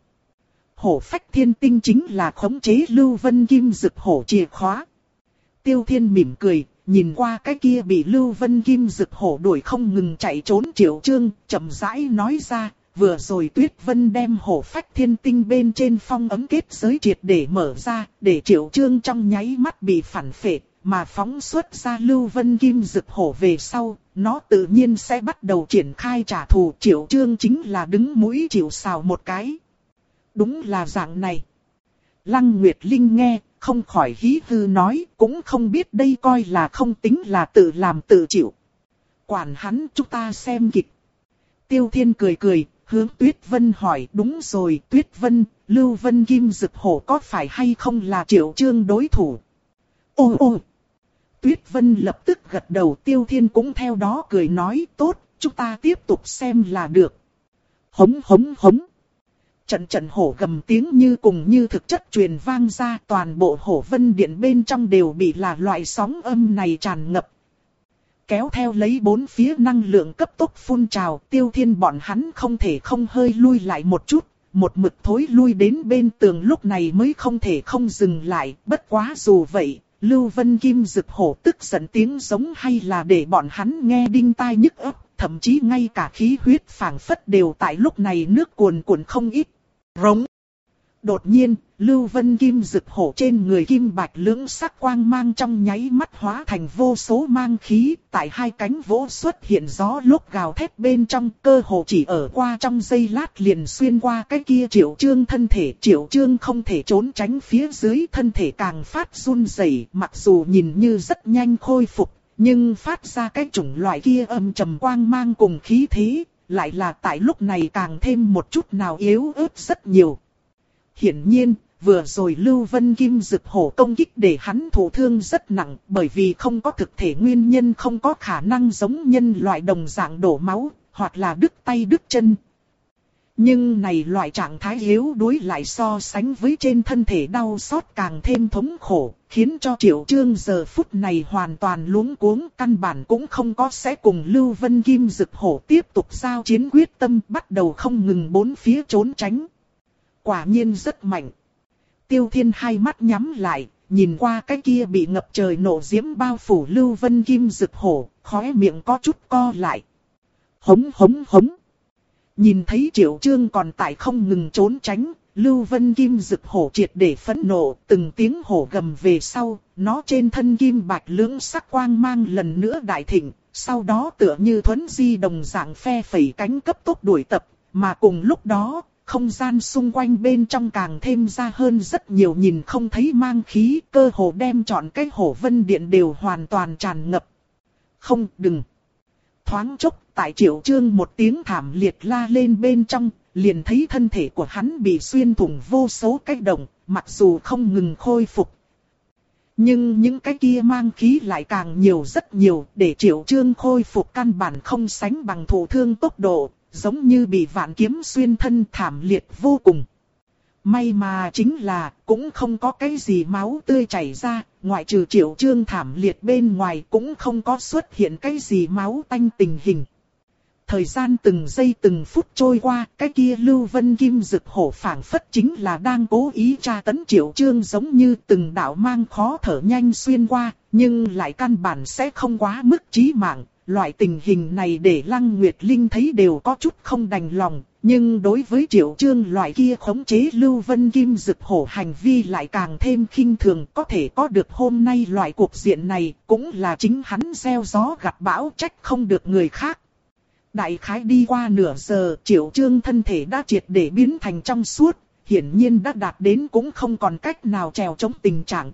Hổ phách thiên tinh chính là khống chế Lưu Vân Kim Dực hổ chìa khóa. Tiêu Thiên mỉm cười. Nhìn qua cái kia bị Lưu Vân Kim Dực hổ đuổi không ngừng chạy trốn Triệu Chương, chậm rãi nói ra, vừa rồi Tuyết Vân đem hổ phách thiên tinh bên trên phong ấm kết giới triệt để mở ra, để Triệu Chương trong nháy mắt bị phản phệ, mà phóng xuất ra Lưu Vân Kim Dực hổ về sau, nó tự nhiên sẽ bắt đầu triển khai trả thù. Triệu Chương chính là đứng mũi chịu sào một cái. Đúng là dạng này. Lăng Nguyệt Linh nghe, không khỏi hí hư nói, cũng không biết đây coi là không tính là tự làm tự chịu. Quản hắn, chúng ta xem kịch. Tiêu Thiên cười cười, hướng Tuyết Vân hỏi, đúng rồi Tuyết Vân, Lưu Vân Kim Dực hổ có phải hay không là Triệu Chương đối thủ? Ô ô! Tuyết Vân lập tức gật đầu, Tiêu Thiên cũng theo đó cười nói, tốt, chúng ta tiếp tục xem là được. Hống hống hống! Trận trận hổ gầm tiếng như cùng như thực chất truyền vang ra, toàn bộ hổ vân điện bên trong đều bị là loại sóng âm này tràn ngập. Kéo theo lấy bốn phía năng lượng cấp tốc phun trào, Tiêu Thiên bọn hắn không thể không hơi lui lại một chút, một mực thối lui đến bên tường lúc này mới không thể không dừng lại. Bất quá dù vậy, Lưu Vân Kim Dực hổ tức giận tiếng giống hay là để bọn hắn nghe đinh tai nhức óc, thậm chí ngay cả khí huyết phảng phất đều tại lúc này nước cuồn cuộn không ít. Rống. Đột nhiên, Lưu Vân Kim Dực Hổ trên người kim bạch lưỡng sắc quang mang trong nháy mắt hóa thành vô số mang khí, tại hai cánh vỗ xuất hiện gió lúc gào thét bên trong, cơ hồ chỉ ở qua trong giây lát liền xuyên qua cái kia Triệu Chương thân thể. Triệu Chương không thể trốn tránh, phía dưới thân thể càng phát run rẩy, mặc dù nhìn như rất nhanh khôi phục, nhưng phát ra cái chủng loại kia âm trầm quang mang cùng khí thế, lại là tại lúc này càng thêm một chút nào yếu ớt rất nhiều. Hiển nhiên, vừa rồi Lưu Vân Kim Dực Hổ công kích để hắn thụ thương rất nặng, bởi vì không có thực thể nguyên nhân không có khả năng giống nhân loại đồng dạng đổ máu, hoặc là đứt tay đứt chân. Nhưng này loại trạng thái yếu đuối lại so sánh với trên thân thể đau xót càng thêm thống khổ, khiến cho Triệu Chương giờ phút này hoàn toàn luống cuống, căn bản cũng không có sẽ cùng Lưu Vân Kim Dực Hổ tiếp tục giao chiến quyết tâm, bắt đầu không ngừng bốn phía trốn tránh. Quả nhiên rất mạnh. Tiêu Thiên hai mắt nhắm lại, nhìn qua cái kia bị ngập trời nộ diễm bao phủ Lưu Vân Kim Dực Hổ, khóe miệng có chút co lại. Hống hống hống. Nhìn thấy Triệu Chương còn tại không ngừng trốn tránh, Lưu Vân Kim Dực Hổ triệt để phẫn nộ, từng tiếng hổ gầm về sau, nó trên thân kim bạch lưỡng sắc quang mang lần nữa đại thịnh, sau đó tựa như thuấn di đồng dạng phe phẩy cánh cấp tốc đuổi tập, mà cùng lúc đó, không gian xung quanh bên trong càng thêm ra hơn rất nhiều nhìn không thấy mang khí, cơ hồ đem trọn cái Hổ Vân Điện đều hoàn toàn tràn ngập. Không, đừng. Thoáng chốc, tại Triệu Chương một tiếng thảm liệt la lên bên trong, liền thấy thân thể của hắn bị xuyên thủng vô số cái động, mặc dù không ngừng khôi phục. Nhưng những cái kia mang khí lại càng nhiều rất nhiều, để Triệu Chương khôi phục căn bản không sánh bằng thụ thương tốc độ, giống như bị vạn kiếm xuyên thân, thảm liệt vô cùng. May mà chính là, cũng không có cái gì máu tươi chảy ra, ngoại trừ Triệu Chương thảm liệt bên ngoài cũng không có xuất hiện cái gì máu tanh tình hình. Thời gian từng giây từng phút trôi qua, cái kia Lưu Vân Kim Dực Hổ phảng phất chính là đang cố ý tra tấn Triệu Chương, giống như từng đạo mang khó thở nhanh xuyên qua, nhưng lại căn bản sẽ không quá mức chí mạng. Loại tình hình này để Lăng Nguyệt Linh thấy đều có chút không đành lòng, nhưng đối với Triệu Chương loại kia khống chế Lưu Vân Kim Dực Hổ hành vi lại càng thêm khinh thường. Có thể có được hôm nay loại cuộc diện này cũng là chính hắn gieo gió gặt bão, trách không được người khác. Đại khái đi qua nửa giờ, Triệu Chương thân thể đã triệt để biến thành trong suốt, hiển nhiên đã đạt đến cũng không còn cách nào trèo chống tình trạng.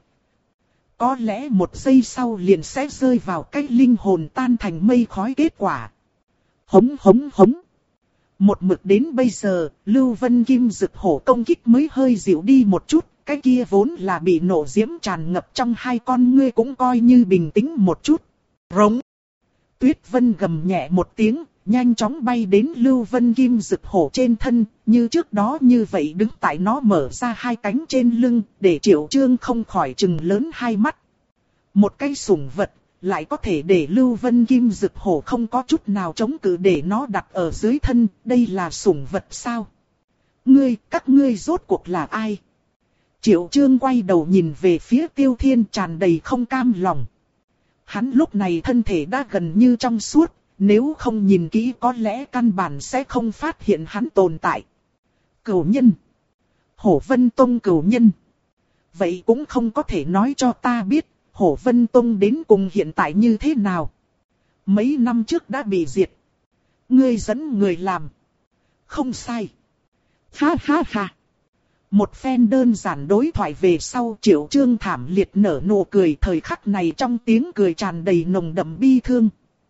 Có lẽ một giây sau liền sẽ rơi vào cái linh hồn tan thành mây khói kết quả. Hống hống hống. Một mực đến bây giờ, Lưu Vân Kim Dực Hổ công kích mới hơi dịu đi một chút, cái kia vốn là bị nộ diễm tràn ngập trong hai con ngươi cũng coi như bình tĩnh một chút. Rống. Tuyết Vân gầm nhẹ một tiếng, nhanh chóng bay đến Lưu Vân Kim Dực Hổ trên thân, như trước đó như vậy đứng tại nó mở ra hai cánh trên lưng, để Triệu Chương không khỏi trừng lớn hai mắt. Một cái sủng vật, lại có thể để Lưu Vân Kim Dực Hổ không có chút nào chống cự để nó đặt ở dưới thân, đây là sủng vật sao? Ngươi, các ngươi rốt cuộc là ai? Triệu Chương quay đầu nhìn về phía Tiêu Thiên tràn đầy không cam lòng. Hắn lúc này thân thể đã gần như trong suốt, nếu không nhìn kỹ có lẽ căn bản sẽ không phát hiện hắn tồn tại. Cửu nhân. Hổ Vân Tông cửu nhân. Vậy cũng không có thể nói cho ta biết, Hổ Vân Tông đến cùng hiện tại như thế nào. Mấy năm trước đã bị diệt. Ngươi dẫn người làm. Không sai. Ha ha ha. Một phen đơn giản đối thoại về sau, Triệu Chương thảm liệt nở nụ cười, thời khắc này trong tiếng cười tràn đầy nồng đậm bi thương.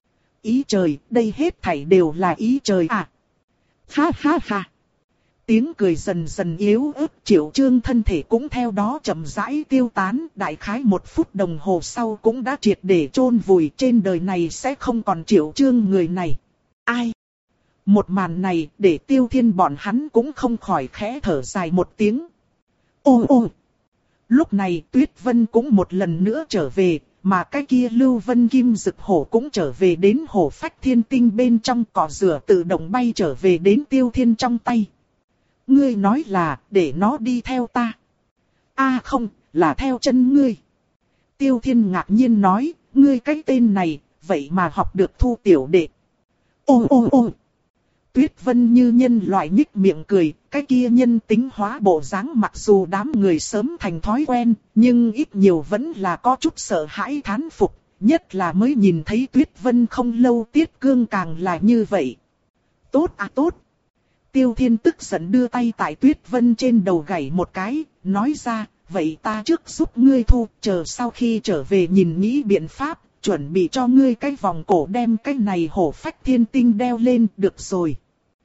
Ý trời, đây hết thảy đều là ý trời à. Ha ha ha. Tiếng cười dần dần yếu ớt, Triệu Chương thân thể cũng theo đó chậm rãi tiêu tán, đại khái một phút đồng hồ sau cũng đã triệt để chôn vùi, trên đời này sẽ không còn Triệu Chương người này. Ai? Một màn này để Tiêu Thiên bọn hắn cũng không khỏi khẽ thở dài một tiếng. Ô ô! Lúc này Tuyết Vân cũng một lần nữa trở về, mà cái kia Lưu Vân Kim Dực Hổ cũng trở về đến Hổ Phách Thiên Tinh bên trong, cỏ rửa tự động bay trở về đến Tiêu Thiên trong tay. Ngươi nói là để nó đi theo ta. A à không, là theo chân ngươi. Tiêu Thiên ngạc nhiên nói, ngươi cái tên này, vậy mà học được thu tiểu đệ. Ô ô ô! Tuyết Vân như nhân loại nhích miệng cười, cái kia nhân tính hóa bộ dáng mặc dù đám người sớm thành thói quen, nhưng ít nhiều vẫn là có chút sợ hãi thán phục, nhất là mới nhìn thấy Tuyết Vân không lâu Tiết Cương càng là như vậy. Tốt à tốt! Tiêu Thiên tức giận đưa tay tại Tuyết Vân trên đầu gảy một cái, nói ra, vậy ta trước giúp ngươi thu, chờ sau khi trở về nhìn nghĩ biện pháp, chuẩn bị cho ngươi cái vòng cổ đem cái này hổ phách thiên tinh đeo lên, được rồi.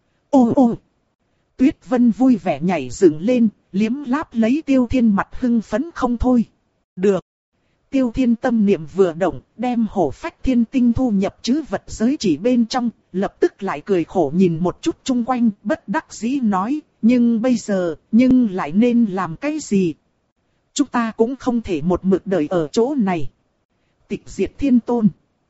Ô ô! Tuyết Vân vui vẻ nhảy dựng lên, liếm láp lấy Tiêu Thiên mặt hưng phấn không thôi. Được! Tiêu Thiên tâm niệm vừa động, đem hổ phách thiên tinh thu nhập trữ vật giới chỉ bên trong, lập tức lại cười khổ nhìn một chút chung quanh, bất đắc dĩ nói, nhưng bây giờ, nhưng lại nên làm cái gì? Chúng ta cũng không thể một mực đợi ở chỗ này. Tịch diệt thiên tôn.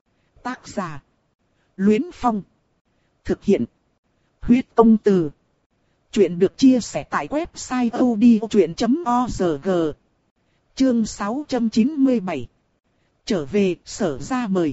Tác giả. Luyến Phong. Thực hiện. Huyết Công Từ. Chuyện được chia sẻ tại website odchuyện chấm org. Chương sáu trăm chín mươi bảy. Trở về, Sở ra mời.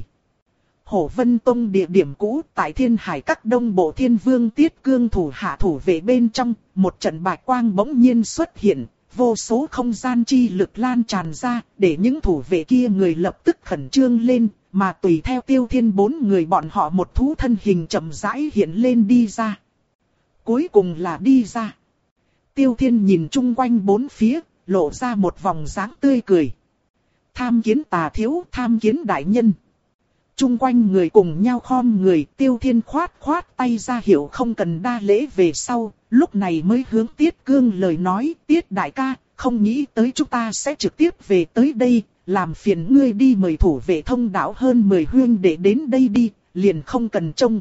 Hổ Vân Tông địa điểm cũ tại Thiên Hải Các Đông Bộ Thiên Vương Tiết Cương thủ hạ thủ vệ bên trong, một trận bạch quang bỗng nhiên xuất hiện, vô số không gian chi lực lan tràn ra, để những thủ vệ kia người lập tức khẩn trương lên, mà tùy theo Tiêu Thiên bốn người bọn họ một thú thân hình chậm rãi hiện lên đi ra. Cuối cùng là đi ra. Tiêu Thiên nhìn chung quanh bốn phía, lộ ra một vòng dáng tươi cười. Tham kiến tà thiếu, tham kiến đại nhân. Chung quanh người cùng nhau khom người, Tiêu Thiên khoát khoát tay ra hiệu không cần đa lễ về sau, lúc này mới hướng Tiết Cương lời nói, Tiết đại ca, không nghĩ tới chúng ta sẽ trực tiếp về tới đây, làm phiền ngươi đi mời thủ vệ thông đạo hơn mười huynh để đến đây đi, liền không cần trông.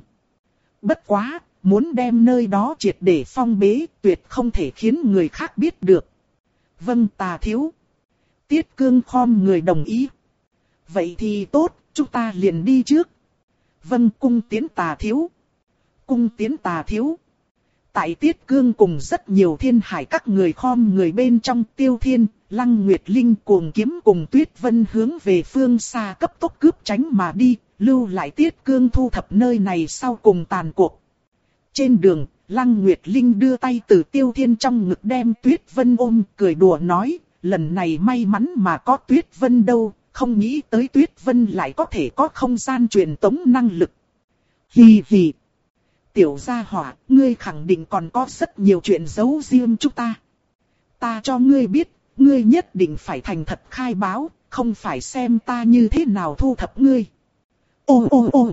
Bất quá, muốn đem nơi đó triệt để phong bế, tuyệt không thể khiến người khác biết được. Vâng tà thiếu. Tiết Cương khom người đồng ý. Vậy thì tốt, chúng ta liền đi trước. Vâng cung tiến tà thiếu. Cung tiến tà thiếu. Tại Tiết Cương cùng rất nhiều Thiên Hải các người khom người bên trong, Tiêu Thiên, Lăng Nguyệt Linh cuồng kiếm cùng Tuyết Vân hướng về phương xa cấp tốc cướp tránh mà đi, lưu lại Tiết Cương thu thập nơi này sau cùng tàn cuộc. Trên đường, Lăng Nguyệt Linh đưa tay từ Tiêu Thiên trong ngực đem Tuyết Vân ôm, cười đùa nói, lần này may mắn mà có Tuyết Vân đâu, không nghĩ tới Tuyết Vân lại có thể có không gian truyền tống năng lực. Hì hì. Tiểu gia hỏa, ngươi khẳng định còn có rất nhiều chuyện giấu riêng chúng ta. Ta cho ngươi biết, ngươi nhất định phải thành thật khai báo, không phải xem ta như thế nào thu thập ngươi. Ô ô ô.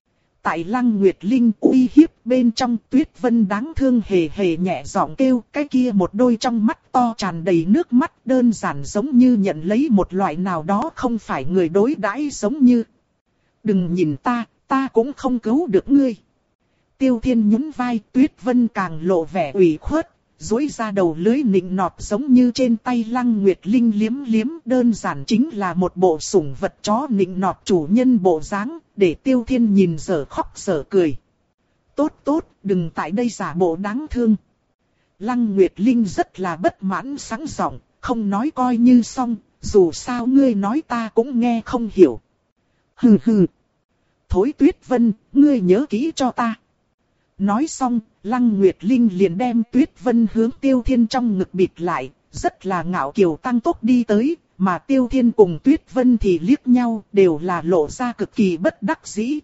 Tại Lăng Nguyệt Linh uy hiếp bên trong, Tuyết Vân đáng thương hề hề nhẹ giọng kêu, cái kia một đôi trong mắt to tràn đầy nước mắt, đơn giản giống như nhận lấy một loại nào đó không phải người đối đãi, giống như. Đừng nhìn ta, ta cũng không cứu được ngươi. Tiêu Thiên nhún vai, Tuyết Vân càng lộ vẻ ủy khuất, duỗi ra đầu lưới nịnh nọt giống như trên tay Lăng Nguyệt Linh liếm liếm, đơn giản chính là một bộ sủng vật chó nịnh nọt chủ nhân bộ dáng, để Tiêu Thiên nhìn dở khóc dở cười. Tốt tốt, đừng tại đây giả bộ đáng thương. Lăng Nguyệt Linh rất là bất mãn sẵn giọng, không nói coi như xong, dù sao ngươi nói ta cũng nghe không hiểu. Hừ hừ. Thối Tuyết Vân, ngươi nhớ kỹ cho ta. Nói xong, Lăng Nguyệt Linh liền đem Tuyết Vân hướng Tiêu Thiên trong ngực bịt lại, rất là ngạo kiều tăng tốc đi tới, mà Tiêu Thiên cùng Tuyết Vân thì liếc nhau, đều là lộ ra cực kỳ bất đắc dĩ.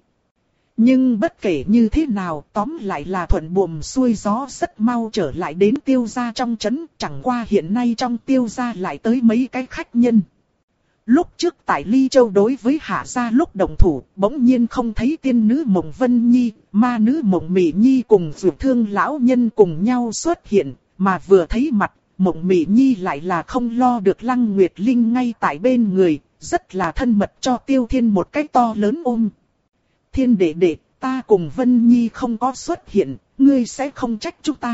Nhưng bất kể như thế nào, tóm lại là thuận buồm xuôi gió, rất mau trở lại đến Tiêu gia trong trấn, chẳng qua hiện nay trong Tiêu gia lại tới mấy cái khách nhân. Lúc trước tại Ly Châu đối với Hạ gia lúc động thủ, bỗng nhiên không thấy tiên nữ Mộng Vân Nhi, ma nữ Mộng Mị Nhi cùng Dược Thương lão nhân cùng nhau xuất hiện, mà vừa thấy mặt, Mộng Mị Nhi lại là không lo được Lăng Nguyệt Linh ngay tại bên người, rất là thân mật cho Tiêu Thiên một cái to lớn ôm. Thiên đệ đệ, ta cùng Vân Nhi không có xuất hiện, ngươi sẽ không trách chúng ta.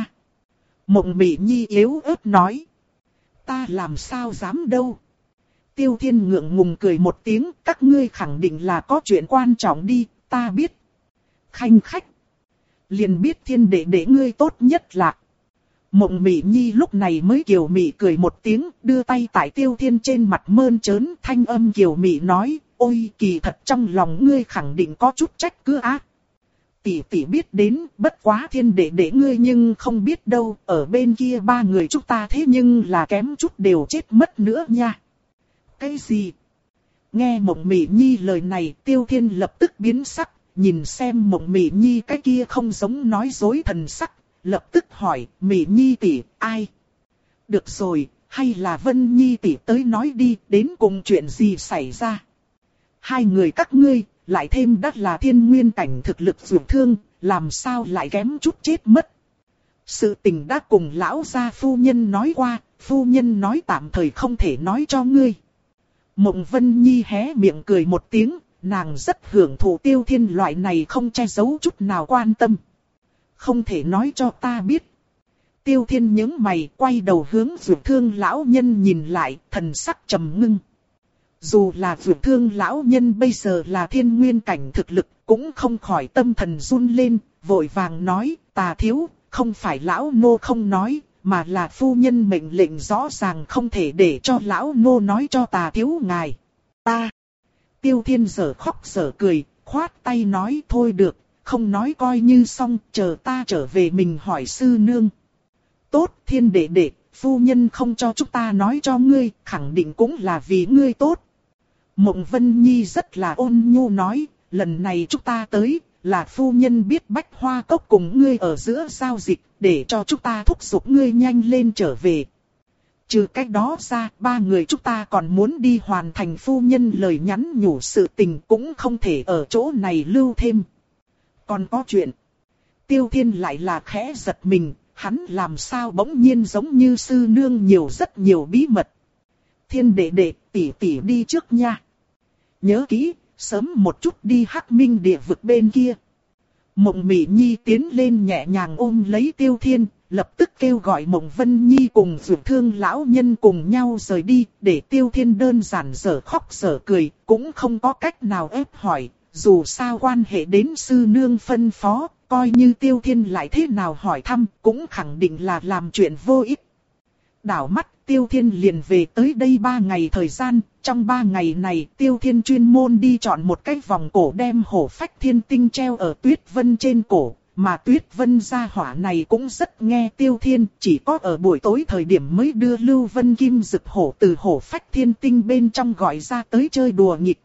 Mộng Mị Nhi yếu ớt nói. Ta làm sao dám đâu. Tiêu Thiên ngượng ngùng cười một tiếng, các ngươi khẳng định là có chuyện quan trọng đi, ta biết. Khanh khách. Liền biết thiên đệ đệ ngươi tốt nhất là. Mộng Mị Nhi lúc này mới kiều mị cười một tiếng, đưa tay tại Tiêu Thiên trên mặt mơn trớn, thanh âm kiều mị nói, ôi kỳ thật trong lòng ngươi khẳng định có chút trách cứ á. tỷ tỷ biết đến, bất quá thiên đệ đệ ngươi nhưng không biết đâu, ở bên kia ba người chúng ta thế nhưng là kém chút đều chết mất nữa nha. Cái gì? Nghe Mộng Mị Nhi lời này, Tiêu Thiên lập tức biến sắc, nhìn xem Mộng Mị Nhi cái kia không giống nói dối thần sắc, lập tức hỏi, Mị Nhi tỷ, ai? Được rồi, hay là Vân Nhi tỷ tới nói đi, đến cùng chuyện gì xảy ra? Hai người các ngươi, lại thêm đắt là thiên nguyên cảnh thực lực dược thương, làm sao lại kém chút chết mất? Sự tình đã cùng lão gia phu nhân nói qua, phu nhân nói tạm thời không thể nói cho ngươi. Mộng Vân Nhi hé miệng cười một tiếng, nàng rất hưởng thụ Tiêu Thiên loại này không che giấu chút nào quan tâm. Không thể nói cho ta biết. Tiêu Thiên nhướng mày, quay đầu hướng dược thương lão nhân nhìn lại, thần sắc trầm ngưng. Dù là dược thương lão nhân bây giờ là thiên nguyên cảnh thực lực, cũng không khỏi tâm thần run lên, vội vàng nói, Tà thiếu, không phải lão nô không nói, mà là phu nhân mệnh lệnh rõ ràng không thể để cho lão nô nói cho Tà thiếu ngài. Ta. Tiêu Thiên giở khóc giở cười, khoát tay nói thôi được, không nói coi như xong, chờ ta trở về mình hỏi sư nương. Tốt, Thiên đệ đệ, phu nhân không cho chúng ta nói cho ngươi, khẳng định cũng là vì ngươi tốt. Mộng Vân Nhi rất là ôn nhu nói, lần này chúng ta tới, là phu nhân biết Bách Hoa Cốc cùng ngươi ở giữa giao dịch, để cho chúng ta thúc giục ngươi nhanh lên trở về. Trừ cách đó ra, ba người chúng ta còn muốn đi hoàn thành phu nhân lời nhắn nhủ sự tình, cũng không thể ở chỗ này lưu thêm. Còn có chuyện. Tiêu Thiên lại là khẽ giật mình, hắn làm sao bỗng nhiên giống như sư nương nhiều rất nhiều bí mật. Thiên đệ đệ, tỷ tỷ đi trước nha. Nhớ kỹ, sớm một chút đi Hắc Minh địa vực bên kia. Mộng Mị Nhi tiến lên nhẹ nhàng ôm lấy Tiêu Thiên, lập tức kêu gọi Mộng Vân Nhi cùng dược thương lão nhân cùng nhau rời đi, để Tiêu Thiên đơn giản dở khóc dở cười, cũng không có cách nào ép hỏi, dù sao quan hệ đến sư nương phân phó, coi như Tiêu Thiên lại thế nào hỏi thăm, cũng khẳng định là làm chuyện vô ích. Đảo mắt, Tiêu Thiên liền về tới đây ba ngày thời gian, trong ba ngày này Tiêu Thiên chuyên môn đi chọn một cái vòng cổ đem hổ phách thiên tinh treo ở Tuyết Vân trên cổ, mà Tuyết Vân gia hỏa này cũng rất nghe Tiêu Thiên, chỉ có ở buổi tối thời điểm mới đưa Lưu Vân Kim Dực hổ từ hổ phách thiên tinh bên trong gọi ra tới chơi đùa nghịch.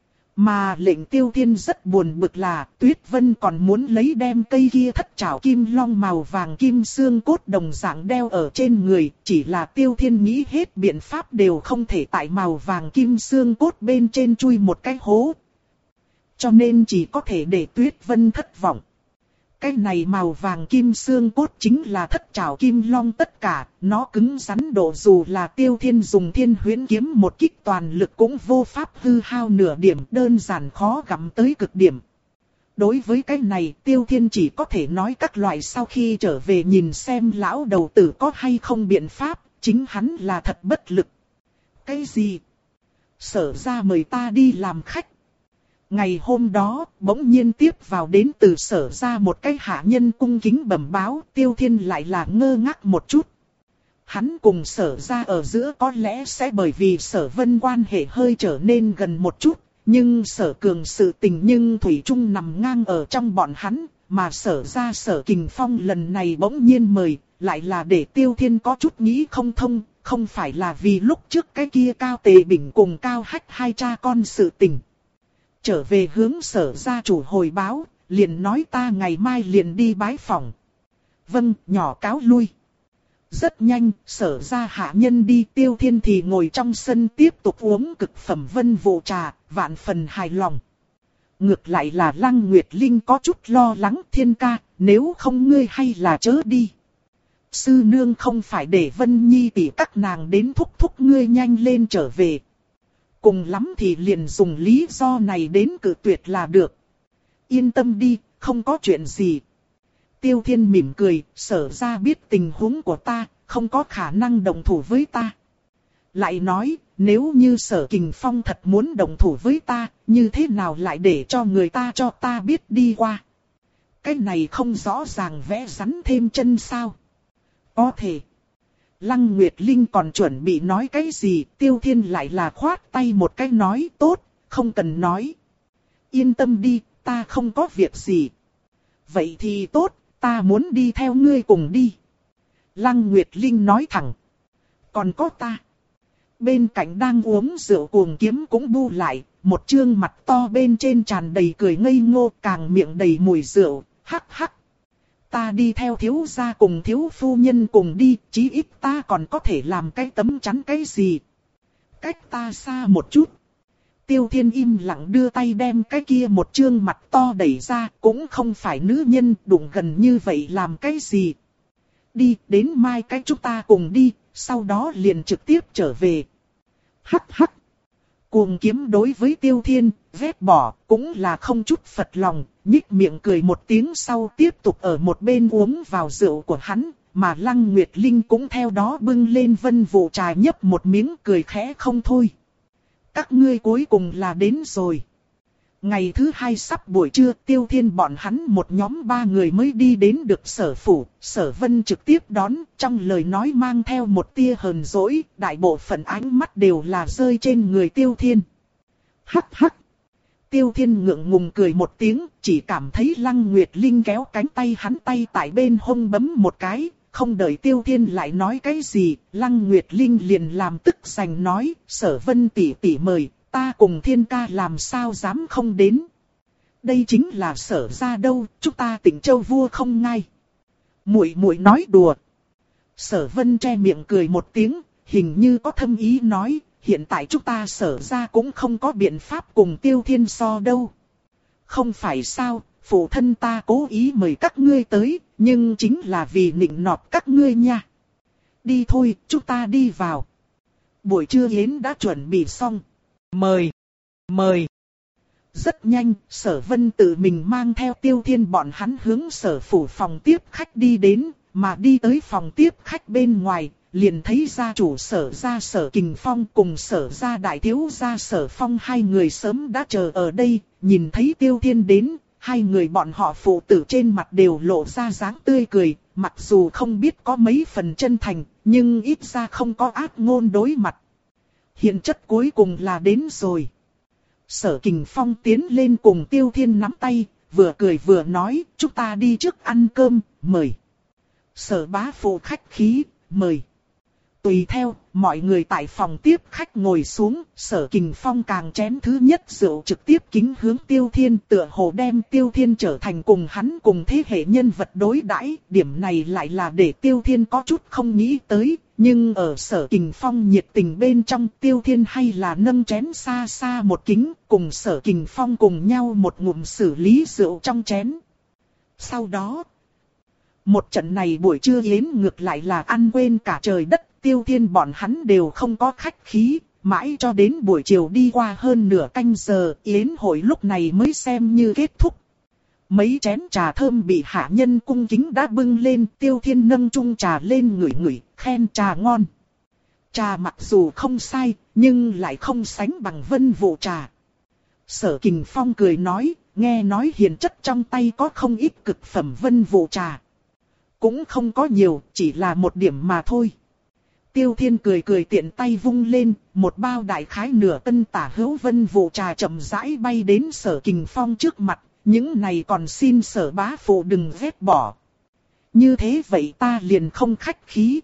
Mà lệnh Tiêu Thiên rất buồn bực là Tuyết Vân còn muốn lấy đem cây kia thất trảo kim long màu vàng kim xương cốt đồng dạng đeo ở trên người, chỉ là Tiêu Thiên nghĩ hết biện pháp đều không thể tại màu vàng kim xương cốt bên trên chui một cái hố. Cho nên chỉ có thể để Tuyết Vân thất vọng. Cái này màu vàng kim xương cốt chính là thất trảo kim long tất cả, nó cứng rắn độ dù là Tiêu Thiên dùng thiên huyễn kiếm một kích toàn lực cũng vô pháp hư hao nửa điểm, đơn giản khó gặm tới cực điểm. Đối với cái này Tiêu Thiên chỉ có thể nói các loại sau khi trở về nhìn xem lão đầu tử có hay không biện pháp, chính hắn là thật bất lực. Cái gì? Sở ra mời ta đi làm khách. Ngày hôm đó, bỗng nhiên tiếp vào đến từ sở ra một cái hạ nhân cung kính bẩm báo, Tiêu Thiên lại là ngơ ngác một chút. Hắn cùng sở ra ở giữa có lẽ sẽ bởi vì sở vân quan hệ hơi trở nên gần một chút, nhưng sở cường sự tình nhưng thủy chung nằm ngang ở trong bọn hắn, mà sở ra sở kình phong lần này bỗng nhiên mời, lại là để Tiêu Thiên có chút nghĩ không thông, không phải là vì lúc trước cái kia Cao Tề Bình cùng Cao Hách hai cha con sự tình. Trở về hướng sở gia chủ hồi báo, liền nói ta ngày mai liền đi bái phỏng. Vâng, nhỏ cáo lui. Rất nhanh, sở gia hạ nhân đi, Tiêu Thiên thì ngồi trong sân tiếp tục uống cực phẩm vân vụ trà, vạn phần hài lòng. Ngược lại là Lăng Nguyệt Linh có chút lo lắng, Thiên ca, nếu không ngươi hay là chớ đi. Sư nương không phải để Vân Nhi tỷ các nàng đến thúc thúc ngươi nhanh lên trở về. Cùng lắm thì liền dùng lý do này đến cự tuyệt là được. Yên tâm đi, không có chuyện gì. Tiêu Thiên mỉm cười, sở ra biết tình huống của ta, không có khả năng đồng thủ với ta. Lại nói, nếu như sở kình phong thật muốn đồng thủ với ta, như thế nào lại để cho người ta cho ta biết đi qua. Cái này không rõ ràng vẽ rắn thêm chân sao. Có thể. Lăng Nguyệt Linh còn chuẩn bị nói cái gì, Tiêu Thiên lại là khoát tay một cái nói tốt, không cần nói. Yên tâm đi, ta không có việc gì. vậy thì tốt, ta muốn đi theo ngươi cùng đi. Lăng Nguyệt Linh nói thẳng. Còn có ta. Bên cạnh đang uống rượu Cuồng Kiếm cũng bu lại, một trương mặt to bên trên tràn đầy cười ngây ngô, càng miệng đầy mùi rượu, hắc hắc. Ta đi theo thiếu gia cùng thiếu phu nhân cùng đi, chí ít ta còn có thể làm cái tấm chắn cái gì. Cách ta xa một chút. Tiêu Thiên im lặng đưa tay đem cái kia một trương mặt to đẩy ra, cũng không phải nữ nhân, đụng gần như vậy làm cái gì. Đi, đến mai cái chúng ta cùng đi, sau đó liền trực tiếp trở về. Hắc hắc. Cuồng Kiếm đối với Tiêu Thiên, vét bỏ, cũng là không chút phật lòng, nhích miệng cười một tiếng sau tiếp tục ở một bên uống vào rượu của hắn, mà Lăng Nguyệt Linh cũng theo đó bưng lên vân vụ trà nhấp một miếng cười khẽ không thôi. Các ngươi cuối cùng là đến rồi. Ngày thứ hai sắp buổi trưa, Tiêu Thiên bọn hắn một nhóm ba người mới đi đến được Sở phủ. Sở Vân trực tiếp đón, trong lời nói mang theo một tia hờn dỗi, đại bộ phận ánh mắt đều là rơi trên người Tiêu Thiên. Hắc hắc. Tiêu Thiên ngượng ngùng cười một tiếng, chỉ cảm thấy Lăng Nguyệt Linh kéo cánh tay hắn tay tại bên hông bấm một cái. Không đợi Tiêu Thiên lại nói cái gì, Lăng Nguyệt Linh liền làm tức giành nói, Sở Vân tỷ tỷ mời, ta cùng Thiên ca làm sao dám không đến. Đây chính là Sở gia đâu, chúng ta Tỉnh Châu vua không ngay. Muội muội nói đùa. Sở Vân che miệng cười một tiếng, hình như có thâm ý nói, hiện tại chúng ta Sở gia cũng không có biện pháp cùng Tiêu Thiên so đâu. Không phải sao, phụ thân ta cố ý mời các ngươi tới, nhưng chính là vì nịnh nọt các ngươi nha. Đi thôi, chúng ta đi vào. Buổi trưa yến đã chuẩn bị xong. Mời, mời. Rất nhanh, Sở Vân tự mình mang theo Tiêu Thiên bọn hắn hướng Sở phủ phòng tiếp khách đi đến, mà đi tới phòng tiếp khách bên ngoài, liền thấy gia chủ Sở gia Sở Kình Phong cùng Sở gia đại thiếu gia Sở Phong hai người sớm đã chờ ở đây, nhìn thấy Tiêu Thiên đến. Hai người bọn họ phụ tử trên mặt đều lộ ra dáng tươi cười, mặc dù không biết có mấy phần chân thành, nhưng ít ra không có ác ngôn đối mặt. Hiện chất cuối cùng là đến rồi. Sở Kình Phong tiến lên cùng Tiêu Thiên nắm tay, vừa cười vừa nói, chúng ta đi trước ăn cơm, mời. Sở bá phụ khách khí, mời. Tùy theo, mọi người tại phòng tiếp khách ngồi xuống, Sở Kình Phong càng chén thứ nhất rượu trực tiếp kính hướng Tiêu Thiên, tựa hồ đem Tiêu Thiên trở thành cùng hắn cùng thế hệ nhân vật đối đãi. Điểm này lại là để Tiêu Thiên có chút không nghĩ tới, nhưng ở Sở Kình Phong nhiệt tình bên trong, Tiêu Thiên hay là nâng chén xa xa một kính, cùng Sở Kình Phong cùng nhau một ngụm xử lý rượu trong chén. Sau đó, một trận này buổi trưa yến ngược lại là ăn quên cả trời đất. Tiêu Thiên bọn hắn đều không có khách khí, mãi cho đến buổi chiều đi qua hơn nửa canh giờ, yến hội lúc này mới xem như kết thúc. Mấy chén trà thơm bị hạ nhân cung kính đã bưng lên, Tiêu Thiên nâng chung trà lên ngửi ngửi, khen trà ngon. Trà mặc dù không sai, nhưng lại không sánh bằng vân vụ trà. Sở Kình Phong cười nói, nghe nói hiền chất trong tay có không ít cực phẩm vân vụ trà. Cũng không có nhiều, chỉ là một điểm mà thôi. Tiêu Thiên cười cười tiện tay vung lên, một bao đại khái nửa cân tả hữu vân vụ trà chậm rãi bay đến Sở Kình Phong trước mặt, những này còn xin Sở bá phụ đừng vét bỏ. Như thế vậy ta liền không khách khí.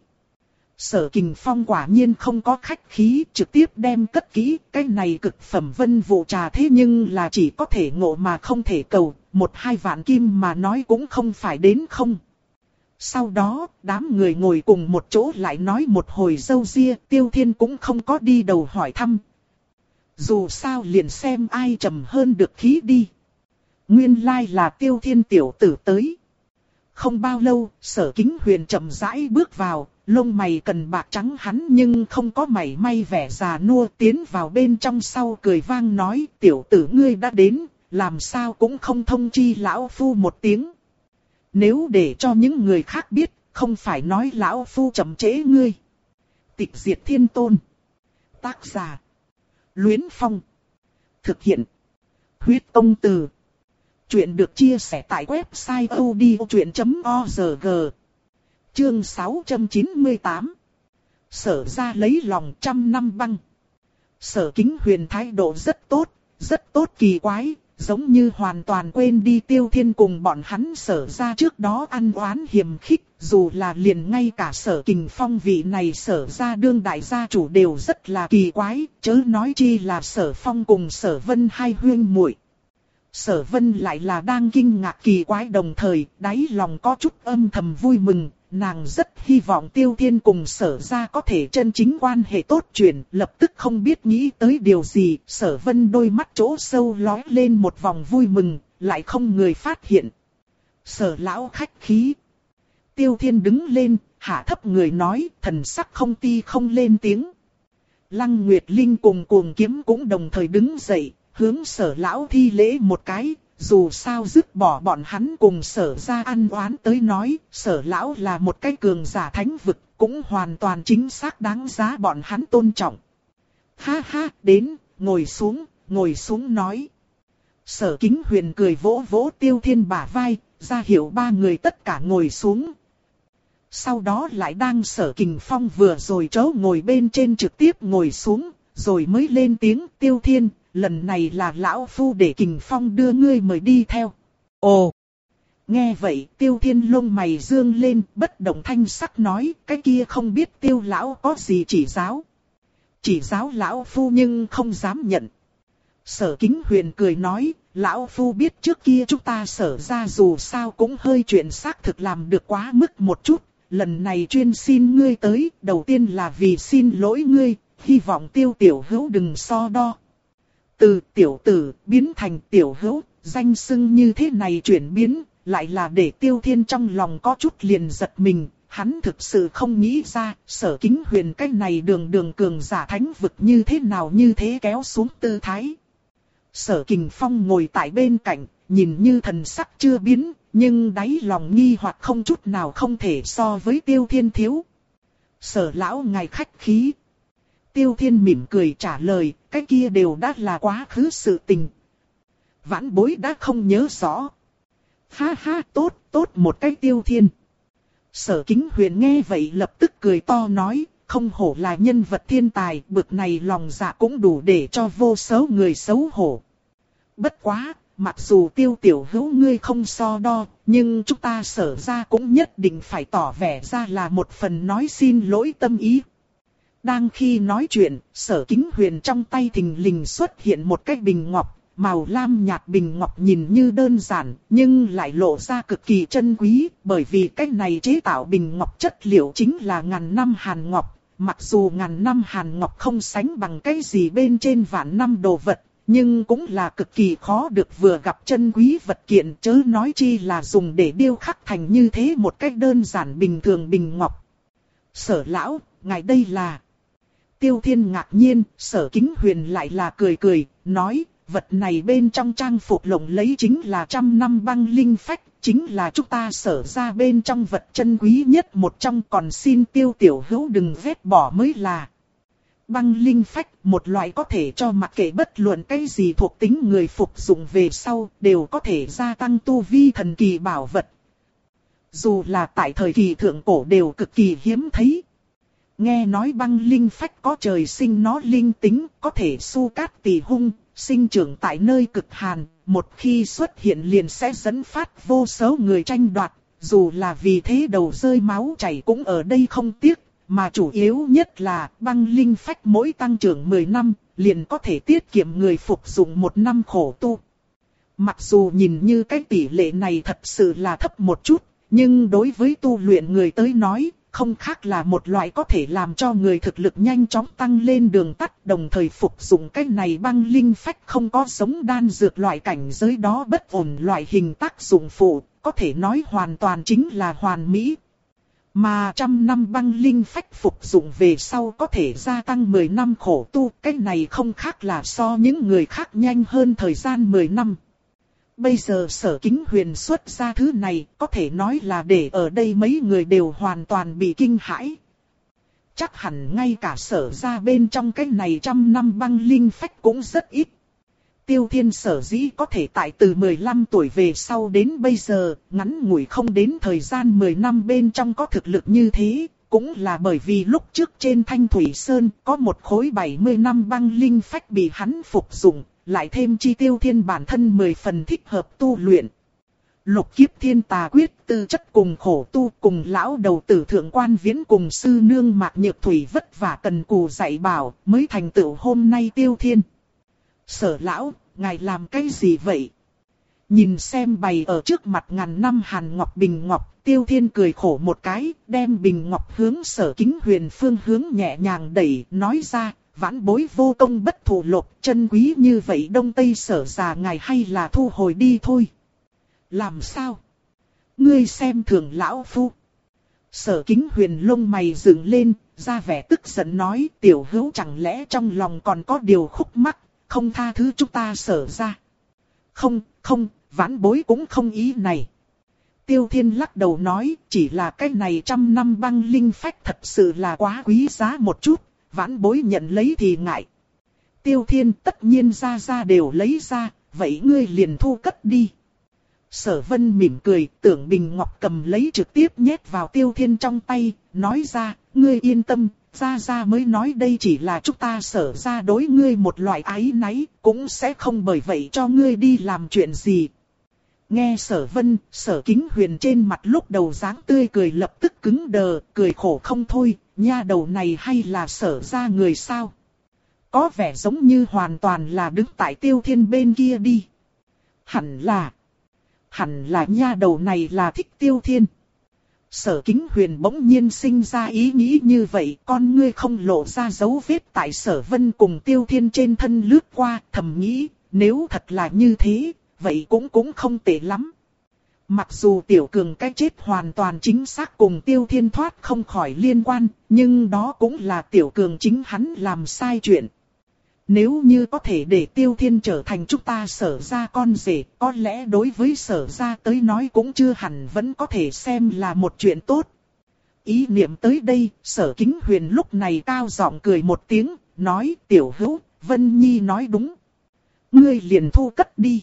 Sở Kình Phong quả nhiên không có khách khí, trực tiếp đem cất kỹ, cái này cực phẩm vân vụ trà thế nhưng là chỉ có thể ngộ mà không thể cầu, một hai vạn kim mà nói cũng không phải đến không. Sau đó, đám người ngồi cùng một chỗ lại nói một hồi râu ria, Tiêu Thiên cũng không có đi đầu hỏi thăm. Dù sao liền xem ai trầm hơn được khí đi. Nguyên lai là Tiêu Thiên tiểu tử tới. Không bao lâu, Sở Kính Huyền chậm rãi bước vào, lông mày cần bạc trắng hắn nhưng không có mảy may vẻ già nua, tiến vào bên trong sau cười vang nói, tiểu tử ngươi đã đến, làm sao cũng không thông chi lão phu một tiếng. Nếu để cho những người khác biết, không phải nói lão phu chậm trễ ngươi. Tịch diệt thiên tôn. Tác giả: Luyến Phong. Thực hiện: Huyết Công Từ. Chuyện được chia sẻ tại website odchuyện chấm org. Chương sáu trăm chín mươi tám. Sở ra lấy lòng trăm năm băng. Sở Kính Huyền thái độ rất tốt, rất tốt kỳ quái. giống như hoàn toàn quên đi Tiêu Thiên cùng bọn hắn Sở ra trước đó ăn oán hiềm khích, dù là liền ngay cả Sở Kình Phong vị này Sở ra đương đại gia chủ đều rất là kỳ quái, chớ nói chi là Sở Phong cùng Sở Vân hai huynh muội. Sở Vân lại là đang kinh ngạc kỳ quái đồng thời, đáy lòng có chút âm thầm vui mừng, nàng rất hy vọng Tiêu Thiên cùng Sở ra có thể chân chính quan hệ tốt chuyện, lập tức không biết nghĩ tới điều gì, Sở Vân đôi mắt chỗ sâu lóe lên một vòng vui mừng, lại không người phát hiện. Sở lão khách khí. Tiêu Thiên đứng lên, hạ thấp người nói, thần sắc không ti không lên tiếng. Lăng Nguyệt Linh cùng Cuồng Kiếm cũng đồng thời đứng dậy, hướng Sở lão thi lễ một cái. Dù sao dứt bỏ bọn hắn cùng Sở ra ăn oán tới nói, Sở lão là một cái cường giả thánh vực, cũng hoàn toàn chính xác đáng giá bọn hắn tôn trọng. Ha ha, đến, ngồi xuống, ngồi xuống nói. Sở Kính Huyền cười vỗ vỗ Tiêu Thiên bả vai, ra hiệu ba người tất cả ngồi xuống. Sau đó lại đang Sở Kình Phong vừa rồi chỗ ngồi bên trên trực tiếp ngồi xuống, rồi mới lên tiếng Tiêu Thiên. Lần này là lão phu để Kình Phong đưa ngươi mời đi theo. Ồ! Nghe vậy Tiêu Thiên lông mày dương lên, bất động thanh sắc nói, cái kia không biết Tiêu lão có gì chỉ giáo. Chỉ giáo lão phu nhưng không dám nhận. Sở Kính Huyền cười nói, lão phu biết trước kia chúng ta Sở ra dù sao cũng hơi chuyện xác thực làm được quá mức một chút. Lần này chuyên xin ngươi tới, đầu tiên là vì xin lỗi ngươi, hy vọng Tiêu tiểu hữu đừng so đo. Từ tiểu tử biến thành tiểu hữu, danh xưng như thế này chuyển biến, lại là để Tiêu Thiên trong lòng có chút liền giật mình. Hắn thực sự không nghĩ ra, Sở Kính Huyền cái này đường đường cường giả thánh vực như thế nào như thế kéo xuống tư thái. Sở Kình Phong ngồi tại bên cạnh, nhìn như thần sắc chưa biến, nhưng đáy lòng nghi hoặc không chút nào không thể so với Tiêu Thiên thiếu. Sở lão ngài khách khí. Tiêu Thiên mỉm cười trả lời, cái kia đều đã là quá khứ sự tình. Vãn bối đã không nhớ rõ. Ha ha, tốt, tốt một cái Tiêu Thiên. Sở Kính Huyền nghe vậy lập tức cười to nói, không hổ là nhân vật thiên tài, bực này lòng dạ cũng đủ để cho vô số người xấu hổ. Bất quá, mặc dù Tiêu tiểu hữu ngươi không so đo, nhưng chúng ta Sở ra cũng nhất định phải tỏ vẻ ra là một phần nói xin lỗi tâm ý. Đang khi nói chuyện, Sở Kính Huyền trong tay thình lình xuất hiện một cái bình ngọc, màu lam nhạt bình ngọc nhìn như đơn giản, nhưng lại lộ ra cực kỳ chân quý, bởi vì cái này chế tạo bình ngọc chất liệu chính là ngàn năm hàn ngọc, mặc dù ngàn năm hàn ngọc không sánh bằng cái gì bên trên vạn năm đồ vật, nhưng cũng là cực kỳ khó được vừa gặp chân quý vật kiện, chớ nói chi là dùng để điêu khắc thành như thế một cách đơn giản bình thường bình ngọc. Sở lão, ngài đây là... Tiêu Thiên ngạc nhiên, Sở Kính Huyền lại là cười cười, nói, vật này bên trong trang phục lộng lấy chính là trăm năm băng linh phách, chính là chúng ta Sở ra bên trong vật chân quý nhất một trong, còn xin Tiêu tiểu hữu đừng vét bỏ mới là. Băng linh phách, một loại có thể cho mặc kệ bất luận cái gì thuộc tính người phục dụng về sau, đều có thể gia tăng tu vi thần kỳ bảo vật. Dù là tại thời kỳ thượng cổ đều cực kỳ hiếm thấy. Nghe nói băng linh phách có trời sinh nó linh tính, có thể su cát tỳ hung, sinh trưởng tại nơi cực hàn, một khi xuất hiện liền sẽ dẫn phát vô số người tranh đoạt, dù là vì thế đầu rơi máu chảy cũng ở đây không tiếc, mà chủ yếu nhất là băng linh phách mỗi tăng trưởng mười năm, liền có thể tiết kiệm người phục dụng một năm khổ tu. Mặc dù nhìn như cái tỷ lệ này thật sự là thấp một chút, nhưng đối với tu luyện người tới nói, không khác là một loại có thể làm cho người thực lực nhanh chóng tăng lên đường tắt, đồng thời phục dụng cái này băng linh phách không có giống đan dược loại cảnh giới đó bất ổn loại hình tác dụng phụ, có thể nói hoàn toàn chính là hoàn mỹ. Mà trăm năm băng linh phách phục dụng về sau có thể gia tăng mười năm khổ tu, cái này không khác là so những người khác nhanh hơn thời gian mười năm. Bây giờ Sở Kính Huyền xuất ra thứ này, có thể nói là để ở đây mấy người đều hoàn toàn bị kinh hãi. Chắc hẳn ngay cả Sở ra bên trong cái này trăm năm băng linh phách cũng rất ít. Tiêu Thiên sở dĩ có thể tại từ mười lăm tuổi về sau đến bây giờ, ngắn ngủi không đến thời gian mười năm bên trong có thực lực như thế, cũng là bởi vì lúc trước trên Thanh Thủy Sơn có một khối bảy mươi năm băng linh phách bị hắn phục dụng. lại thêm chi Tiêu Thiên bản thân mười phần thích hợp tu luyện. Lục kiếp thiên tà quyết tư chất cùng khổ tu cùng lão đầu tử thượng quan viễn cùng sư nương Mạc Nhược Thủy vất vả cần cù dạy bảo mới thành tựu hôm nay Tiêu Thiên. Sở lão, ngài làm cái gì vậy? Nhìn xem bày ở trước mặt ngàn năm hàn ngọc bình ngọc, Tiêu Thiên cười khổ một cái, đem bình ngọc hướng Sở Kính Huyền phương hướng nhẹ nhàng đẩy, nói ra, vãn bối vô công bất thù lộc, chân quý như vậy Đông Tây Sở già ngài hay là thu hồi đi thôi. Làm sao? Ngươi xem thường lão phu. Sở Kính Huyền lông mày dựng lên, ra vẻ tức giận nói, tiểu hữu chẳng lẽ trong lòng còn có điều khúc mắc, không tha thứ chúng ta Sở ra. Không, không, vãn bối cũng không ý này. Tiêu Thiên lắc đầu nói, chỉ là cái này trăm năm băng linh phách thật sự là quá quý giá một chút, vãn bối nhận lấy thì ngại. Tiêu Thiên tất nhiên ra ra đều lấy ra, vậy ngươi liền thu cất đi. Sở Vân mỉm cười, tưởng Bình Ngọc cầm lấy trực tiếp nhét vào Tiêu Thiên trong tay, nói ra, ngươi yên tâm, ra ra mới nói đây chỉ là chúng ta Sở ra đối ngươi một loại ái náy, cũng sẽ không bởi vậy cho ngươi đi làm chuyện gì. Nghe Sở Vân, Sở Kính Huyền trên mặt lúc đầu dáng tươi cười lập tức cứng đờ, cười khổ không thôi, nha đầu này hay là Sở ra người sao? Có vẻ giống như hoàn toàn là đứng tại Tiêu Thiên bên kia đi. Hẳn là, hẳn là nha đầu này là thích Tiêu Thiên. Sở Kính Huyền bỗng nhiên sinh ra ý nghĩ như vậy, con ngươi không lộ ra dấu vết tại Sở Vân cùng Tiêu Thiên trên thân lướt qua, thầm nghĩ, nếu thật là như thế, vậy cũng cũng không tệ lắm. Mặc dù Tiểu Cường cái chết hoàn toàn chính xác cùng Tiêu Thiên thoát không khỏi liên quan, nhưng đó cũng là Tiểu Cường chính hắn làm sai chuyện. Nếu như có thể để Tiêu Thiên trở thành chúng ta Sở ra con rể, có lẽ đối với Sở ra tới nói cũng chưa hẳn vẫn có thể xem là một chuyện tốt. Ý niệm tới đây, Sở Kính Huyền lúc này cao giọng cười một tiếng, nói, tiểu hữu, Vân Nhi nói đúng. Ngươi liền thu cất đi.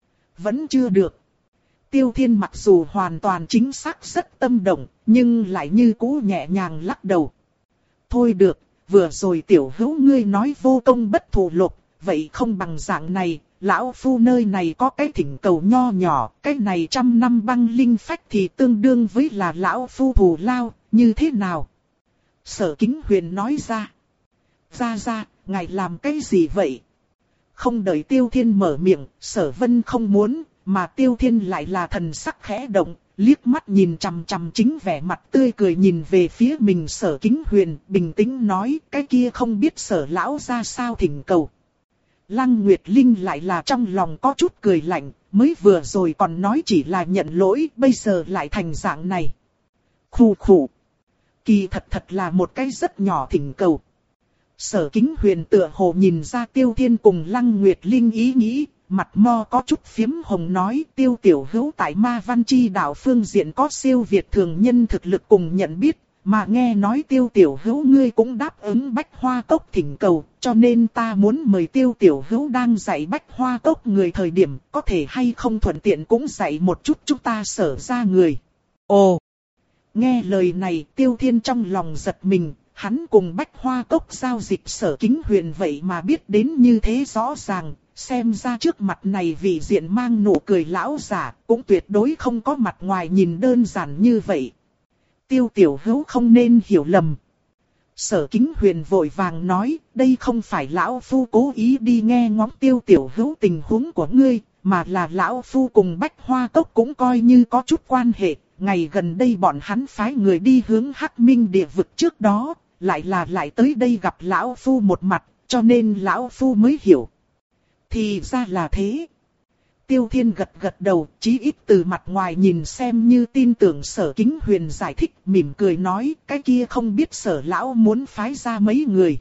Vẫn chưa được. Tiêu Thiên mặc dù hoàn toàn chính xác rất tâm động, nhưng lại như cũ nhẹ nhàng lắc đầu. Thôi được, vừa rồi tiểu hữu ngươi nói vô công bất thù lộc, vậy không bằng dạng này, lão phu nơi này có cái thỉnh cầu nho nhỏ, cái này trăm năm băng linh phách thì tương đương với là lão phu thù lao, như thế nào? Sở Kính Huyền nói ra. Ra ra, ngài làm cái gì vậy? Không đợi Tiêu Thiên mở miệng, Sở Vân không muốn, mà Tiêu Thiên lại là thần sắc khẽ động, liếc mắt nhìn chằm chằm chính vẻ mặt tươi cười nhìn về phía mình Sở Kính Huyền, bình tĩnh nói, cái kia không biết Sở lão ra sao thỉnh cầu. Lăng Nguyệt Linh lại là trong lòng có chút cười lạnh, mới vừa rồi còn nói chỉ là nhận lỗi, bây giờ lại thành dạng này. Khù khù. Kỳ thật thật là một cái rất nhỏ thỉnh cầu. Sở Kính Huyền tựa hồ nhìn ra Tiêu Thiên cùng Lăng Nguyệt Linh ý nghĩ, mặt mo có chút phiếm hồng nói, Tiêu tiểu hữu tại Ma Văn Chi đạo phương diện có siêu việt thường nhân thực lực cùng nhận biết, mà nghe nói Tiêu tiểu hữu ngươi cũng đáp ứng Bách Hoa Cốc thỉnh cầu, cho nên ta muốn mời Tiêu tiểu hữu đang dạy Bách Hoa Cốc người thời điểm, có thể hay không thuận tiện cũng dạy một chút chúng ta Sở ra người. Ồ! Nghe lời này, Tiêu Thiên trong lòng giật mình. Hắn cùng Bách Hoa Cốc giao dịch Sở Kính Huyền vậy mà biết đến như thế rõ ràng, xem ra trước mặt này vị diện mang nụ cười lão giả, cũng tuyệt đối không có mặt ngoài nhìn đơn giản như vậy. Tiêu tiểu hữu không nên hiểu lầm. Sở Kính Huyền vội vàng nói, đây không phải lão phu cố ý đi nghe ngóng Tiêu tiểu hữu tình huống của ngươi, mà là lão phu cùng Bách Hoa Cốc cũng coi như có chút quan hệ. Ngày gần đây bọn hắn phái người đi hướng Hắc Minh địa vực trước đó, lại là lại tới đây gặp lão phu một mặt, cho nên lão phu mới hiểu. Thì ra là thế. Tiêu Thiên gật gật đầu, chí ít từ mặt ngoài nhìn xem như tin tưởng Sở Kính Huyền giải thích, mỉm cười nói, cái kia không biết Sở lão muốn phái ra mấy người.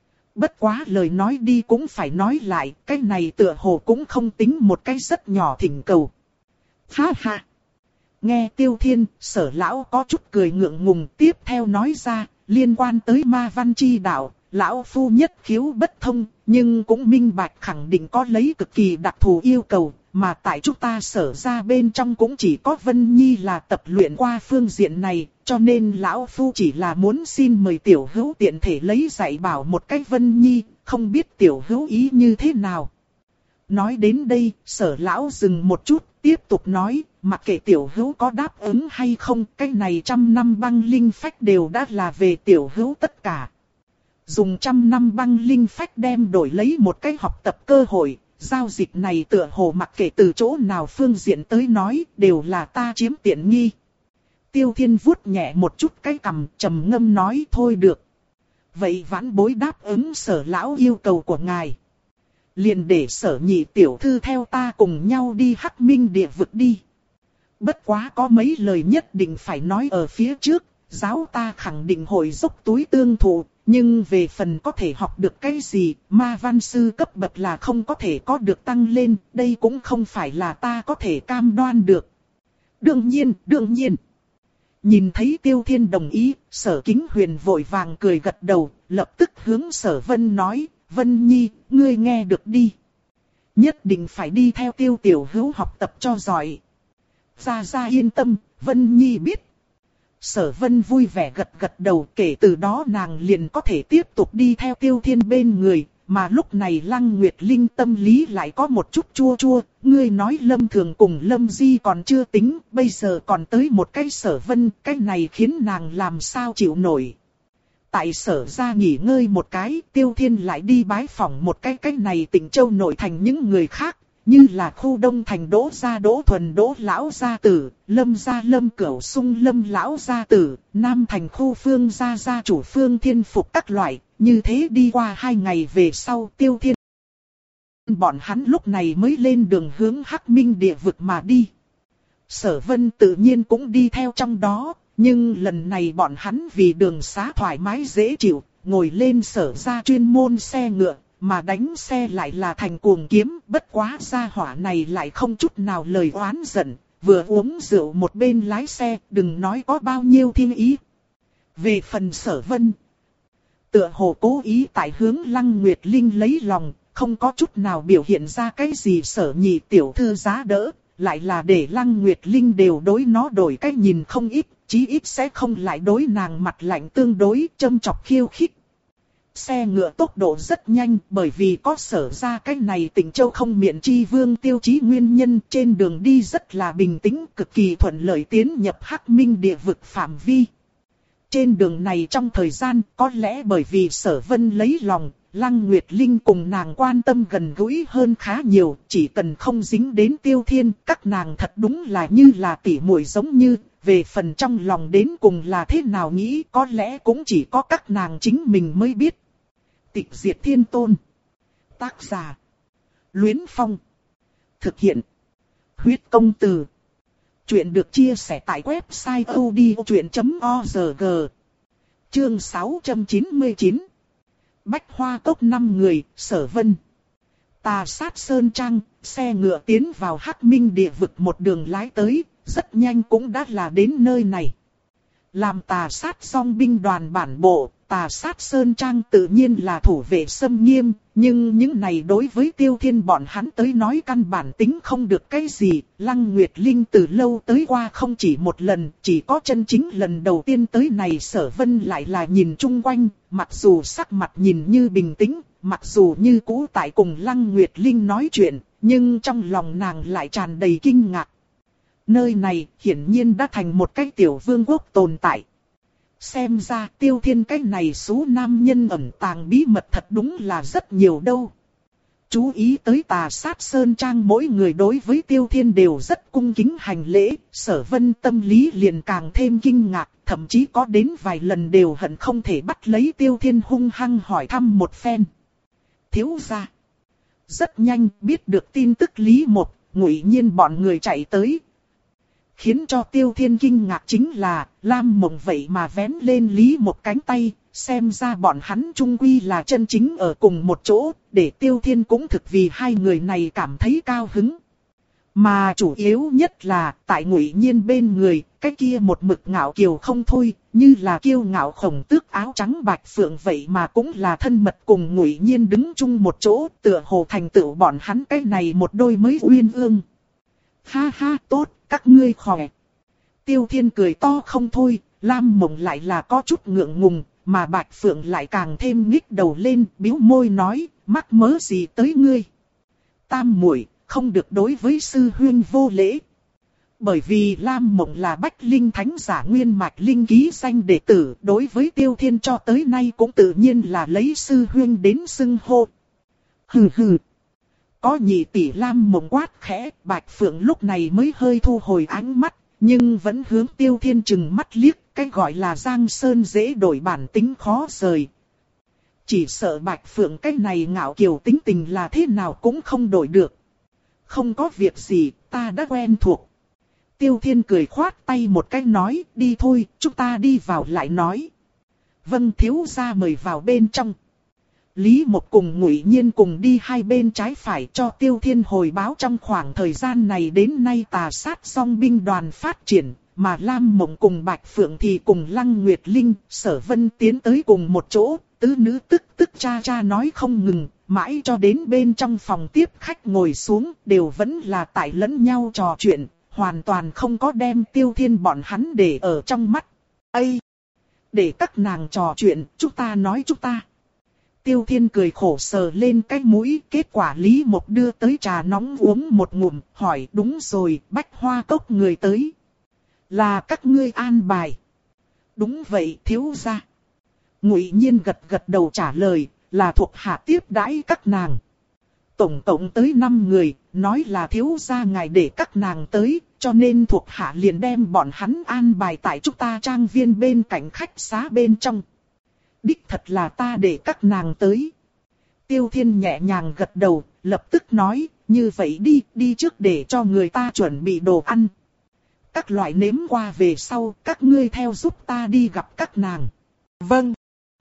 Bất quá lời nói đi cũng phải nói lại, cái này tựa hồ cũng không tính một cái rất nhỏ thỉnh cầu. Ha ha. Nghe Tiêu Thiên, Sở lão có chút cười ngượng ngùng, tiếp theo nói ra, liên quan tới Ma Văn Chi đạo, lão phu nhất khiếu bất thông, nhưng cũng minh bạch khẳng định có lấy cực kỳ đặc thù yêu cầu, mà tại chúng ta Sở ra bên trong cũng chỉ có Vân Nhi là tập luyện qua phương diện này, cho nên lão phu chỉ là muốn xin mời tiểu hữu tiện thể lấy dạy bảo một cách Vân Nhi, không biết tiểu hữu ý như thế nào. Nói đến đây, Sở lão dừng một chút, tiếp tục nói, mặc kệ tiểu hữu có đáp ứng hay không, cái này trăm năm băng linh phách đều đã là về tiểu hữu tất cả. Dùng trăm năm băng linh phách đem đổi lấy một cái học tập cơ hội, giao dịch này tựa hồ mặc kệ từ chỗ nào phương diện tới nói, đều là ta chiếm tiện nghi. Tiêu Thiên vuốt nhẹ một chút cái cằm, trầm ngâm nói thôi được. Vậy vãn bối đáp ứng Sở lão yêu cầu của ngài. Liền để Sở nhị tiểu thư theo ta cùng nhau đi Hắc Minh địa vực đi. Bất quá có mấy lời nhất định phải nói ở phía trước, giáo ta khẳng định hội dốc túi tương thụ, nhưng về phần có thể học được cái gì, ma văn sư cấp bậc là không có thể có được tăng lên, đây cũng không phải là ta có thể cam đoan được. Đương nhiên, đương nhiên. Nhìn thấy Tiêu Thiên đồng ý, Sở Kính Huyền vội vàng cười gật đầu, lập tức hướng Sở Vân nói, Vân Nhi, ngươi nghe được đi. Nhất định phải đi theo Tiêu tiểu hữu học tập cho giỏi. Gia Gia yên tâm, Vân Nhi biết. Sở Vân vui vẻ gật gật đầu, kể từ đó nàng liền có thể tiếp tục đi theo Tiêu Thiên bên người. Mà lúc này Lăng Nguyệt Linh tâm lý lại có một chút chua chua, ngươi nói Lâm Thường cùng Lâm Di còn chưa tính, bây giờ còn tới một cái Sở Vân, cái này khiến nàng làm sao chịu nổi. Tại Sở ra nghỉ ngơi một cái, Tiêu Thiên lại đi bái phỏng một cái cái này Tịnh Châu nội thành những người khác, như là khu Đông thành Đỗ gia Đỗ Thuần Đỗ lão gia tử, Lâm gia Lâm Cửu Sung Lâm lão gia tử, Nam thành khu Phương gia gia chủ Phương Thiên Phục các loại. Như thế đi qua hai ngày về sau, Tiêu Thiên bọn hắn lúc này mới lên đường hướng Hắc Minh địa vực mà đi. Sở Vân tự nhiên cũng đi theo trong đó, nhưng lần này bọn hắn vì đường xá thoải mái dễ chịu, ngồi lên Sở ra chuyên môn xe ngựa, mà đánh xe lại là Thành Cuồng Kiếm. Bất quá gia hỏa này lại không chút nào lời oán giận, vừa uống rượu một bên lái xe, đừng nói có bao nhiêu thiên ý. Về phần Sở Vân, tựa hồ cố ý tại hướng Lăng Nguyệt Linh lấy lòng, không có chút nào biểu hiện ra cái gì Sở nhị tiểu thư giá đỡ, lại là để Lăng Nguyệt Linh đều đối nó đổi cách nhìn không ít, chí ít sẽ không lại đối nàng mặt lạnh tương đối châm chọc khiêu khích. Xe ngựa tốc độ rất nhanh, bởi vì có Sở ra cái này Tịnh Châu không miện chi vương tiêu chí nguyên nhân, trên đường đi rất là bình tĩnh, cực kỳ thuận lợi tiến nhập Hắc Minh địa vực phạm vi. Trên đường này trong thời gian, có lẽ bởi vì Sở Vân lấy lòng, Lăng Nguyệt Linh cùng nàng quan tâm gần gũi hơn khá nhiều, chỉ cần không dính đến Tiêu Thiên, các nàng thật đúng là như là tỉ muội giống như, về phần trong lòng đến cùng là thế nào nghĩ, có lẽ cũng chỉ có các nàng chính mình mới biết. Tịch Diệt Thiên Tôn. Tác giả: Luyến Phong. Thực hiện: Huyết Công Từ. Chuyện được chia sẻ tại website odchuyện chấm org. Chương sáu trăm chín mươi chín. Bách Hoa Cốc năm người, Sở Vân. Tà Sát Sơn Trang, xe ngựa tiến vào Hắc Minh địa vực một đường lái tới, rất nhanh cũng đã là đến nơi này. Làm Tà Sát Song binh đoàn bản bộ, Tà Sát Sơn Trang tự nhiên là thủ vệ xâm nghiêm, nhưng những này đối với Tiêu Thiên bọn hắn tới nói căn bản tính không được cái gì. Lăng Nguyệt Linh từ lâu tới qua không chỉ một lần, chỉ có chân chính lần đầu tiên tới này Sở Vân lại là nhìn chung quanh, mặc dù sắc mặt nhìn như bình tĩnh, mặc dù như cũ tại cùng Lăng Nguyệt Linh nói chuyện, nhưng trong lòng nàng lại tràn đầy kinh ngạc. Nơi này hiển nhiên đã thành một cái tiểu vương quốc tồn tại. Xem ra Tiêu Thiên cái này số nam nhân ẩn tàng bí mật thật đúng là rất nhiều đâu. Chú ý tới Tà Sát Sơn Trang mỗi người đối với Tiêu Thiên đều rất cung kính hành lễ, Sở Vân tâm lý liền càng thêm kinh ngạc, thậm chí có đến vài lần đều hận không thể bắt lấy Tiêu Thiên hung hăng hỏi thăm một phen. Thiếu gia. Rất nhanh biết được tin tức Lý Một, Ngụy Nhiên bọn người chạy tới. Khiến cho Tiêu Thiên kinh ngạc chính là, Lam Mộng vậy mà vén lên Lý Một cánh tay, xem ra bọn hắn chung quy là chân chính ở cùng một chỗ, để Tiêu Thiên cũng thực vì hai người này cảm thấy cao hứng. Mà chủ yếu nhất là, tại Ngụy Nhiên bên người, cái kia một mực ngạo kiều không thôi, như là kiêu ngạo Khổng Tước áo trắng bạch phượng vậy mà cũng là thân mật cùng Ngụy Nhiên đứng chung một chỗ, tựa hồ thành tựu bọn hắn cái này một đôi mới uyên ương. Ha ha, tốt, các ngươi khỏe. Tiêu Thiên cười to không thôi, Lam Mộng lại là có chút ngượng ngùng, mà Bạch Phượng lại càng thêm nhích đầu lên, bĩu môi nói, mắc mớ gì tới ngươi. Tam muội không được đối với sư huynh vô lễ. Bởi vì Lam Mộng là Bách Linh Thánh giả nguyên mạch linh ký danh đệ tử, đối với Tiêu Thiên cho tới nay cũng tự nhiên là lấy sư huynh đến xưng hô. Hừ hừ. Có nhị tỷ Lam Mộng quát khẽ, Bạch Phượng lúc này mới hơi thu hồi ánh mắt, nhưng vẫn hướng Tiêu Thiên chừng mắt liếc, cái gọi là Giang Sơn dễ đổi bản tính khó rời. Chỉ sợ Bạch Phượng cái này ngạo kiều tính tình là thế nào cũng không đổi được. Không có việc gì, ta đã quen thuộc. Tiêu Thiên cười khoát tay một cái nói, đi thôi, chúng ta đi vào lại nói. Vâng, thiếu gia mời vào bên trong. Lý Mộc cùng Ngụy Nhiên cùng đi hai bên trái phải cho Tiêu Thiên hồi báo trong khoảng thời gian này đến nay tà sát song binh đoàn phát triển, mà Lam Mộng cùng Bạch Phượng thì cùng Lăng Nguyệt Linh, Sở Vân tiến tới cùng một chỗ, tứ nữ tức tức cha cha nói không ngừng, mãi cho đến bên trong phòng tiếp khách ngồi xuống, đều vẫn là tại lẫn nhau trò chuyện, hoàn toàn không có đem Tiêu Thiên bọn hắn để ở trong mắt. Ây! Để các nàng trò chuyện, chúng ta nói chúng ta. Tiêu Thiên cười khổ sờ lên cái mũi, kết quả Lý Mộc đưa tới trà nóng uống một ngụm, hỏi đúng rồi, Bách Hoa Cốc người tới. Là các ngươi an bài. Đúng vậy, thiếu gia. Ngụy Nhiên gật gật đầu trả lời, là thuộc hạ tiếp đãi các nàng. Tổng cộng tới năm người, nói là thiếu gia ngài để các nàng tới, cho nên thuộc hạ liền đem bọn hắn an bài tại chúng ta trang viên bên cạnh khách xá bên trong. Đích thật là ta để các nàng tới. Tiêu Thiên nhẹ nhàng gật đầu, lập tức nói, như vậy đi, đi trước để cho người ta chuẩn bị đồ ăn. Các loại nếm qua về sau, các ngươi theo giúp ta đi gặp các nàng. Vâng.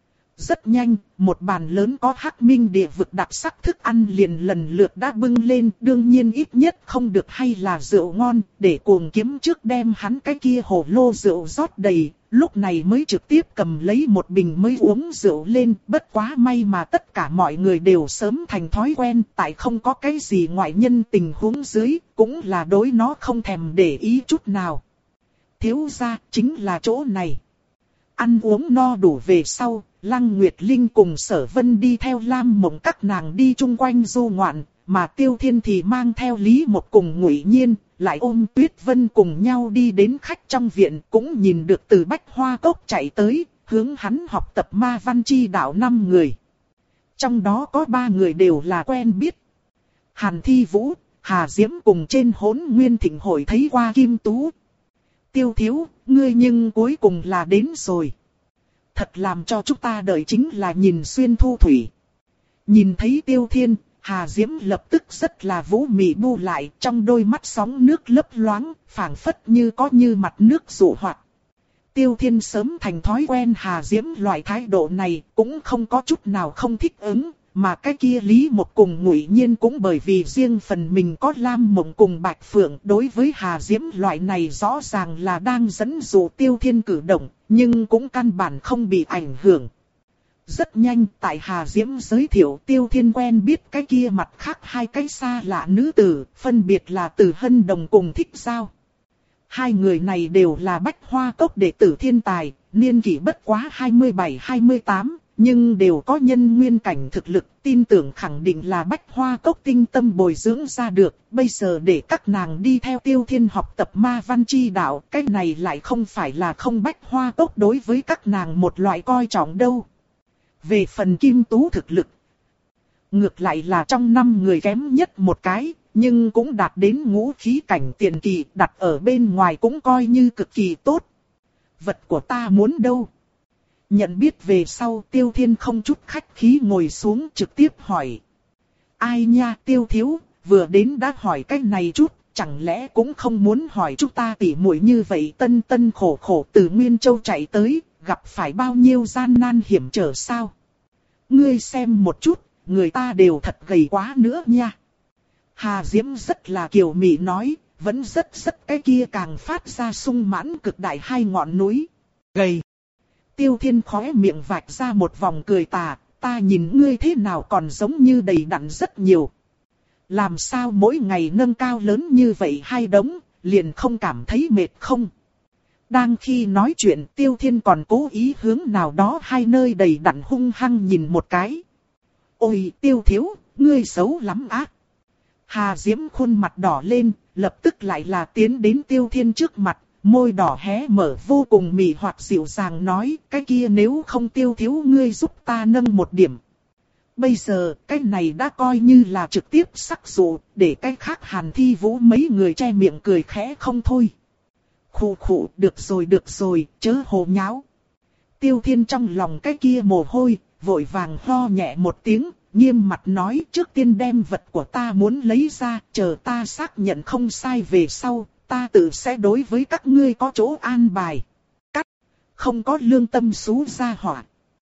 Rất nhanh, một bàn lớn có Hắc Minh địa vực đặc sắc thức ăn liền lần lượt đã bưng lên, đương nhiên ít nhất không được hay là rượu ngon, để Cuồng Kiếm trước đem hắn cái kia hồ lô rượu rót đầy, lúc này mới trực tiếp cầm lấy một bình mới uống rượu lên, bất quá may mà tất cả mọi người đều sớm thành thói quen, tại không có cái gì ngoại nhân tình huống dưới, cũng là đối nó không thèm để ý chút nào. Thiếu gia chính là chỗ này. Ăn uống no đủ về sau, Lăng Nguyệt Linh cùng Sở Vân đi theo Lam Mộng các nàng đi chung quanh du ngoạn, mà Tiêu Thiên thì mang theo Lý Mộc cùng Ngụy Nhiên, lại ôm Tuyết Vân cùng nhau đi đến khách trong viện, cũng nhìn được từ Bách Hoa Cốc chạy tới, hướng hắn học tập ma văn chi đạo năm người. Trong đó có ba người đều là quen biết. Hàn Thi Vũ, Hà Diễm cùng trên Hỗn Nguyên Thịnh hội thấy qua Kim Tú. Tiêu thiếu, ngươi nhưng cuối cùng là đến rồi. Thật làm cho chúng ta đợi chính là nhìn xuyên thu thủy. Nhìn thấy Tiêu Thiên, Hà Diễm lập tức rất là vũ mị bu lại, trong đôi mắt sóng nước lấp loáng, phảng phất như có như mặt nước dụ hoạt. Tiêu Thiên sớm thành thói quen Hà Diễm loại thái độ này, cũng không có chút nào không thích ứng, mà cái kia Lý Mộc cùng Ngụy Nhiên cũng bởi vì riêng phần mình có Lam Mộng cùng Bạch Phượng, đối với Hà Diễm loại này rõ ràng là đang dẫn dụ Tiêu Thiên cử động, nhưng cũng căn bản không bị ảnh hưởng. Rất nhanh tại Hà Diễm giới thiệu Tiêu Thiên quen biết cái kia mặt khác hai cái xa lạ nữ tử, phân biệt là Từ Hân Đồng cùng Thích Giao. Hai người này đều là Bách Hoa Cốc đệ tử thiên tài, niên kỷ bất quá hai mươi bảy hai mươi tám, nhưng đều có nhân nguyên cảnh thực lực, tin tưởng khẳng định là Bách Hoa Cốc tinh tâm bồi dưỡng ra được, bây giờ để các nàng đi theo Tiêu Thiên học tập ma văn chi đạo, cái này lại không phải là không Bách Hoa Cốc đối với các nàng một loại coi trọng đâu. Về phần Kim Tú thực lực, ngược lại là trong năm người kém nhất một cái, nhưng cũng đạt đến ngũ khí cảnh tiền kỳ, đặt ở bên ngoài cũng coi như cực kỳ tốt. Vật của ta muốn đâu? Nhận biết về sau Tiêu Thiên không chút khách khí ngồi xuống trực tiếp hỏi. Ai nha Tiêu thiếu, vừa đến đã hỏi cái này chút, chẳng lẽ cũng không muốn hỏi chúng ta tỉ muội như vậy tân tân khổ khổ từ Nguyên Châu chạy tới, gặp phải bao nhiêu gian nan hiểm trở sao? Ngươi xem một chút, người ta đều thật gầy quá nữa nha. Hà Diễm rất là kiều mị nói, vẫn rất rất cái kia càng phát ra sung mãn cực đại hai ngọn núi. Gầy. Tiêu Thiên khóe miệng vạch ra một vòng cười tà, ta nhìn ngươi thế nào còn giống như đầy đặn rất nhiều. Làm sao mỗi ngày nâng cao lớn như vậy hai đống, liền không cảm thấy mệt không? Đang khi nói chuyện Tiêu Thiên còn cố ý hướng nào đó hai nơi đầy đặn hung hăng nhìn một cái. Ôi Tiêu thiếu, ngươi xấu lắm á. Hà Diễm khuôn mặt đỏ lên, lập tức lại là tiến đến Tiêu Thiên trước mặt, môi đỏ hé mở vô cùng mị hoặc dịu dàng nói, cái kia nếu không Tiêu thiếu ngươi giúp ta nâng một điểm. Bây giờ, cái này đã coi như là trực tiếp sắc dụ, để cái khác Hàn Thi Vũ mấy người che miệng cười khẽ không thôi. Khụ khụ, được rồi được rồi, chớ hồ nháo. Tiêu Thiên trong lòng cái kia mồ hôi, vội vàng ho nhẹ một tiếng, nghiêm mặt nói trước tiên đem vật của ta muốn lấy ra, chờ ta xác nhận không sai về sau, ta tự sẽ đối với các ngươi có chỗ an bài. Cắt, không có lương tâm xú ra hỏa.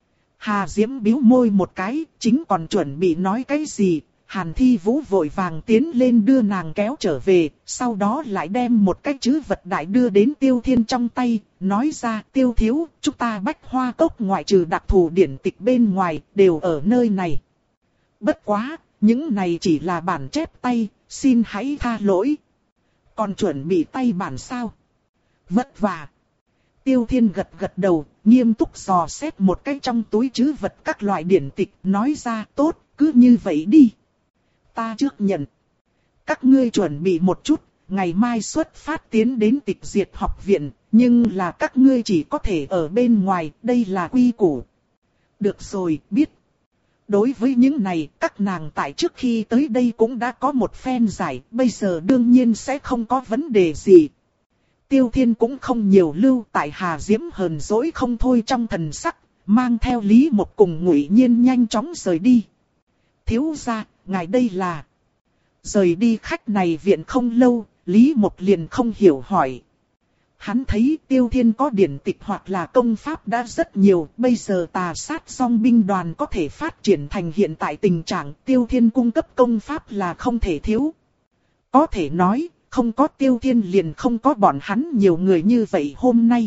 Hà Diễm bĩu môi một cái, chính còn chuẩn bị nói cái gì, Hàn Thi Vũ vội vàng tiến lên đưa nàng kéo trở về, sau đó lại đem một cái trữ vật đại đưa đến Tiêu Thiên trong tay, nói ra Tiêu thiếu, chúng ta Bách Hoa Cốc ngoại trừ đặc thù điển tịch bên ngoài, đều ở nơi này. Bất quá, những này chỉ là bản chép tay, xin hãy tha lỗi. Còn chuẩn bị tay bản sao? Vất vả. Tiêu Thiên gật gật đầu, nghiêm túc dò xét một cái trong túi trữ vật các loại điển tịch, nói ra tốt, cứ như vậy đi. Ta trước nhận. Các ngươi chuẩn bị một chút, ngày mai xuất phát tiến đến Tịch Diệt học viện, nhưng là các ngươi chỉ có thể ở bên ngoài, đây là quy củ. Được rồi, biết. Đối với những này, các nàng tại trước khi tới đây cũng đã có một phen giải, bây giờ đương nhiên sẽ không có vấn đề gì. Tiêu Thiên cũng không nhiều lưu tại Hà Diễm hờn dỗi không thôi trong thần sắc, mang theo Lý Mộc cùng Ngụy Nhiên nhanh chóng rời đi. Thiếu gia, ngài đây là... Rời đi khách này viện không lâu, Lý Mộc liền không hiểu hỏi. Hắn thấy Tiêu Thiên có điển tịch hoặc là công pháp đã rất nhiều, bây giờ Tà Sát Song binh đoàn có thể phát triển thành hiện tại tình trạng Tiêu Thiên cung cấp công pháp là không thể thiếu. Có thể nói, không có Tiêu Thiên liền không có bọn hắn nhiều người như vậy hôm nay.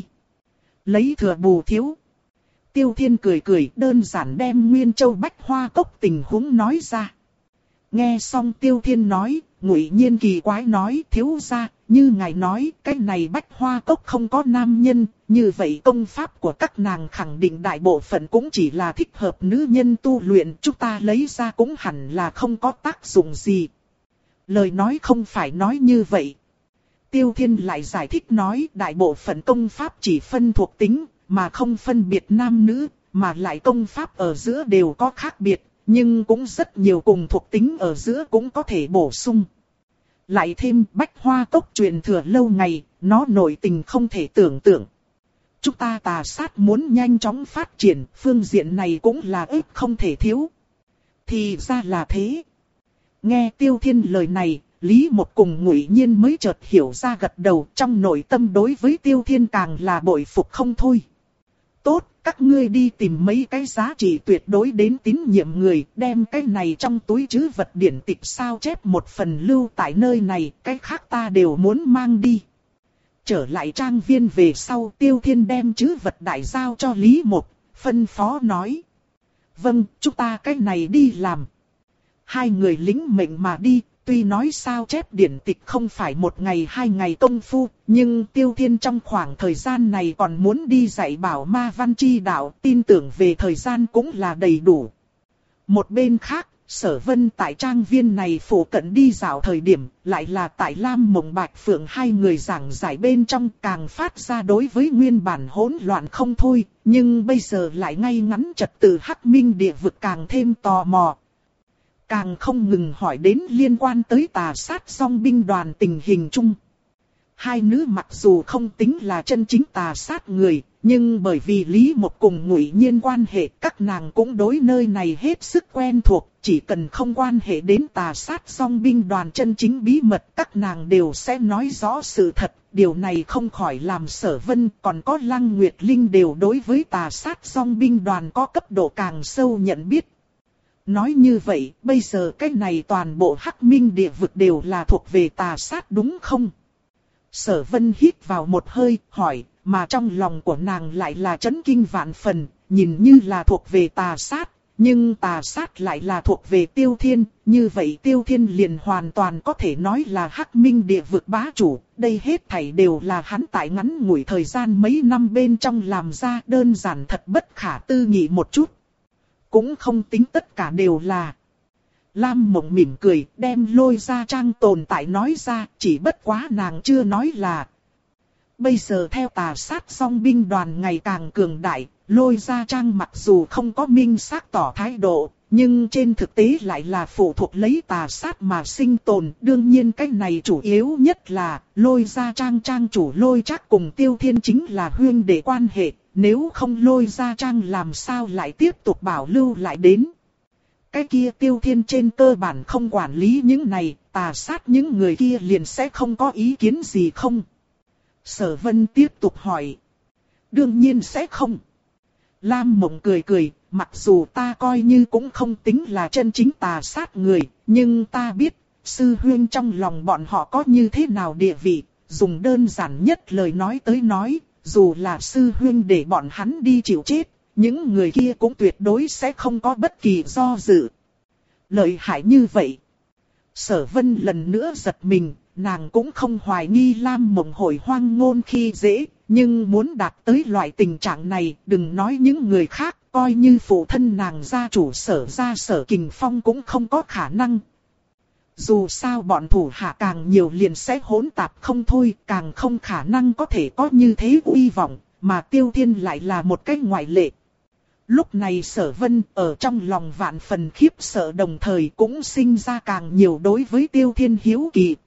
Lấy thừa bù thiếu. Tiêu Thiên cười cười đơn giản đem Nguyên Châu Bách Hoa Cốc tình huống nói ra. Nghe xong Tiêu Thiên nói, Ngụy Nhiên kỳ quái nói thiếu gia, như ngài nói, cái này Bách Hoa Cốc không có nam nhân, như vậy công pháp của các nàng khẳng định đại bộ phận cũng chỉ là thích hợp nữ nhân tu luyện, chúng ta lấy ra cũng hẳn là không có tác dụng gì. Lời nói không phải nói như vậy. Tiêu Thiên lại giải thích nói đại bộ phận công pháp chỉ phân thuộc tính, mà không phân biệt nam nữ, mà lại công pháp ở giữa đều có khác biệt, nhưng cũng rất nhiều cùng thuộc tính ở giữa cũng có thể bổ sung. Lại thêm Bách Hoa Cốc truyền thừa lâu ngày, nó nội tình không thể tưởng tượng. Chúng ta Tà Sát muốn nhanh chóng phát triển, phương diện này cũng là ích không thể thiếu. Thì ra là thế. Nghe Tiêu Thiên lời này, Lý Mộc cùng Ngụy Nhiên mới chợt hiểu ra gật đầu, trong nội tâm đối với Tiêu Thiên càng là bội phục không thôi. Tốt, các ngươi đi tìm mấy cái giá trị tuyệt đối đến tín nhiệm người, đem cái này trong túi trữ vật điển tịch sao chép một phần lưu tại nơi này, cái khác ta đều muốn mang đi. Trở lại trang viên về sau, Tiêu Thiên đem trữ vật đại giao cho Lý Mộc, phân phó nói. Vâng, chúng ta cái này đi làm. Hai người lính mệnh mà đi, tuy nói sao chép điển tịch không phải một ngày hai ngày công phu, nhưng Tiêu Thiên trong khoảng thời gian này còn muốn đi dạy bảo ma văn chi đạo, tin tưởng về thời gian cũng là đầy đủ. Một bên khác, Sở Vân tại trang viên này phủ cận đi dạo thời điểm, lại là tại Lam Mộng Bạch Phượng hai người giảng giải bên trong càng phát ra đối với nguyên bản hỗn loạn không thôi, nhưng bây giờ lại ngay ngắn trật tự Hắc Minh địa vực càng thêm tò mò. Càng không ngừng hỏi đến liên quan tới Tà Sát Song binh đoàn tình hình chung. Hai nữ mặc dù không tính là chân chính tà sát người, nhưng bởi vì Lý Mộc cùng Ngụy Nhiên quan hệ, các nàng cũng đối nơi này hết sức quen thuộc, chỉ cần không quan hệ đến Tà Sát Song binh đoàn chân chính bí mật, các nàng đều sẽ nói rõ sự thật. Điều này không khỏi làm Sở Vân còn có Lăng Nguyệt Linh đều đối với Tà Sát Song binh đoàn có cấp độ càng sâu nhận biết. Nói như vậy, bây giờ cái này toàn bộ Hắc Minh địa vực đều là thuộc về Tà Sát đúng không? Sở Vân hít vào một hơi, hỏi, mà trong lòng của nàng lại là chấn kinh vạn phần, nhìn như là thuộc về Tà Sát, nhưng Tà Sát lại là thuộc về Tiêu Thiên, như vậy Tiêu Thiên liền hoàn toàn có thể nói là Hắc Minh địa vực bá chủ, đây hết thảy đều là hắn tại ngắn ngủi thời gian mấy năm bên trong làm ra, đơn giản thật bất khả tư nghị một chút. Cũng không tính tất cả đều là. Lam Mộng mỉm cười, đem Lôi Gia Trang tồn tại nói ra, chỉ bất quá nàng chưa nói là. Bây giờ theo tà sát song binh đoàn ngày càng cường đại, Lôi Gia Trang mặc dù không có minh xác tỏ thái độ, nhưng trên thực tế lại là phụ thuộc lấy tà sát mà sinh tồn. Đương nhiên cái này chủ yếu nhất là, Lôi Gia Trang trang chủ Lôi Trác cùng Tiêu Thiên chính là huyên đệ quan hệ, nếu không Lôi Gia Trang làm sao lại tiếp tục bảo lưu lại đến. Cái kia Tiêu Thiên trên cơ bản không quản lý những này, tà sát những người kia liền sẽ không có ý kiến gì không? Sở Vân tiếp tục hỏi. Đương nhiên sẽ không. Lam Mộng cười cười, mặc dù ta coi như cũng không tính là chân chính tà sát người, nhưng ta biết, sư huynh trong lòng bọn họ có như thế nào địa vị, dùng đơn giản nhất lời nói tới nói, dù là sư huynh để bọn hắn đi chịu chết, những người kia cũng tuyệt đối sẽ không có bất kỳ do dự. Lợi hại như vậy. Sở Vân lần nữa giật mình, nàng cũng không hoài nghi Lam Mộng hội hoang ngôn khi dễ, nhưng muốn đạt tới loại tình trạng này, đừng nói những người khác, coi như phụ thân nàng gia chủ Sở gia Sở Kình Phong cũng không có khả năng. Dù sao bọn thủ hạ càng nhiều liền sẽ hỗn tạp không thôi, càng không khả năng có thể có như thế uy vọng, mà Tiêu Thiên lại là một cái ngoại lệ. Lúc này Sở Vân ở trong lòng vạn phần khiếp sợ, đồng thời cũng sinh ra càng nhiều đối với Tiêu Thiên hiếu kỳ.